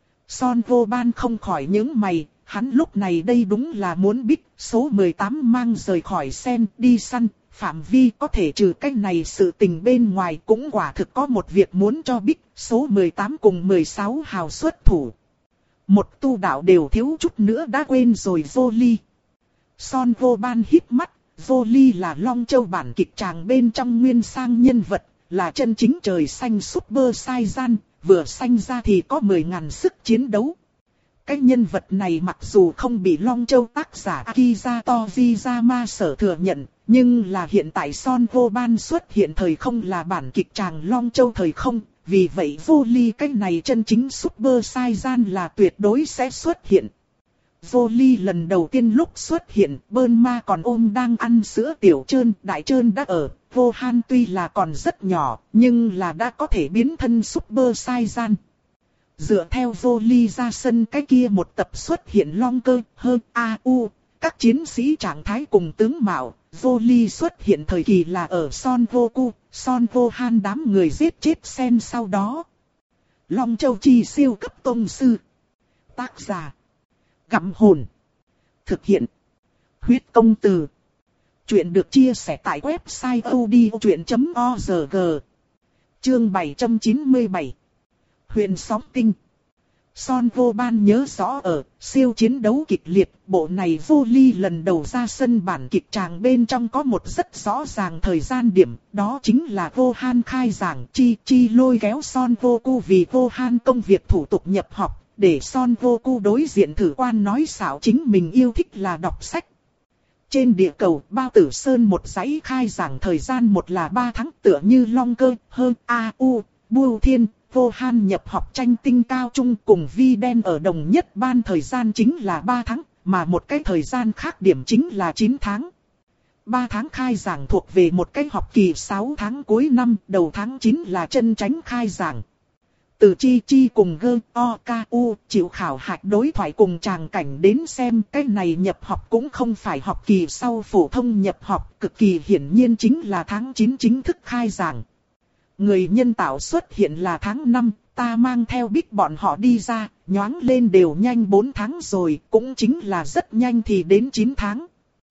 Son vô ban không khỏi những mày, hắn lúc này đây đúng là muốn Bích số mười tám mang rời khỏi sen đi săn, phạm vi có thể trừ cái này sự tình bên ngoài cũng quả thực có một việc muốn cho Bích số mười tám cùng mười sáu hào xuất thủ. Một tu đạo đều thiếu chút nữa đã quên rồi Vô Ly. Son vô ban hít mắt, Vô Ly là Long Châu bản kịch tràng bên trong nguyên sang nhân vật, là chân chính trời xanh Super Saiyan, vừa sanh ra thì có mười ngàn sức chiến đấu. Cái nhân vật này mặc dù không bị Long Châu tác giả Akira Toriyama sở thừa nhận, nhưng là hiện tại Son vô ban xuất hiện thời không là bản kịch tràng Long Châu thời không. Vì vậy Vô Ly cái này chân chính Super Saiyan là tuyệt đối sẽ xuất hiện. Vô Ly lần đầu tiên lúc xuất hiện, Bơn Ma còn ôm đang ăn sữa tiểu trơn, đại trơn đã ở. Vô Han tuy là còn rất nhỏ, nhưng là đã có thể biến thân Super Saiyan. Dựa theo Vô Ly ra sân cái kia một tập xuất hiện Long Cơ, hơn A U, các chiến sĩ trạng thái cùng tướng mạo. Vô Ly xuất hiện thời kỳ là ở Son Goku, Son Gohan đám người giết chết sen sau đó. Long Châu Chi siêu cấp tông sư. Tác giả. Gặm hồn. Thực hiện. Huyết công từ. Chuyện được chia sẻ tại website odchuyện chấm org. Chương bảy trăm chín mươi bảy. Huyền sóng tinh. Son vô ban nhớ rõ ở siêu chiến đấu kịch liệt, bộ này vô ly lần đầu ra sân bản kịch tràng bên trong có một rất rõ ràng thời gian điểm, đó chính là vô han khai giảng chi chi lôi kéo Son vô cu vì vô han công việc thủ tục nhập học, để Son vô cu đối diện thử quan nói xảo chính mình yêu thích là đọc sách. Trên địa cầu, Bao Tử Sơn một dãy khai giảng thời gian một là ba tháng tựa như Long Cơ, Hơn, A, U, Bưu Thiên. Vô han nhập học tranh tinh cao trung cùng Vi đen ở đồng nhất ban thời gian chính là ba tháng, mà một cái thời gian khác điểm chính là chín tháng. ba tháng khai giảng thuộc về một cái học kỳ sáu tháng cuối năm, đầu tháng chín là chân chánh khai giảng. Từ Chi Chi cùng Gơ, O, K, U chịu khảo hạch đối thoại cùng tràng cảnh đến xem cái này nhập học cũng không phải học kỳ sau phổ thông nhập học, cực kỳ hiển nhiên chính là tháng chín chính thức khai giảng. Người nhân tạo xuất hiện là tháng năm, ta mang theo Bích bọn họ đi ra, nhoáng lên đều nhanh bốn tháng rồi, cũng chính là rất nhanh thì đến chín tháng.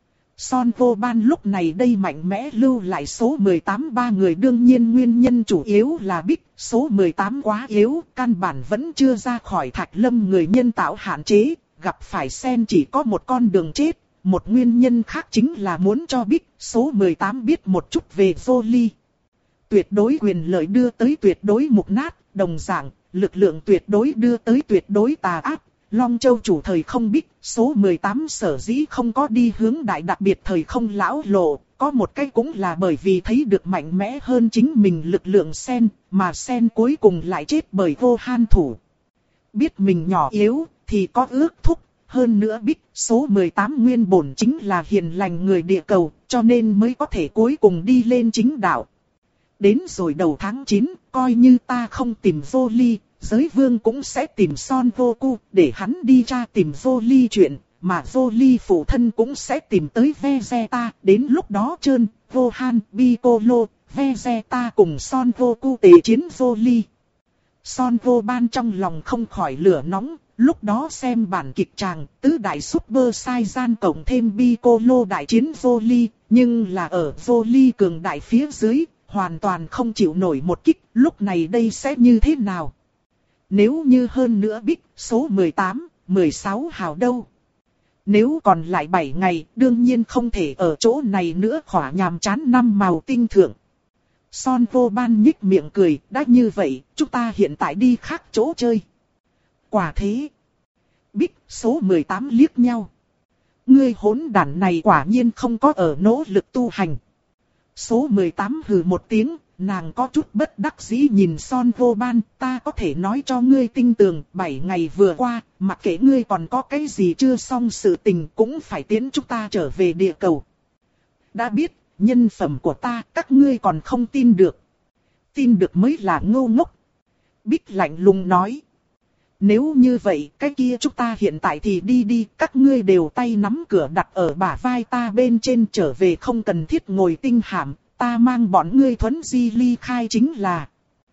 Son vô ban lúc này đây mạnh mẽ lưu lại số mười tám ba người, đương nhiên nguyên nhân chủ yếu là Bích, số mười tám quá yếu, căn bản vẫn chưa ra khỏi Thạch Lâm người nhân tạo hạn chế, gặp phải Sen chỉ có một con đường chết, một nguyên nhân khác chính là muốn cho Bích, số mười tám biết một chút về vô ly. Tuyệt đối quyền lợi đưa tới tuyệt đối mục nát, đồng dạng, lực lượng tuyệt đối đưa tới tuyệt đối tà ác. Long Châu chủ thời không Bích, số mười tám sở dĩ không có đi hướng đại đặc biệt thời không lão lộ, có một cái cũng là bởi vì thấy được mạnh mẽ hơn chính mình lực lượng Sen, mà Sen cuối cùng lại chết bởi vô han thủ. Biết mình nhỏ yếu, thì có ước thúc, hơn nữa Bích, số mười tám nguyên bổn chính là hiền lành người địa cầu, cho nên mới có thể cuối cùng đi lên chính đạo. Đến rồi đầu tháng chín, coi như ta không tìm vô ly, giới vương cũng sẽ tìm Son vô cu, để hắn đi tra tìm vô ly chuyện, mà vô ly phụ thân cũng sẽ tìm tới Vegeta, đến lúc đó trơn, vô han, Piccolo, Vegeta cùng Son vô cu tề chiến vô ly. Son vô ban trong lòng không khỏi lửa nóng, lúc đó xem bản kịch tràng, tứ đại Super Saiyan cộng thêm Piccolo đại chiến vô ly, nhưng là ở vô ly cường đại phía dưới, hoàn toàn không chịu nổi một kích, lúc này đây sẽ như thế nào? Nếu như hơn nữa Bích, số mười tám, mười sáu hào đâu? Nếu còn lại bảy ngày, đương nhiên không thể ở chỗ này nữa khỏa nhàm chán năm màu tinh thượng. Son vô ban nhích miệng cười, đã như vậy, chúng ta hiện tại đi khác chỗ chơi. Quả thế. Bích, số mười tám liếc nhau. Ngươi hỗn đản này quả nhiên không có ở nỗ lực tu hành. Số mười tám hừ một tiếng, nàng có chút bất đắc dĩ nhìn Son vô ban, ta có thể nói cho ngươi tinh tường, bảy ngày vừa qua, mặc kệ ngươi còn có cái gì chưa xong sự tình cũng phải tiến chúng ta trở về địa cầu. Đã biết, nhân phẩm của ta các ngươi còn không tin được. Tin được mới là ngu ngốc. Bích lạnh lùng nói. Nếu như vậy, cái kia chúng ta hiện tại thì đi đi, các ngươi đều tay nắm cửa đặt ở bả vai ta bên trên, trở về không cần thiết ngồi tinh hạm, ta mang bọn ngươi thuấn di ly khai chính là.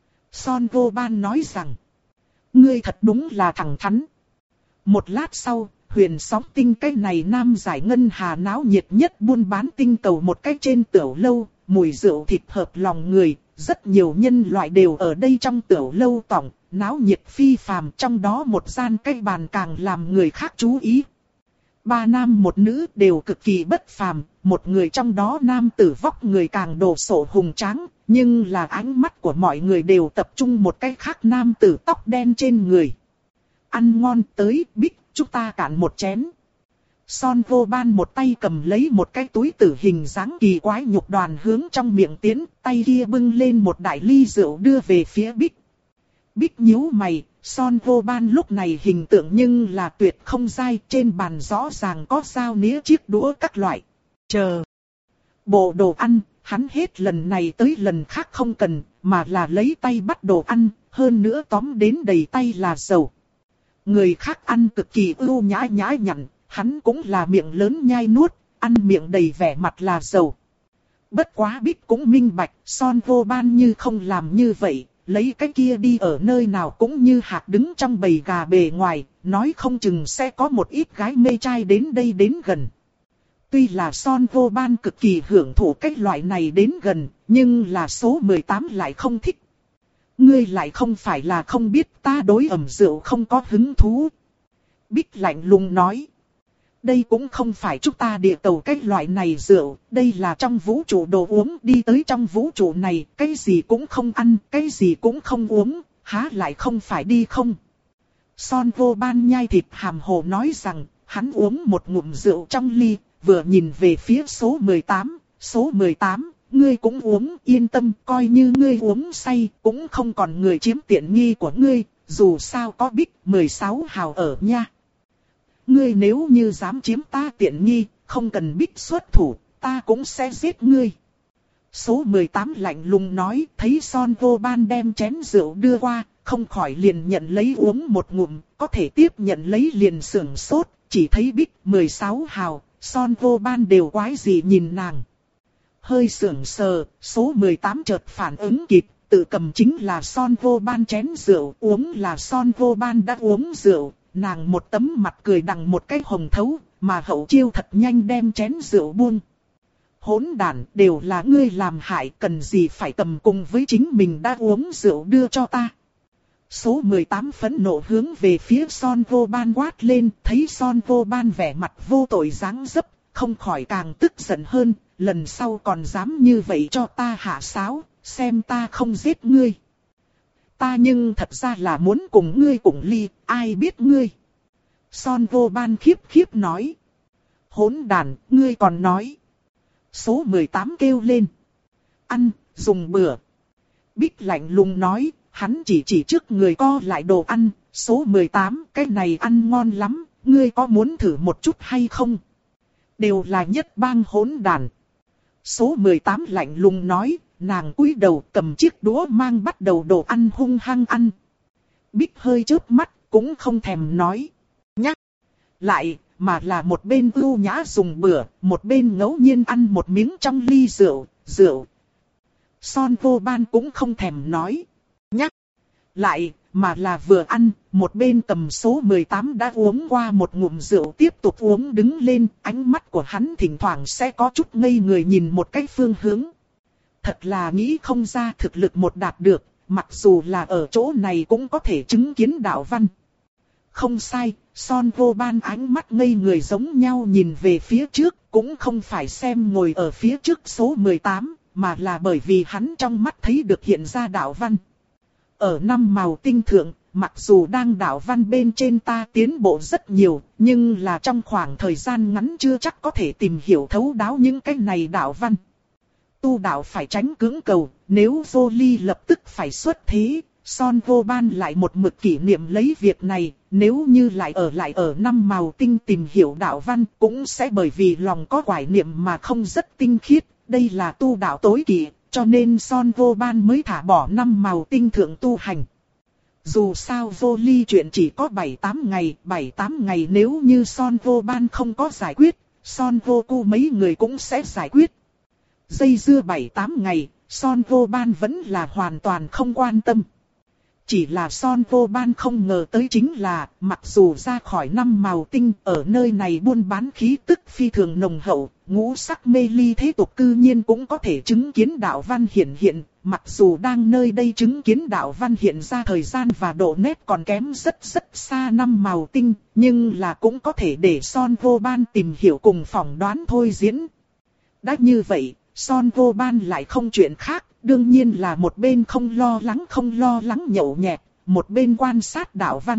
Son vô ban nói rằng, ngươi thật đúng là thẳng thắn. Một lát sau, huyền sóng tinh cái này nam giải ngân hà náo nhiệt nhất buôn bán tinh cầu một cái trên tiểu lâu, mùi rượu thịt hợp lòng người, rất nhiều nhân loại đều ở đây trong tiểu lâu tỏng. Náo nhiệt phi phàm, trong đó một gian cây bàn càng làm người khác chú ý. Ba nam một nữ đều cực kỳ bất phàm, một người trong đó nam tử vóc người càng đồ sộ hùng tráng, nhưng là ánh mắt của mọi người đều tập trung một cái khác nam tử tóc đen trên người. Ăn ngon tới, Bích, chúng ta cạn một chén. Son vô ban một tay cầm lấy một cái túi tử hình dáng kỳ quái nhục đoàn hướng trong miệng tiến, tay kia bưng lên một đại ly rượu đưa về phía Bích. Bích nhíu mày, Son vô ban lúc này hình tượng nhưng là tuyệt không dai, trên bàn rõ ràng có dao nĩa chiếc đũa các loại. Chờ. Bộ đồ ăn, hắn hết lần này tới lần khác không cần, mà là lấy tay bắt đồ ăn, hơn nữa tóm đến đầy tay là dầu. Người khác ăn cực kỳ ưu nhã nhã nhặn, hắn cũng là miệng lớn nhai nuốt, ăn miệng đầy vẻ mặt là dầu. Bất quá Bích cũng minh bạch, Son vô ban như không làm như vậy. Lấy cái kia đi ở nơi nào cũng như hạt đứng trong bầy gà bề ngoài, nói không chừng sẽ có một ít gái mê trai đến đây đến gần. Tuy là Son vô ban cực kỳ hưởng thụ cái loại này đến gần, nhưng là số mười tám lại không thích. Ngươi lại không phải là không biết ta đối ẩm rượu không có hứng thú. Bích lạnh lùng nói. Đây cũng không phải chúng ta địa cầu cái loại này rượu, đây là trong vũ trụ đồ uống, đi tới trong vũ trụ này, cái gì cũng không ăn, cái gì cũng không uống, há lại không phải đi không. Son vô ban nhai thịt hàm hồ nói rằng, hắn uống một ngụm rượu trong ly, vừa nhìn về phía số mười tám, số mười tám, ngươi cũng uống, yên tâm, coi như ngươi uống say, cũng không còn người chiếm tiện nghi của ngươi, dù sao có Bích mười sáu hào ở nha. Ngươi nếu như dám chiếm ta tiện nghi, không cần Bích xuất thủ, ta cũng sẽ giết ngươi. Số mười tám lạnh lùng nói, thấy Son vô ban đem chén rượu đưa qua, không khỏi liền nhận lấy uống một ngụm, có thể tiếp nhận lấy liền sưởng sốt, chỉ thấy Bích mười sáu hào, Son vô ban đều quái gì nhìn nàng. Hơi sưởng sờ, số mười tám chợt phản ứng kịp, tự cầm chính là Son vô ban chén rượu, uống là Son vô ban đã uống rượu, nàng một tấm mặt cười đằng một cái hồng thấu, mà hậu chiêu thật nhanh đem chén rượu buông. Hỗn đản, đều là ngươi làm hại, cần gì phải cầm cùng với chính mình đã uống rượu đưa cho ta. Số mười tám phẫn nộ hướng về phía Son vô ban quát lên, thấy Son vô ban vẻ mặt vô tội dáng dấp, không khỏi càng tức giận hơn, lần sau còn dám như vậy cho ta hạ sáo, xem ta không giết ngươi. Ta nhưng thật ra là muốn cùng ngươi cùng ly, ai biết ngươi. Son vô ban khiếp khiếp nói. Hỗn đàn, ngươi còn nói. Số mười tám kêu lên. Ăn, dùng bữa. Bích lạnh lùng nói, hắn chỉ chỉ trước người co lại đồ ăn. Số mười tám, cái này ăn ngon lắm, ngươi có muốn thử một chút hay không? Đều là nhất bang hỗn đàn. Số mười tám lạnh lùng nói, nàng cúi đầu cầm chiếc đũa mang bắt đầu đồ ăn hung hăng ăn. Bích hơi chớp mắt, cũng không thèm nói. Nhắc lại, mà là một bên ưu nhã dùng bữa, một bên ngẫu nhiên ăn một miếng trong ly rượu, rượu. Son vô ban cũng không thèm nói. Nhắc lại, mà là vừa ăn, một bên cầm số mười tám đã uống qua một ngụm rượu tiếp tục uống đứng lên, ánh mắt của hắn thỉnh thoảng sẽ có chút ngây người nhìn một cái phương hướng. Thật là nghĩ không ra thực lực một đạt được, mặc dù là ở chỗ này cũng có thể chứng kiến đạo văn. Không sai, Son vô ban ánh mắt ngây người giống nhau nhìn về phía trước, cũng không phải xem ngồi ở phía trước số mười tám, mà là bởi vì hắn trong mắt thấy được hiện ra đạo văn. Ở năm màu tinh thượng, mặc dù đang đạo văn bên trên ta tiến bộ rất nhiều, nhưng là trong khoảng thời gian ngắn chưa chắc có thể tìm hiểu thấu đáo những cái này đạo văn. Tu đạo phải tránh cưỡng cầu, nếu vô ly lập tức phải xuất thế, Son vô ban lại một mực kỷ niệm lấy việc này, nếu như lại ở lại ở năm màu tinh tìm hiểu đạo văn cũng sẽ bởi vì lòng có quải niệm mà không rất tinh khiết, đây là tu đạo tối kỵ, cho nên Son vô ban mới thả bỏ năm màu tinh thượng tu hành. Dù sao vô ly chuyện chỉ có bảy tám ngày, bảy tám ngày nếu như Son vô ban không có giải quyết, Son vô cu mấy người cũng sẽ giải quyết. Dây dưa bảy tám ngày, Son vô ban vẫn là hoàn toàn không quan tâm. Chỉ là Son vô ban không ngờ tới chính là, mặc dù ra khỏi năm màu tinh ở nơi này buôn bán khí tức phi thường nồng hậu, ngũ sắc mê ly thế tục cư nhiên cũng có thể chứng kiến đạo văn hiện hiện, mặc dù đang nơi đây chứng kiến đạo văn hiện ra thời gian và độ nét còn kém rất rất xa năm màu tinh, nhưng là cũng có thể để Son vô ban tìm hiểu cùng phỏng đoán thôi diễn. Đã như vậy, Son vô ban lại không chuyện khác, đương nhiên là một bên không lo lắng không lo lắng nhậu nhẹt, một bên quan sát đạo văn.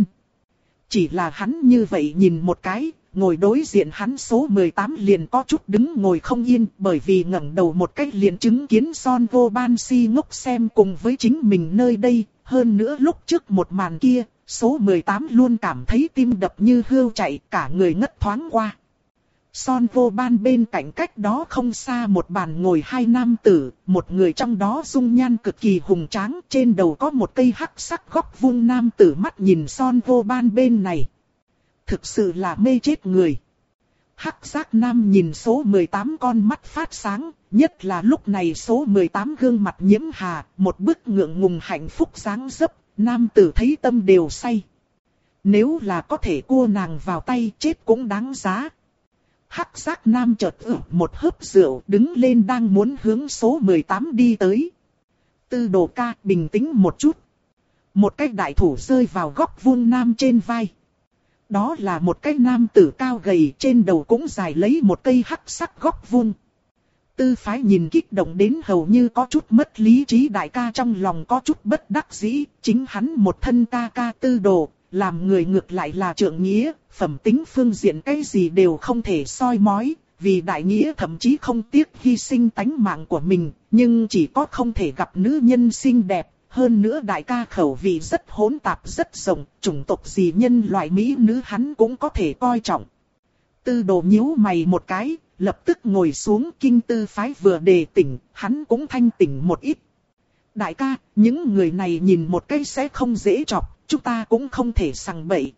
Chỉ là hắn như vậy nhìn một cái, ngồi đối diện hắn số mười tám liền có chút đứng ngồi không yên, bởi vì ngẩng đầu một cách liền chứng kiến Son vô ban si ngốc xem cùng với chính mình nơi đây, hơn nữa lúc trước một màn kia, số mười tám luôn cảm thấy tim đập như hươu chạy, cả người ngất thoáng qua. Son vô ban bên cạnh cách đó không xa một bàn ngồi hai nam tử, một người trong đó dung nhan cực kỳ hùng tráng, trên đầu có một cây hắc sắc góc vuông. Nam tử mắt nhìn Son vô ban bên này. Thực sự là mê chết người. Hắc sắc nam nhìn số mười tám con mắt phát sáng, nhất là lúc này số mười tám gương mặt nhiễm hà, một bức ngượng ngùng hạnh phúc sáng dấp, nam tử thấy tâm đều say. Nếu là có thể cua nàng vào tay chết cũng đáng giá. Hắc sắc nam chợt ử một hớp rượu đứng lên đang muốn hướng số mười tám đi tới. Tư đồ ca bình tĩnh một chút. Một cái đại thủ rơi vào góc vuông nam trên vai. Đó là một cái nam tử cao gầy, trên đầu cũng dài lấy một cây hắc sắc góc vuông. Tư Phái nhìn kích động đến hầu như có chút mất lý trí, đại ca trong lòng có chút bất đắc dĩ, chính hắn một thân ca ca Tư Đồ, làm người ngược lại là trượng nghĩa, phẩm tính phương diện cái gì đều không thể soi mói, vì đại nghĩa thậm chí không tiếc hy sinh tánh mạng của mình, nhưng chỉ có không thể gặp nữ nhân xinh đẹp. Hơn nữa đại ca khẩu vị rất hỗn tạp rất rộng, chủng tộc gì nhân loại mỹ nữ hắn cũng có thể coi trọng. Tư Đồ nhíu mày một cái, lập tức ngồi xuống, kinh Tư Phái vừa đề tỉnh, hắn cũng thanh tỉnh một ít. Đại ca, những người này nhìn một cái sẽ không dễ chọc, chúng ta cũng không thể sằng bậy.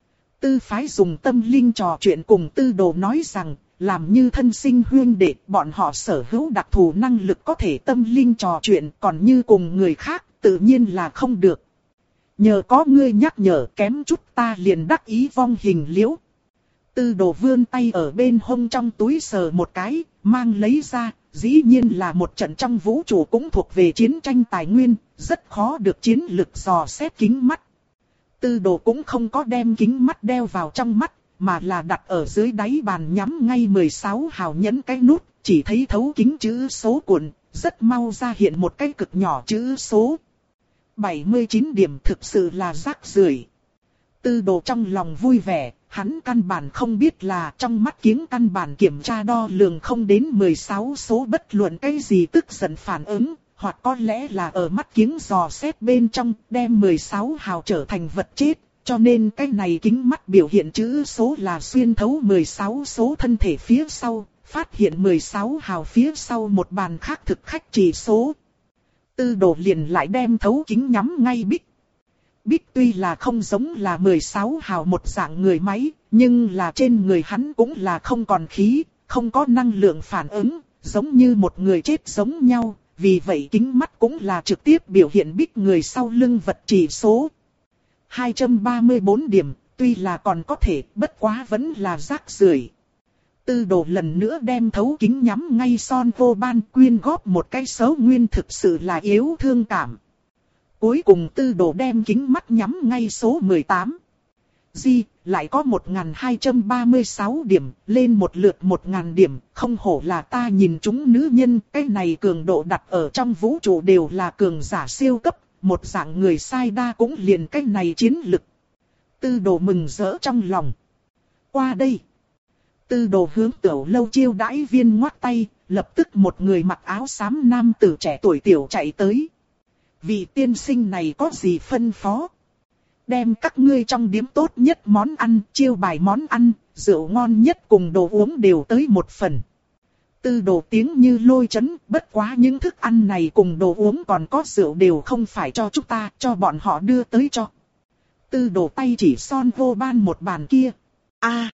Tư Phái dùng tâm linh trò chuyện cùng Tư Đồ nói rằng, làm như thân sinh huynh đệ, bọn họ sở hữu đặc thù năng lực có thể tâm linh trò chuyện, còn như cùng người khác, tự nhiên là không được. Nhờ có ngươi nhắc nhở, kém chút ta liền đắc ý vong hình liễu. Tư Đồ vươn tay ở bên hông trong túi sờ một cái, mang lấy ra, dĩ nhiên là một trận trong vũ trụ cũng thuộc về chiến tranh tài nguyên, rất khó được chiến lực dò xét kính mắt. Tư Đồ cũng không có đem kính mắt đeo vào trong mắt, mà là đặt ở dưới đáy bàn nhắm ngay mười sáu hào nhấn cái nút, chỉ thấy thấu kính chữ số cuộn, rất mau ra hiện một cái cực nhỏ chữ số. bảy mươi chín điểm thực sự là rác rưởi. Tư Đồ trong lòng vui vẻ, hắn căn bản không biết là trong mắt kiếng căn bản kiểm tra đo lường không đến mười sáu số bất luận cái gì tức giận phản ứng, hoặc có lẽ là ở mắt kiếng dò xét bên trong đem mười sáu hào trở thành vật chết, cho nên cái này kính mắt biểu hiện chữ số là xuyên thấu mười sáu số thân thể phía sau, phát hiện mười sáu hào phía sau một bàn khác thực khách chỉ số. Tư Đồ liền lại đem thấu kính nhắm ngay Bích. Bích tuy là không giống là mười sáu hào một dạng người máy, nhưng là trên người hắn cũng là không còn khí, không có năng lượng phản ứng, giống như một người chết giống nhau, vì vậy kính mắt cũng là trực tiếp biểu hiện Bích người sau lưng vật chỉ số. hai trăm ba mươi tư điểm, tuy là còn có thể, bất quá vẫn là rác rưởi. Tư Đồ lần nữa đem thấu kính nhắm ngay Son Vô Ban, quyên góp một cái số nguyên thực sự là yếu thương cảm. Cuối cùng Tư Đồ đem kính mắt nhắm ngay số mười tám. Di, lại có một nghìn hai trăm ba mươi sáu điểm, lên một lượt một nghìn điểm, không hổ là ta nhìn chúng nữ nhân, cái này cường độ đặt ở trong vũ trụ đều là cường giả siêu cấp, một dạng người sai đa cũng liền cái này chiến lực. Tư Đồ mừng rỡ trong lòng. Qua đây. Tư Đồ hướng Tiểu Lâu chiêu đãi viên ngoắc tay, lập tức một người mặc áo xám nam tử trẻ tuổi tiểu chạy tới. Vị tiên sinh này có gì phân phó? Đem các ngươi trong điếm tốt nhất món ăn, chiêu bài món ăn, rượu ngon nhất cùng đồ uống đều tới một phần. Tư Đồ tiếng như lôi chấn, bất quá những thức ăn này cùng đồ uống còn có rượu đều không phải cho chúng ta, cho bọn họ đưa tới cho. Tư Đồ tay chỉ Son Vô Ban một bàn kia. A,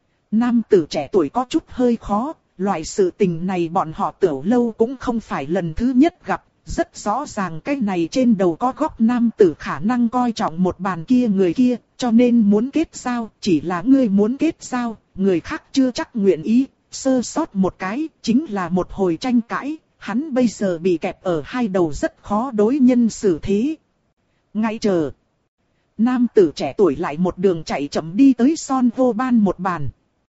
nam tử trẻ tuổi có chút hơi khó, loại sự tình này bọn họ Tiểu Lâu cũng không phải lần thứ nhất gặp. Rất rõ ràng cái này trên đầu có góc nam tử khả năng coi trọng một bàn kia người kia, cho nên muốn kết giao, chỉ là ngươi muốn kết giao, người khác chưa chắc nguyện ý, sơ sót một cái, chính là một hồi tranh cãi, hắn bây giờ bị kẹp ở hai đầu rất khó đối nhân xử thế. Ngay chờ, nam tử trẻ tuổi lại một đường chạy chậm đi tới Son Vô Ban một bàn.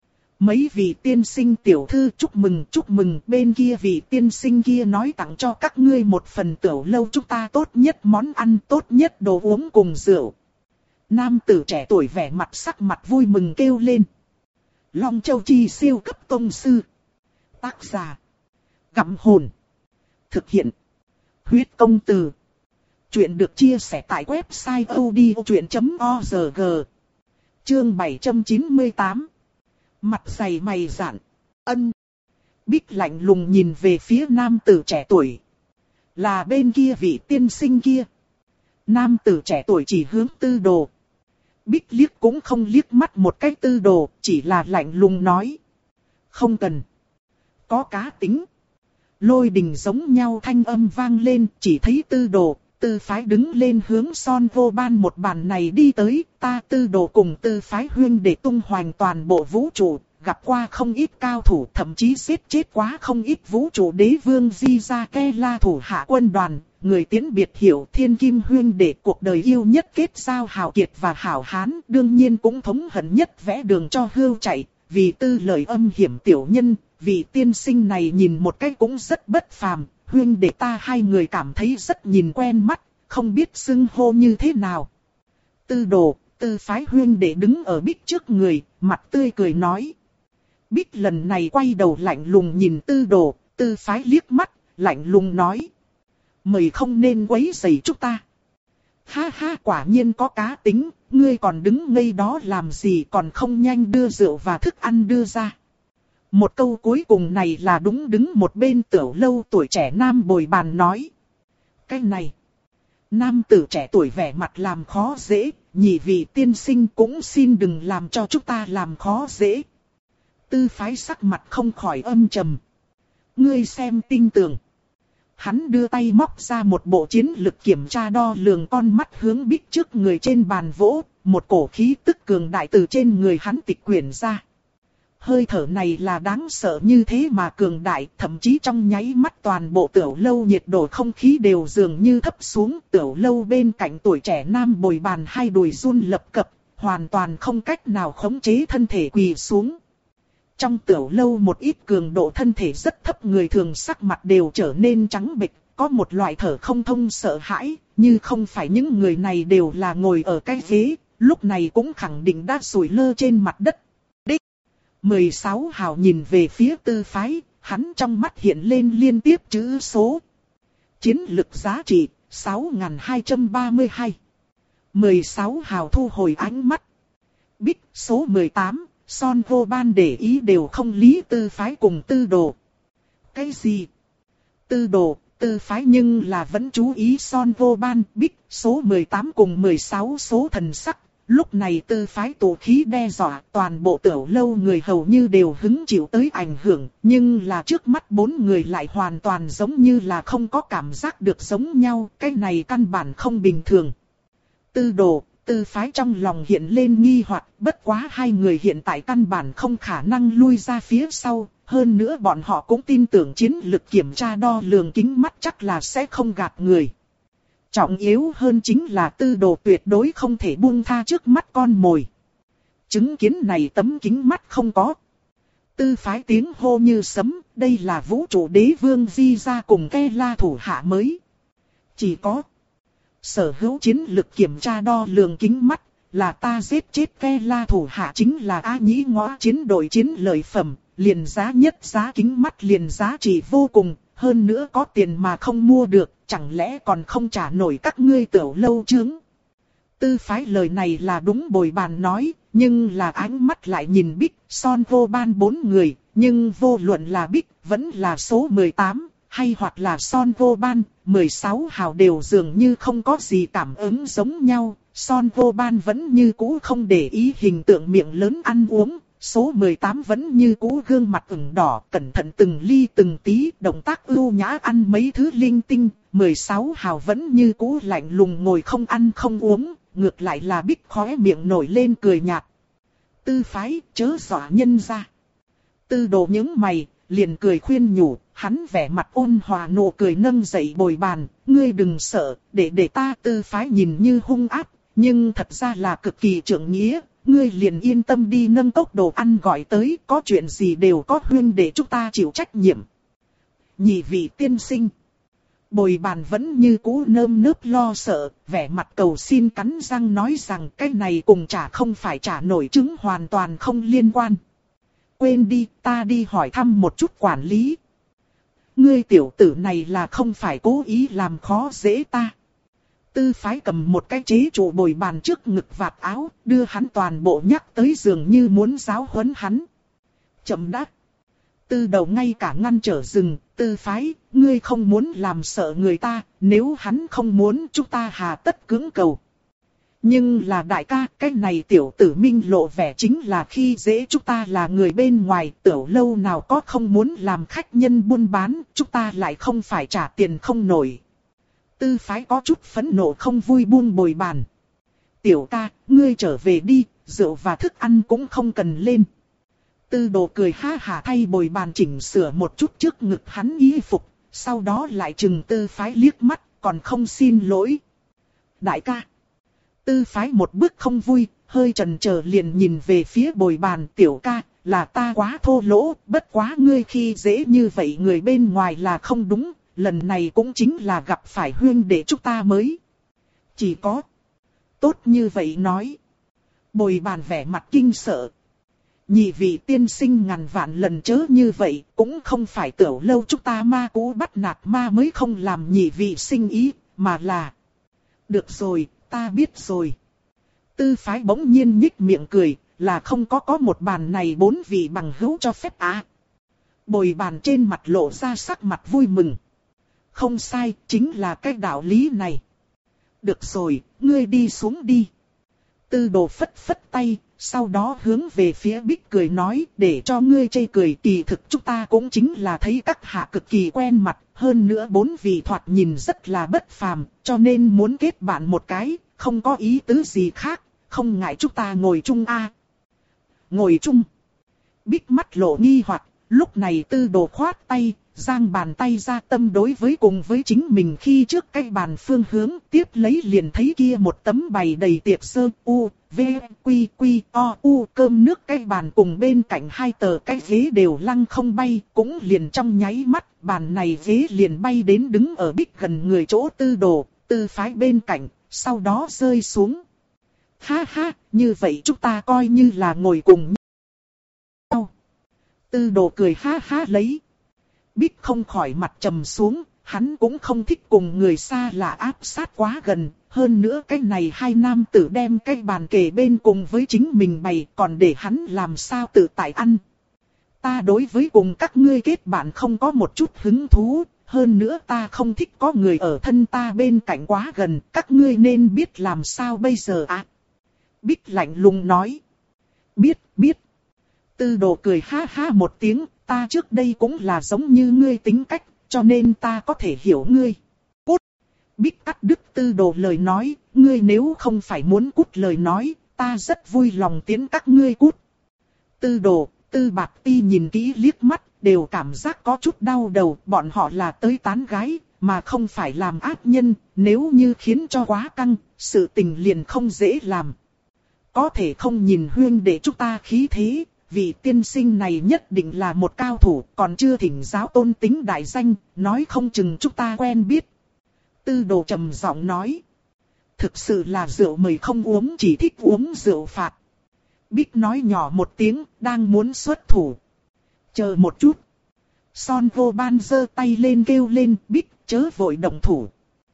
Mấy vị tiên sinh tiểu thư chúc mừng chúc mừng, bên kia vị tiên sinh kia nói tặng cho các ngươi một phần Tiểu Lâu chúng ta tốt nhất món ăn, tốt nhất đồ uống cùng rượu. Nam tử trẻ tuổi vẻ mặt sắc mặt vui mừng kêu lên. Long Châu Chi siêu cấp tông sư. Tác giả. Gặm hồn. Thực hiện. Huyết công từ. Chuyện được chia sẻ tại website odchuyện chấm org. Chương bảy trăm chín mươi tám. Mặt dày mày dạn. Ân. Bích lạnh lùng nhìn về phía nam tử trẻ tuổi. Là bên kia vị tiên sinh kia. Nam tử trẻ tuổi chỉ hướng Tư Đồ. Bích liếc cũng không liếc mắt một cái Tư Đồ, chỉ là lạnh lùng nói. Không cần. Có cá tính. Lôi đình giống nhau thanh âm vang lên, chỉ thấy Tư Đồ, Tư Phái đứng lên hướng Son Vô Ban một bàn này đi tới. Ta Tư Đồ cùng Tư Phái huyên để tung hoành toàn bộ vũ trụ, gặp qua không ít cao thủ, thậm chí giết chết quá không ít vũ trụ đế vương Di Gia Ke La thủ hạ quân đoàn, người tiễn biệt hiểu thiên kim huyên để cuộc đời yêu nhất kết giao hào kiệt và hảo hán, đương nhiên cũng thống hận nhất vẽ đường cho hươu chạy, vì tư lời âm hiểm tiểu nhân, vị tiên sinh này nhìn một cái cũng rất bất phàm, huyên để ta hai người cảm thấy rất nhìn quen mắt, không biết xưng hô như thế nào. Tư đồ, tư phái huyên để đứng ở Bích trước người, mặt tươi cười nói. Bích lần này quay đầu lạnh lùng nhìn tư đồ, tư phái liếc mắt, lạnh lùng nói. Mời không nên quấy rầy chúng ta. Ha ha, quả nhiên có cá tính, ngươi còn đứng ngây đó làm gì, còn không nhanh đưa rượu và thức ăn đưa ra. Một câu cuối cùng này là đúng, đứng một bên Tiểu Lâu tuổi trẻ nam bồi bàn nói. Cái này, nam tử trẻ tuổi vẻ mặt làm khó dễ, nhị vị tiên sinh cũng xin đừng làm cho chúng ta làm khó dễ. Tư phái sắc mặt không khỏi âm trầm. Ngươi xem tinh tường. Hắn đưa tay móc ra một bộ chiến lực kiểm tra đo lường, con mắt hướng Bích trước người trên bàn vỗ, một cổ khí tức cường đại từ trên người hắn tịch quyển ra. Hơi thở này là đáng sợ như thế mà cường đại, thậm chí trong nháy mắt toàn bộ Tiểu Lâu nhiệt độ không khí đều dường như thấp xuống. Tiểu Lâu bên cạnh tuổi trẻ nam bồi bàn hai đùi run lập cập, hoàn toàn không cách nào khống chế thân thể quỳ xuống. Trong Tiểu Lâu một ít cường độ thân thể rất thấp người thường sắc mặt đều trở nên trắng bệch, có một loại thở không thông sợ hãi, như không phải những người này đều là ngồi ở cái ghế, lúc này cũng khẳng định đã sủi lơ trên mặt đất. Đích! mười sáu hào nhìn về phía tư phái, hắn trong mắt hiện lên liên tiếp chữ số. Chiến lực giá trị, sáu nghìn hai trăm ba mươi hai. mười sáu hào thu hồi ánh mắt. Bích, số mười tám. Son vô ban để ý đều không lý tư phái cùng tư đồ. Cái gì? Tư đồ, tư phái nhưng là vẫn chú ý son vô ban, Bích, số mười tám cùng mười sáu số thần sắc. Lúc này tư phái tụ khí đe dọa, toàn bộ Tiểu Lâu người hầu như đều hứng chịu tới ảnh hưởng. Nhưng là trước mắt bốn người lại hoàn toàn giống như là không có cảm giác được giống nhau, cái này căn bản không bình thường. Tư đồ. Tư phái trong lòng hiện lên nghi hoặc, bất quá hai người hiện tại căn bản không khả năng lui ra phía sau, hơn nữa bọn họ cũng tin tưởng chiến lực kiểm tra đo lường kính mắt chắc là sẽ không gạt người. Trọng yếu hơn chính là tư đồ tuyệt đối không thể buông tha trước mắt con mồi. Chứng kiến này tấm kính mắt không có. Tư phái tiếng hô như sấm, đây là vũ trụ đế vương Di ra cùng Ke La thủ hạ mới. Chỉ có sở hữu chiến lực kiểm tra đo lường kính mắt, là ta giết chết Ke La thủ hạ chính là A Nhĩ Ngõ chiến đội chiến lợi phẩm, liền giá nhất giá kính mắt liền giá trị vô cùng, hơn nữa có tiền mà không mua được, chẳng lẽ còn không trả nổi các ngươi Tiểu Lâu chướng. Tư phái lời này là đúng bồi bàn nói, nhưng là ánh mắt lại nhìn Bích, son vô ban bốn người, nhưng vô luận là Bích, vẫn là số mười tám. Hay hoặc là son vô ban, mười sáu hào đều dường như không có gì cảm ứng giống nhau, son vô ban vẫn như cũ không để ý hình tượng miệng lớn ăn uống, số mười tám vẫn như cũ gương mặt ửng đỏ, cẩn thận từng ly từng tí, động tác ưu nhã ăn mấy thứ linh tinh, mười sáu hào vẫn như cũ lạnh lùng ngồi không ăn không uống, ngược lại là Bích khóe miệng nổi lên cười nhạt. Tư phái, chớ dọa nhân ra. Tư đồ những mày, liền cười khuyên nhủ, hắn vẻ mặt ôn hòa nụ cười nâng dậy bồi bàn, ngươi đừng sợ, để để ta. Tư phái nhìn như hung ác, nhưng thật ra là cực kỳ trượng nghĩa, ngươi liền yên tâm đi nâng cốc đồ ăn gọi tới, có chuyện gì đều có huyên để chúng ta chịu trách nhiệm. Nhị vị tiên sinh. Bồi bàn vẫn như cũ nơm nớp lo sợ, vẻ mặt cầu xin cắn răng nói rằng cái này cùng trả không phải trả nổi chứng hoàn toàn không liên quan. Quên đi, ta đi hỏi thăm một chút quản lý. Ngươi tiểu tử này là không phải cố ý làm khó dễ ta. Tư phái cầm một cái chế trụ bồi bàn trước ngực vạt áo, đưa hắn toàn bộ nhắc tới giường như muốn giáo huấn hắn. Chậm đã. Tư đầu ngay cả ngăn trở rừng, tư phái, ngươi không muốn làm sợ người ta, nếu hắn không muốn chúng ta hà tất cưỡng cầu. Nhưng là đại ca, cái này tiểu tử minh lộ vẻ chính là khi dễ chúng ta là người bên ngoài, Tiểu Lâu nào có không muốn làm khách nhân buôn bán, chúng ta lại không phải trả tiền không nổi. Tư phái có chút phẫn nộ không vui buông bồi bàn. Tiểu ca, ngươi trở về đi, rượu và thức ăn cũng không cần lên. Tư đồ cười ha hả thay bồi bàn chỉnh sửa một chút trước ngực hắn y phục, sau đó lại chừng tư phái liếc mắt, còn không xin lỗi. Đại ca. Tư phái một bước không vui, hơi chần chờ liền nhìn về phía Bồi Bàn. Tiểu ca, là ta quá thô lỗ, bất quá ngươi khi dễ như vậy người bên ngoài là không đúng, lần này cũng chính là gặp phải huyên đệ chúng ta mới. Chỉ có tốt như vậy nói. Bồi Bàn vẻ mặt kinh sợ. Nhị vị tiên sinh ngàn vạn lần chớ như vậy, cũng không phải tiểu lâu chúng ta ma cũ bắt nạt ma mới không làm nhị vị sinh ý, mà là... Được rồi, ta biết rồi. Tư phái bỗng nhiên nhích miệng cười, là không có có một bàn này bốn vị bằng hữu cho phép á. Bồi Bàn trên mặt lộ ra sắc mặt vui mừng. Không sai, chính là cái đạo lý này. Được rồi, ngươi đi xuống đi. Tư Đồ phất phất tay, sau đó hướng về phía Bích cười nói, để cho ngươi chê cười, kỳ thực chúng ta cũng chính là thấy các hạ cực kỳ quen mặt, hơn nữa bốn vị thoạt nhìn rất là bất phàm, cho nên muốn kết bạn một cái, không có ý tứ gì khác, không ngại chúng ta ngồi chung a. Ngồi chung. Bích mắt lộ nghi hoặc, lúc này Tư Đồ khoát tay, giang bàn tay ra tâm đối với cùng với chính mình khi trước cái bàn phương hướng, tiếp lấy liền thấy kia một tấm bày đầy tiệc sơ u, v, quy, quy, o, u, cơm nước cái bàn cùng bên cạnh hai tờ cái ghế đều lăng không bay, cũng liền trong nháy mắt, bàn này ghế liền bay đến đứng ở Bích gần người chỗ Tư Đồ, Tư phái bên cạnh, sau đó rơi xuống. Ha ha, như vậy chúng ta coi như là ngồi cùng nhau. Tư Đồ cười ha ha lấy. Bích không khỏi mặt trầm xuống, hắn cũng không thích cùng người xa lạ áp sát quá gần, hơn nữa cái này hai nam tử đem cái bàn kề bên cùng với chính mình bày, còn để hắn làm sao tự tại ăn. Ta đối với cùng các ngươi kết bạn không có một chút hứng thú, hơn nữa ta không thích có người ở thân ta bên cạnh quá gần, các ngươi nên biết làm sao bây giờ ạ. À? Bích lạnh lùng nói. Biết, biết. Tư Đồ cười ha ha một tiếng, ta trước đây cũng là giống như ngươi tính cách, cho nên ta có thể hiểu ngươi. Cút. Bích cắt đứt Tư Đồ lời nói, ngươi nếu không phải muốn cút lời nói, ta rất vui lòng tiến các ngươi cút. Tư Đồ, Tư Bạc Ti nhìn kỹ liếc mắt, đều cảm giác có chút đau đầu, bọn họ là tới tán gái, mà không phải làm ác nhân, nếu như khiến cho quá căng, sự tình liền không dễ làm. Có thể không nhìn huyên để chúng ta khí thế, vị tiên sinh này nhất định là một cao thủ, còn chưa thỉnh giáo tôn tính đại danh, nói không chừng chúng ta quen biết. Tư Đồ trầm giọng nói. Thực sự là rượu mời không uống, chỉ thích uống rượu phạt. Bích nói nhỏ một tiếng, đang muốn xuất thủ. Chờ một chút. Son Vô Ban giơ tay lên kêu lên, Bích chớ vội động thủ.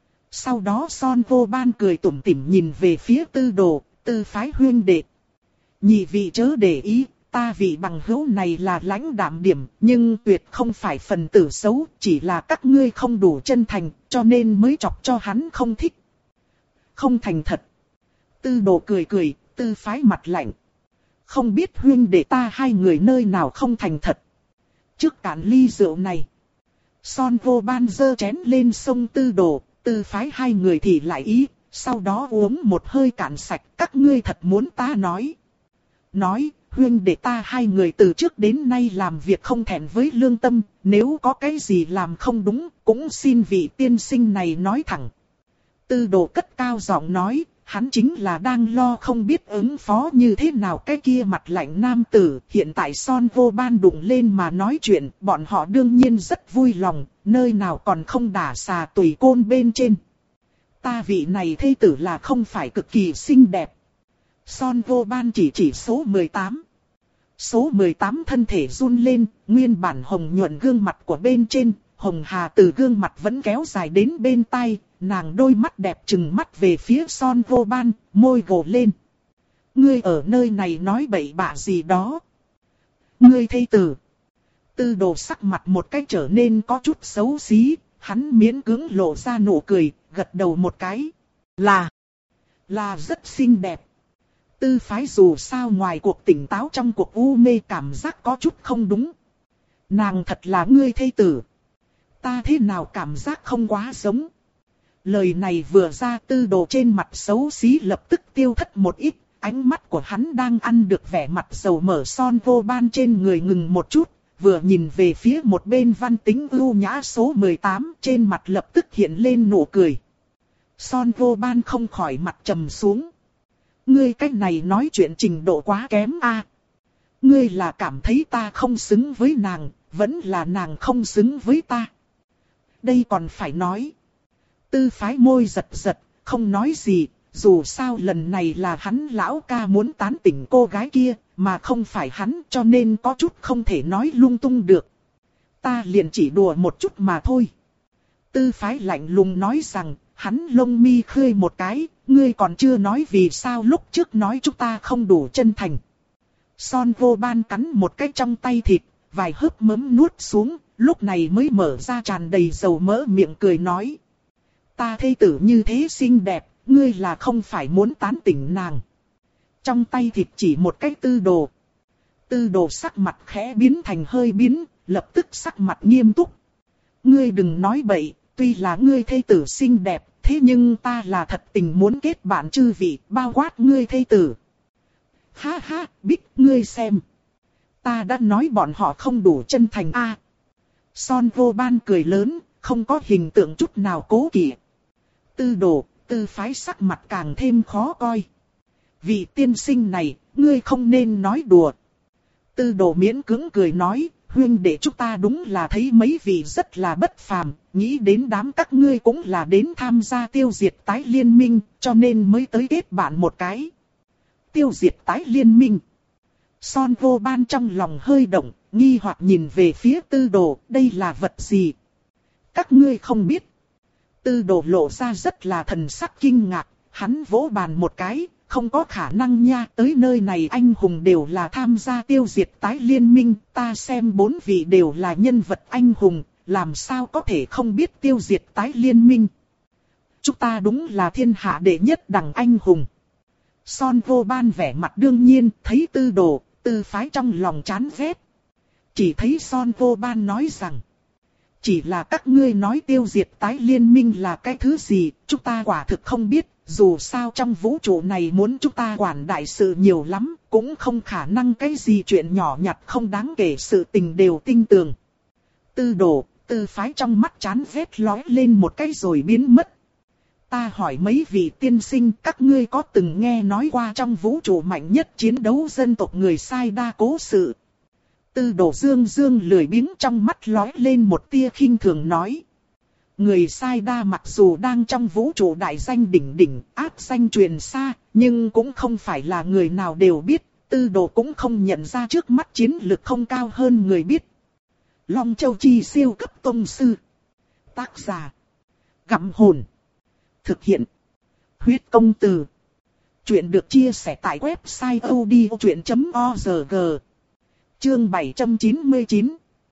Sau đó Son Vô Ban cười tủm tỉm nhìn về phía Tư Đồ, Tư phái huyên đệ. Nhị vị chớ để ý. Ta vị bằng hữu này là lãnh đạm điểm, nhưng tuyệt không phải phần tử xấu, chỉ là các ngươi không đủ chân thành, cho nên mới chọc cho hắn không thích. Không thành thật. Tư Đồ cười cười, Tư phái mặt lạnh. Không biết huyên đệ ta hai người nơi nào không thành thật. Trước cạn ly rượu này. Son Vô Ban giơ chén lên sông Tư Đồ, Tư phái hai người thì lại ý, sau đó uống một hơi cạn sạch, các ngươi thật muốn ta nói. Nói. Huyên đệ ta hai người từ trước đến nay làm việc không thẹn với lương tâm, nếu có cái gì làm không đúng, cũng xin vị tiên sinh này nói thẳng. Tư Đồ cất cao giọng nói, hắn chính là đang lo không biết ứng phó như thế nào cái kia mặt lạnh nam tử. Hiện tại Son Vô Ban đụng lên mà nói chuyện, bọn họ đương nhiên rất vui lòng, nơi nào còn không đả xà tùy côn bên trên. Ta vị này thê tử là không phải cực kỳ xinh đẹp. Son Vô Ban chỉ chỉ số mười tám. Số mười tám thân thể run lên, nguyên bản hồng nhuận gương mặt của bên trên, hồng hà từ gương mặt vẫn kéo dài đến bên tai, nàng đôi mắt đẹp trừng mắt về phía Son Vô Ban, môi gồ lên. Ngươi ở nơi này nói bậy bạ gì đó? Ngươi thê tử. Tư Đồ sắc mặt một cách trở nên có chút xấu xí, hắn miễn cưỡng lộ ra nụ cười, gật đầu một cái. Là, là rất xinh đẹp. Tư phái dù sao ngoài cuộc tỉnh táo trong cuộc u mê cảm giác có chút không đúng. Nàng thật là ngươi thê tử. Ta thế nào cảm giác không quá giống. Lời này vừa ra Tư Đồ trên mặt xấu xí lập tức tiêu thất một ít. Ánh mắt của hắn đang ăn được vẻ mặt dầu mở Son Vô Ban trên người ngừng một chút. vừa nhìn về phía một bên Văn Tĩnh ưu nhã số mười tám, trên mặt lập tức hiện lên nụ cười. Son Vô Ban không khỏi mặt trầm xuống. Ngươi cách này nói chuyện trình độ quá kém a. Ngươi là cảm thấy ta không xứng với nàng, vẫn là nàng không xứng với ta. Đây còn phải nói. Tư phái môi giật giật, không nói gì, dù sao lần này là hắn lão ca muốn tán tỉnh cô gái kia, mà không phải hắn, cho nên có chút không thể nói lung tung được. Ta liền chỉ đùa một chút mà thôi. Tư phái lạnh lùng nói rằng, hắn lông mi khơi một cái, ngươi còn chưa nói vì sao lúc trước nói chúng ta không đủ chân thành. Son Vô Ban cắn một cái trong tay thịt, vài hớp mớm nuốt xuống, lúc này mới mở ra tràn đầy dầu mỡ miệng cười nói. Ta thê tử như thế xinh đẹp, ngươi là không phải muốn tán tỉnh nàng. Trong tay thịt chỉ một cái Tư Đồ. Tư Đồ sắc mặt khẽ biến thành hơi biến, lập tức sắc mặt nghiêm túc. Ngươi đừng nói bậy, tuy là ngươi thê tử xinh đẹp, thế nhưng ta là thật tình muốn kết bạn chư vị, bao quát ngươi thê tử. Ha ha, Bích, ngươi xem. Ta đã nói bọn họ không đủ chân thành a. Son Vô Ban cười lớn, không có hình tượng chút nào cố kỵ. Tư Đồ, Tư phái sắc mặt càng thêm khó coi. Vị tiên sinh này, ngươi không nên nói đùa. Tư Đồ miễn cưỡng cười nói, huynh đệ chúng ta đúng là thấy mấy vị rất là bất phàm, nghĩ đến đám các ngươi cũng là đến tham gia tiêu diệt tái liên minh, cho nên mới tới kết bạn một cái. Tiêu diệt tái liên minh. Son Vô Ban trong lòng hơi động, nghi hoặc nhìn về phía Tư Đồ, đây là vật gì? Các ngươi không biết. Tư Đồ lộ ra rất là thần sắc kinh ngạc, hắn vỗ bàn một cái, không có khả năng nha, tới nơi này anh hùng đều là tham gia tiêu diệt tái liên minh, ta xem bốn vị đều là nhân vật anh hùng, làm sao có thể không biết tiêu diệt tái liên minh. Chúng ta đúng là thiên hạ đệ nhất đẳng anh hùng. Son Vô Ban vẻ mặt đương nhiên, thấy Tư Đồ, Tư phái trong lòng chán ghét. Chỉ thấy Son Vô Ban nói rằng, chỉ là các ngươi nói tiêu diệt tái liên minh là cái thứ gì, chúng ta quả thực không biết, dù sao trong vũ trụ này muốn chúng ta quản đại sự nhiều lắm, cũng không khả năng cái gì chuyện nhỏ nhặt không đáng kể sự tình đều tinh tường. Tư Đồ, Tư phái trong mắt chán ghét lóe lên một cái rồi biến mất. Ta hỏi mấy vị tiên sinh, các ngươi có từng nghe nói qua trong vũ trụ mạnh nhất chiến đấu dân tộc người Sai Đa cố sự? Tư Đồ dương dương lười biếng trong mắt lóe lên một tia khinh thường nói. Người Sai Đa mặc dù đang trong vũ trụ đại danh đỉnh đỉnh, áp danh truyền xa, nhưng cũng không phải là người nào đều biết, Tư Đồ cũng không nhận ra trước mắt chiến lực không cao hơn người biết. Long Châu Chi siêu cấp tông sư. Tác giả. Gặm hồn. Thực hiện. Huyết công từ. Chuyện được chia sẻ tại website odchuyện chấm org. Chương bảy trăm chín mươi chín.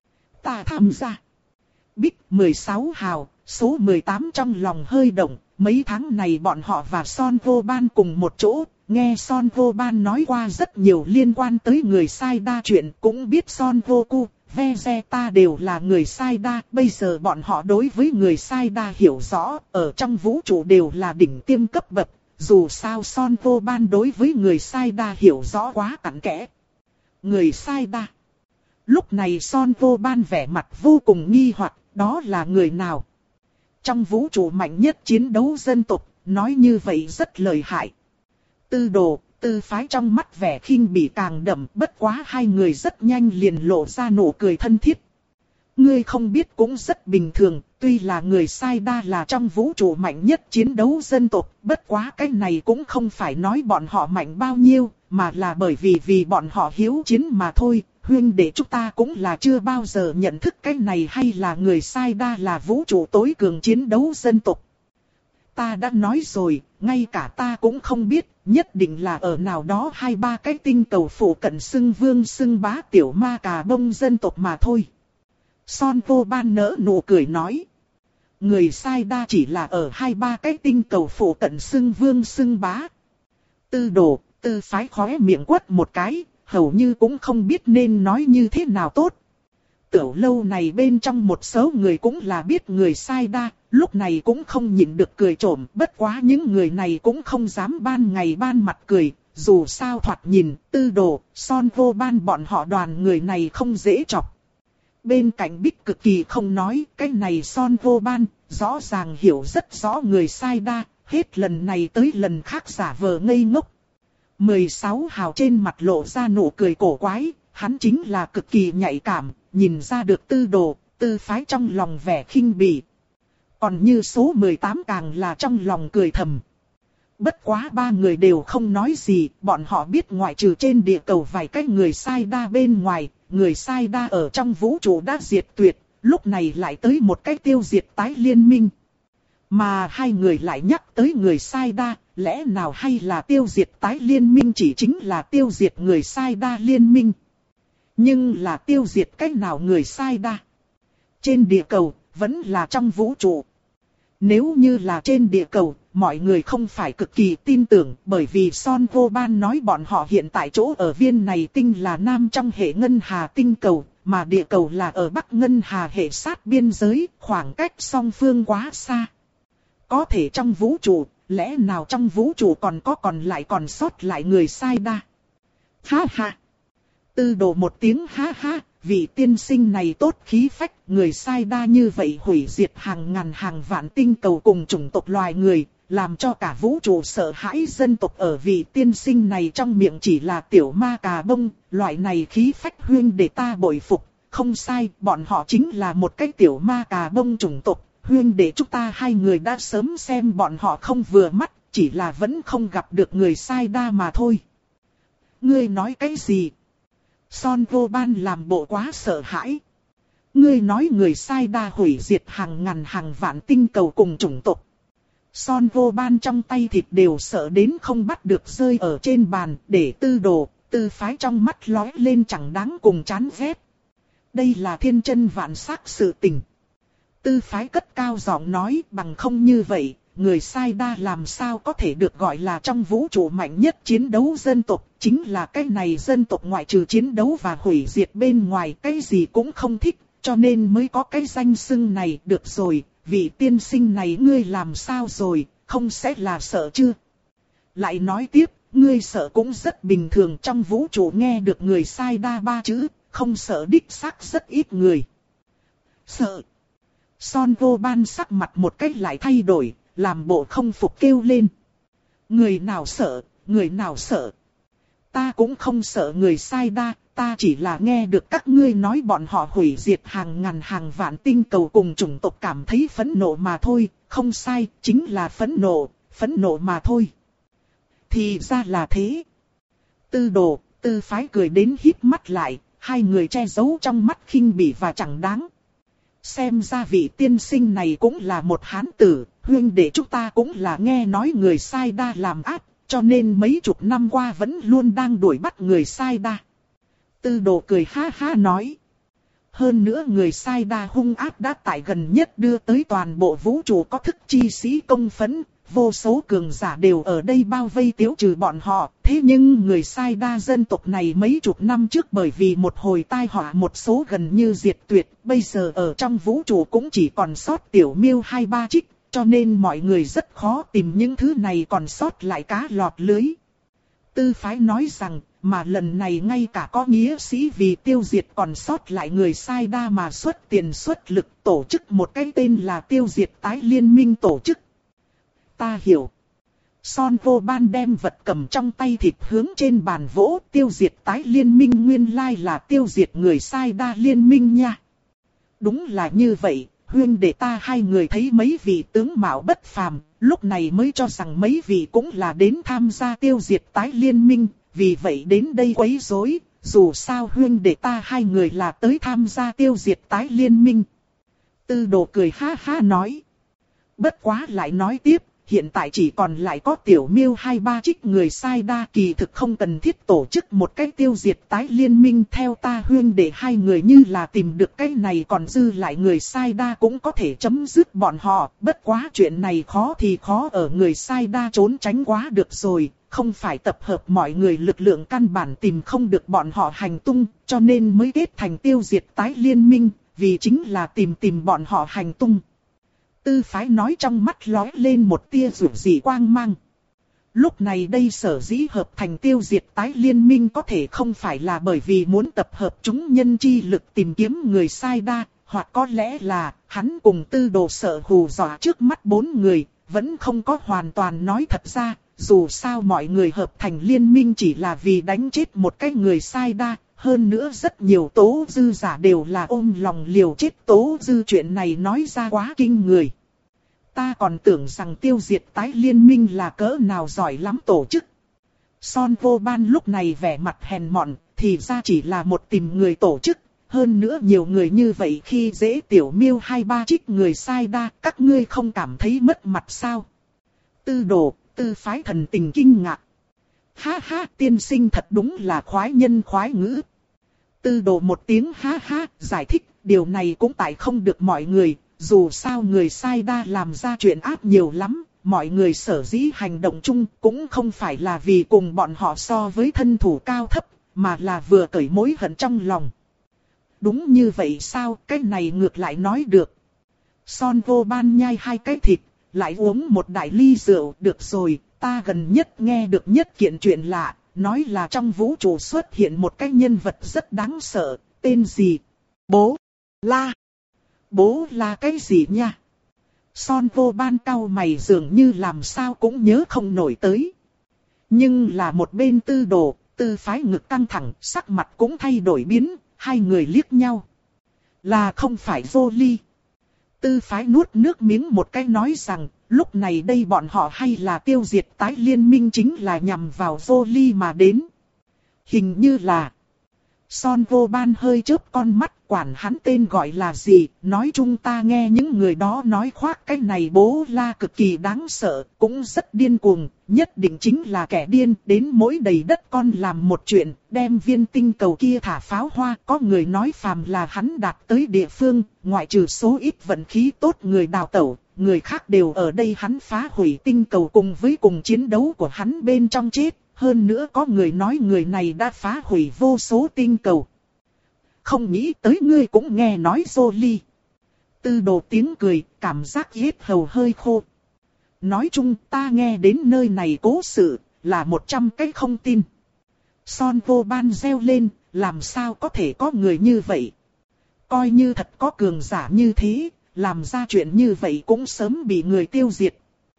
Ta tham gia. Bích mười sáu hào, số mười tám trong lòng hơi động. Mấy tháng này bọn họ và Son Vô Ban cùng một chỗ. Nghe Son Vô Ban nói qua rất nhiều liên quan tới người Sai Đa chuyện. Cũng biết Son Vô Cu, Vegeta đều là người Sai Đa. Bây giờ bọn họ đối với người Sai Đa hiểu rõ. Ở trong vũ trụ đều là đỉnh tiêm cấp bậc. Dù sao Son Vô Ban đối với người Sai Đa hiểu rõ quá cặn kẽ. Người Sai Đa. Lúc này Son Vô Ban vẻ mặt vô cùng nghi hoặc, đó là người nào? Trong vũ trụ mạnh nhất chiến đấu dân tộc, nói như vậy rất lợi hại. Tư Đồ, Tư phái trong mắt vẻ khinh bỉ càng đậm, bất quá hai người rất nhanh liền lộ ra nụ cười thân thiết. Ngươi không biết cũng rất bình thường, tuy là người Sai Đa là trong vũ trụ mạnh nhất chiến đấu dân tộc, bất quá cái này cũng không phải nói bọn họ mạnh bao nhiêu, mà là bởi vì vì bọn họ hiếu chiến mà thôi. Huynh đệ chúng ta cũng là chưa bao giờ nhận thức cái này, hay là người Sai Đa là vũ trụ tối cường chiến đấu dân tộc. Ta đã nói rồi, ngay cả ta cũng không biết, nhất định là ở nào đó hai ba cái tinh cầu phụ cận xưng vương xưng bá tiểu ma cà bông dân tộc mà thôi. Son Vô Ban nỡ nụ cười nói. Người Sai Đa chỉ là ở hai ba cái tinh cầu phụ cận xưng vương xưng bá. Tư Đồ, Tư phái khóe miệng quất một cái, hầu như cũng không biết nên nói như thế nào tốt. Tiểu lâu này bên trong một số người cũng là biết người Sai Đa, lúc này cũng không nhịn được cười trộm, bất quá những người này cũng không dám ban ngày ban mặt cười, dù sao thoạt nhìn, Tư Đồ, Son Vô Ban bọn họ đoàn người này không dễ chọc. Bên cạnh Bích cực kỳ không nói, cái này Son Vô Ban, rõ ràng hiểu rất rõ người sai đa, hết lần này tới lần khác giả vờ ngây ngốc. mười sáu hào trên mặt lộ ra nụ cười cổ quái, hắn chính là cực kỳ nhạy cảm, nhìn ra được Tư Đồ, Tư Phái trong lòng vẻ khinh bỉ. Còn như số mười tám càng là trong lòng cười thầm. Bất quá ba người đều không nói gì, bọn họ biết ngoại trừ trên địa cầu vài cái người sai đa bên ngoài, người sai đa ở trong vũ trụ đã diệt tuyệt, lúc này lại tới một cái tiêu diệt tái liên minh. Mà hai người lại nhắc tới người sai đa, lẽ nào hay là tiêu diệt tái liên minh chỉ chính là tiêu diệt người sai đa liên minh. Nhưng là tiêu diệt cách nào người sai đa? Trên địa cầu, vẫn là trong vũ trụ. Nếu như là trên địa cầu, mọi người không phải cực kỳ tin tưởng, bởi vì Son Vô Ban nói bọn họ hiện tại chỗ ở viên này tinh là nam trong hệ ngân hà tinh cầu, mà địa cầu là ở bắc ngân hà hệ sát biên giới, khoảng cách song phương quá xa. Có thể trong vũ trụ, lẽ nào trong vũ trụ còn có còn lại còn sót lại người sai đa? Ha ha! Tư Đồ một tiếng ha ha, vị tiên sinh này tốt khí phách, người sai đa như vậy hủy diệt hàng ngàn hàng vạn tinh cầu cùng chủng tộc loài người, làm cho cả vũ trụ sợ hãi. Dân tộc ở vị tiên sinh này trong miệng chỉ là tiểu ma cà bông, loại này khí phách huyên để ta bội phục. Không sai, bọn họ chính là một cái tiểu ma cà bông chủng tộc, huyên để chúng ta hai người đã sớm xem bọn họ không vừa mắt, chỉ là vẫn không gặp được người sai đa mà thôi. Ngươi nói cái gì? Son Vô Ban làm bộ quá sợ hãi. Ngươi nói người sai đa hủy diệt hàng ngàn hàng vạn tinh cầu cùng chủng tộc. Son Vô Ban trong tay thịt đều sợ đến không bắt được rơi ở trên bàn, để Tư Đồ, Tư Phái trong mắt lóe lên chẳng đáng cùng chán ghét. Đây là thiên chân vạn sắc sự tình. Tư Phái cất cao giọng nói, bằng không như vậy, người sai đa làm sao có thể được gọi là trong vũ trụ mạnh nhất chiến đấu dân tộc, chính là cái này dân tộc ngoại trừ chiến đấu và hủy diệt bên ngoài cái gì cũng không thích, cho nên mới có cái danh xưng này. Được rồi, vị tiên sinh này ngươi làm sao rồi, không sẽ là sợ chưa? Lại nói tiếp, ngươi sợ cũng rất bình thường, trong vũ trụ nghe được người sai đa ba chữ, không sợ đích xác rất ít người. Sợ. Son Vô Ban sắc mặt một cách lại thay đổi, làm bộ không phục kêu lên. Người nào sợ, người nào sợ. Ta cũng không sợ người sai đa, ta chỉ là nghe được các ngươi nói bọn họ hủy diệt hàng ngàn hàng vạn tinh cầu cùng chủng tộc cảm thấy phẫn nộ mà thôi, không sai, chính là phẫn nộ, phẫn nộ mà thôi. Thì ra là thế. Tư Đồ, Tư Phái cười đến híp mắt lại, hai người che giấu trong mắt khinh bỉ và chẳng đáng. Xem ra vị tiên sinh này cũng là một hán tử, huynh đệ chúng ta cũng là nghe nói người sai đa làm ác, cho nên mấy chục năm qua vẫn luôn đang đuổi bắt người sai đa. Tư Đồ cười ha ha nói. Hơn nữa người sai đa hung ác đã tại gần nhất đưa tới toàn bộ vũ trụ có thức chi sĩ công phẫn, vô số cường giả đều ở đây bao vây tiêu trừ bọn họ. Thế nhưng người sai đa dân tộc này mấy chục năm trước bởi vì một hồi tai họa một số gần như diệt tuyệt, bây giờ ở trong vũ trụ cũng chỉ còn sót tiểu miêu hai ba trích, cho nên mọi người rất khó tìm những thứ này còn sót lại cá lọt lưới. Tư Phái nói rằng, mà lần này ngay cả có nghĩa sĩ vì tiêu diệt còn sót lại người sai đa mà xuất tiền xuất lực tổ chức một cái tên là tiêu diệt tái liên minh tổ chức. Ta hiểu. Son Vô Ban đem vật cầm trong tay thịt hướng trên bàn vỗ, tiêu diệt tái liên minh nguyên lai là tiêu diệt người sai đa liên minh nha. Đúng là như vậy, huynh đệ ta hai người thấy mấy vị tướng mạo bất phàm, lúc này mới cho rằng mấy vị cũng là đến tham gia tiêu diệt tái liên minh, vì vậy đến đây quấy rối. Dù sao huynh đệ ta hai người là tới tham gia tiêu diệt tái liên minh. Tư Đồ cười ha ha nói. Bất quá lại nói tiếp, hiện tại chỉ còn lại có tiểu miêu hai ba trích người sai đa, kỳ thực không cần thiết tổ chức một cái tiêu diệt tái liên minh. Theo ta huynh đệ hai người như là tìm được cái này còn dư lại người sai đa cũng có thể chấm dứt bọn họ. Bất quá chuyện này khó thì khó ở người sai đa trốn tránh quá được rồi. Không phải tập hợp mọi người lực lượng căn bản tìm không được bọn họ hành tung, cho nên mới kết thành tiêu diệt tái liên minh, vì chính là tìm tìm bọn họ hành tung. Tư Phái nói trong mắt lóe lên một tia rủ dị quang mang. Lúc này đây sở dĩ hợp thành tiêu diệt tái liên minh có thể không phải là bởi vì muốn tập hợp chúng nhân chi lực tìm kiếm người sai đa, hoặc có lẽ là hắn cùng tư đồ sợ hù dọa trước mắt bốn người, vẫn không có hoàn toàn nói thật ra, dù sao mọi người hợp thành liên minh chỉ là vì đánh chết một cái người sai đa, hơn nữa rất nhiều tố dư giả đều là ôm lòng liều chết tố dư chuyện này nói ra quá kinh người. Ta còn tưởng rằng tiêu diệt tái liên minh là cỡ nào giỏi lắm tổ chức. Son Vô Ban lúc này vẻ mặt hèn mọn, thì ra chỉ là một tìm người tổ chức. Hơn nữa nhiều người như vậy khi dễ tiểu miêu hai ba trích người sai đa, các ngươi không cảm thấy mất mặt sao? Tư đồ, tư phái thần tình kinh ngạc. Ha ha, tiên sinh thật đúng là khoái nhân khoái ngữ. Tư đồ một tiếng ha ha, giải thích, điều này cũng tại không được mọi người. Dù sao người sai đa làm ra chuyện ác nhiều lắm, mọi người sở dĩ hành động chung cũng không phải là vì cùng bọn họ so với thân thủ cao thấp, mà là vừa cởi mối hận trong lòng. Đúng như vậy sao, cái này ngược lại nói được. Son Vô Ban nhai hai cái thịt, lại uống một đại ly rượu, được rồi, ta gần nhất nghe được nhất kiện chuyện lạ, nói là trong vũ trụ xuất hiện một cái nhân vật rất đáng sợ, tên gì? Bố La. Bố là cái gì nha? Son Vô Ban cau mày dường như làm sao cũng nhớ không nổi tới. Nhưng là một bên tư đồ, tư phái ngực căng thẳng, sắc mặt cũng thay đổi biến, hai người liếc nhau. Là không phải vô ly. Tư phái nuốt nước miếng một cái nói rằng, lúc này đây bọn họ hay là tiêu diệt tái liên minh chính là nhằm vào vô ly mà đến. Hình như là... Son Vô Ban hơi chớp con mắt, quản hắn tên gọi là gì, nói chung ta nghe những người đó nói khoác cái này bố la cực kỳ đáng sợ, cũng rất điên cuồng, nhất định chính là kẻ điên, đến mỗi đầy đất con làm một chuyện, đem viên tinh cầu kia thả pháo hoa, có người nói phàm là hắn đạt tới địa phương, ngoại trừ số ít vận khí tốt người đào tẩu, người khác đều ở đây hắn phá hủy tinh cầu cùng với cùng chiến đấu của hắn bên trong chết. Hơn nữa có người nói người này đã phá hủy vô số tinh cầu. Không nghĩ tới ngươi cũng nghe nói Jolie. Tư đồ tiếng cười, cảm giác yết hầu hơi khô. Nói chung ta nghe đến nơi này cố sự, là một trăm cái không tin. Son Vô Ban reo lên, làm sao có thể có người như vậy. Coi như thật có cường giả như thế, làm ra chuyện như vậy cũng sớm bị người tiêu diệt.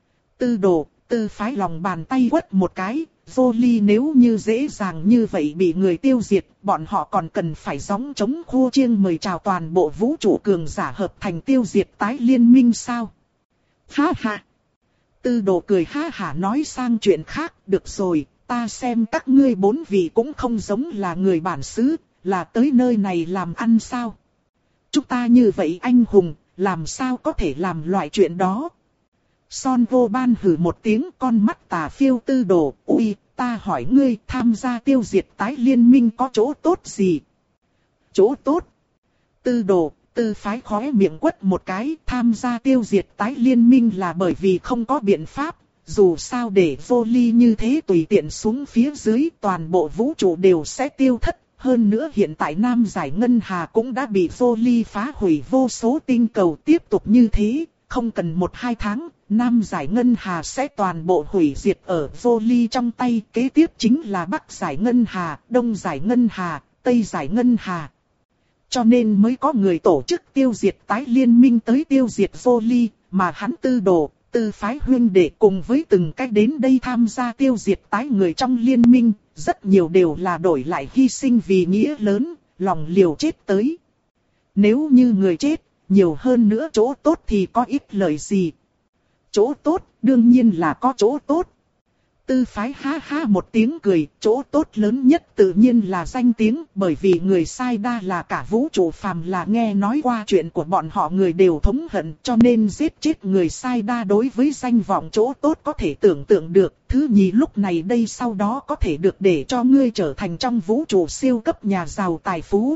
Tư đồ, tư phái lòng bàn tay quất một cái. Jolie nếu như dễ dàng như vậy bị người tiêu diệt, bọn họ còn cần phải gióng chống khô chiêng mời chào toàn bộ vũ trụ cường giả hợp thành tiêu diệt tái liên minh sao? Ha ha! Tư đồ cười ha hả nói sang chuyện khác, được rồi, ta xem các ngươi bốn vị cũng không giống là người bản xứ, là tới nơi này làm ăn sao? Chúng ta như vậy anh hùng, làm sao có thể làm loại chuyện đó? Son Vô Ban hừ một tiếng, con mắt tà phiêu tư đồ, ui, ta hỏi ngươi tham gia tiêu diệt tái liên minh có chỗ tốt gì? Chỗ tốt? Tư đồ, tư phái khóe miệng quất một cái, tham gia tiêu diệt tái liên minh là bởi vì không có biện pháp, dù sao để vô ly như thế tùy tiện xuống phía dưới toàn bộ vũ trụ đều sẽ tiêu thất. Hơn nữa hiện tại Nam Giải Ngân Hà cũng đã bị vô ly phá hủy vô số tinh cầu, tiếp tục như thế, không cần một hai tháng. Nam Giải Ngân Hà sẽ toàn bộ hủy diệt ở vô ly trong tay, kế tiếp chính là Bắc Giải Ngân Hà, Đông Giải Ngân Hà, Tây Giải Ngân Hà. Cho nên mới có người tổ chức tiêu diệt tái liên minh tới tiêu diệt vô ly, mà hắn tư đồ, tư phái huyên đệ cùng với từng cách đến đây tham gia tiêu diệt tái người trong liên minh, rất nhiều đều là đổi lại hy sinh vì nghĩa lớn, lòng liều chết tới. Nếu như người chết, nhiều hơn nữa chỗ tốt thì có ích lợi gì? Chỗ tốt, đương nhiên là có chỗ tốt. Tư phái ha ha một tiếng cười, chỗ tốt lớn nhất tự nhiên là danh tiếng, bởi vì người sai đa là cả vũ trụ phàm là nghe nói qua chuyện của bọn họ người đều thống hận, cho nên giết chết người sai đa đối với danh vọng chỗ tốt có thể tưởng tượng được. Thứ nhì lúc này đây sau đó có thể được để cho ngươi trở thành trong vũ trụ siêu cấp nhà giàu tài phú.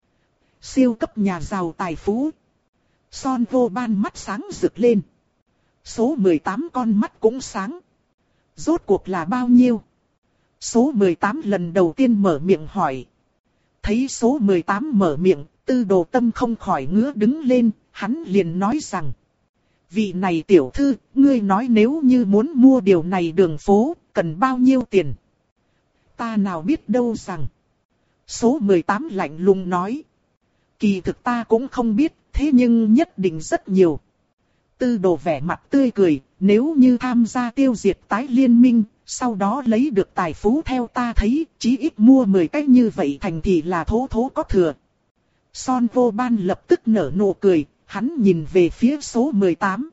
Siêu cấp nhà giàu tài phú. Son Vô Ban mắt sáng rực lên. Số mười tám con mắt cũng sáng. Rốt cuộc là bao nhiêu? Số mười tám lần đầu tiên mở miệng hỏi. Thấy số mười tám mở miệng, tư đồ tâm không khỏi ngứa đứng lên, hắn liền nói rằng. Vị này tiểu thư, ngươi nói nếu như muốn mua điều này đường phố, cần bao nhiêu tiền? Ta nào biết đâu rằng. Số mười tám lạnh lùng nói. Kỳ thực ta cũng không biết, thế nhưng nhất định rất nhiều. Tư Đồ vẻ mặt tươi cười, nếu như tham gia tiêu diệt tái liên minh, sau đó lấy được tài phú theo ta thấy, chí ít mua mười cái như vậy thành thì là thố thố có thừa. Son Vô Ban lập tức nở nụ cười, hắn nhìn về phía số mười tám.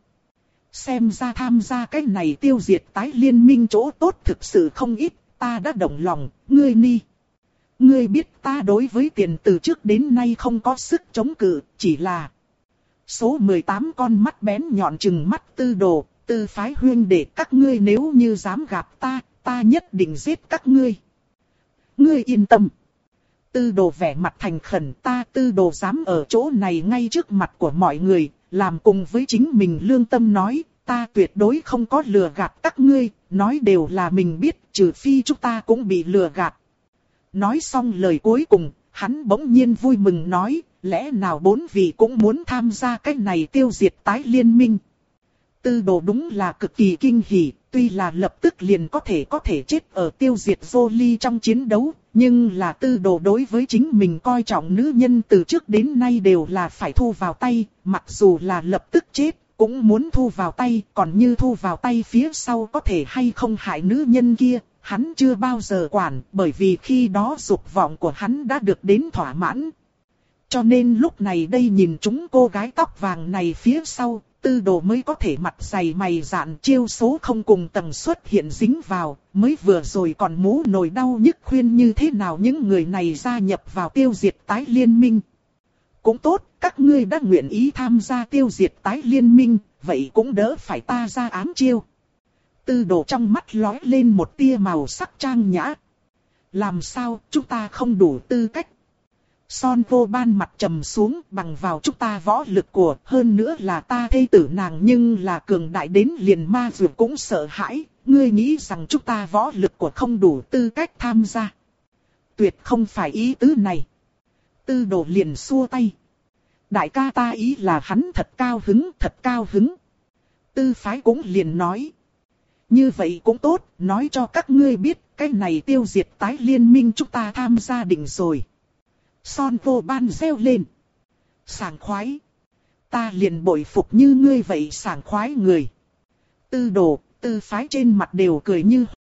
Xem ra tham gia cái này tiêu diệt tái liên minh chỗ tốt thực sự không ít, ta đã động lòng, ngươi ni. Ngươi biết ta đối với tiền từ trước đến nay không có sức chống cự, chỉ là... Số mười tám con mắt bén nhọn trừng mắt Tư Đồ, Tư phái huyên để các ngươi nếu như dám gặp ta, ta nhất định giết các ngươi. Ngươi yên tâm. Tư Đồ vẻ mặt thành khẩn, ta Tư Đồ dám ở chỗ này ngay trước mặt của mọi người, làm cùng với chính mình lương tâm nói, ta tuyệt đối không có lừa gạt các ngươi, nói đều là mình biết, trừ phi chúng ta cũng bị lừa gạt. Nói xong lời cuối cùng, hắn bỗng nhiên vui mừng nói, lẽ nào bốn vị cũng muốn tham gia cái này tiêu diệt tái liên minh. Tư Đồ đúng là cực kỳ kinh hỉ, tuy là lập tức liền có thể có thể chết ở tiêu diệt Jolie trong chiến đấu, nhưng là Tư Đồ đối với chính mình coi trọng nữ nhân từ trước đến nay đều là phải thu vào tay, mặc dù là lập tức chết, cũng muốn thu vào tay, còn như thu vào tay phía sau có thể hay không hại nữ nhân kia, hắn chưa bao giờ quản, bởi vì khi đó dục vọng của hắn đã được đến thỏa mãn. Cho nên lúc này đây nhìn chúng cô gái tóc vàng này phía sau, Tư Đồ mới có thể mặt dày mày dạn chiêu số không cùng tầng xuất hiện dính vào, mới vừa rồi còn mú nồi đau nhức khuyên như thế nào những người này gia nhập vào tiêu diệt tái liên minh. Cũng tốt, các ngươi đã nguyện ý tham gia tiêu diệt tái liên minh, vậy cũng đỡ phải ta ra ám chiêu. Tư Đồ trong mắt lóe lên một tia màu sắc trang nhã. Làm sao chúng ta không đủ tư cách? Son Vô Ban mặt trầm xuống, bằng vào chúng ta võ lực của, hơn nữa là ta thê tử nàng nhưng là cường đại đến liền ma dược cũng sợ hãi, ngươi nghĩ rằng chúng ta võ lực của không đủ tư cách tham gia. Tuyệt không phải ý tứ này. Tư Đồ liền xua tay. Đại ca ta ý là hắn thật cao hứng, thật cao hứng. Tư phái cũng liền nói. Như vậy cũng tốt, nói cho các ngươi biết, cái này tiêu diệt tái liên minh chúng ta tham gia định rồi. Son Vô Ban reo lên. Sảng khoái. Ta liền bội phục như ngươi vậy sảng khoái người. Tư Đồ, Tư phái trên mặt đều cười như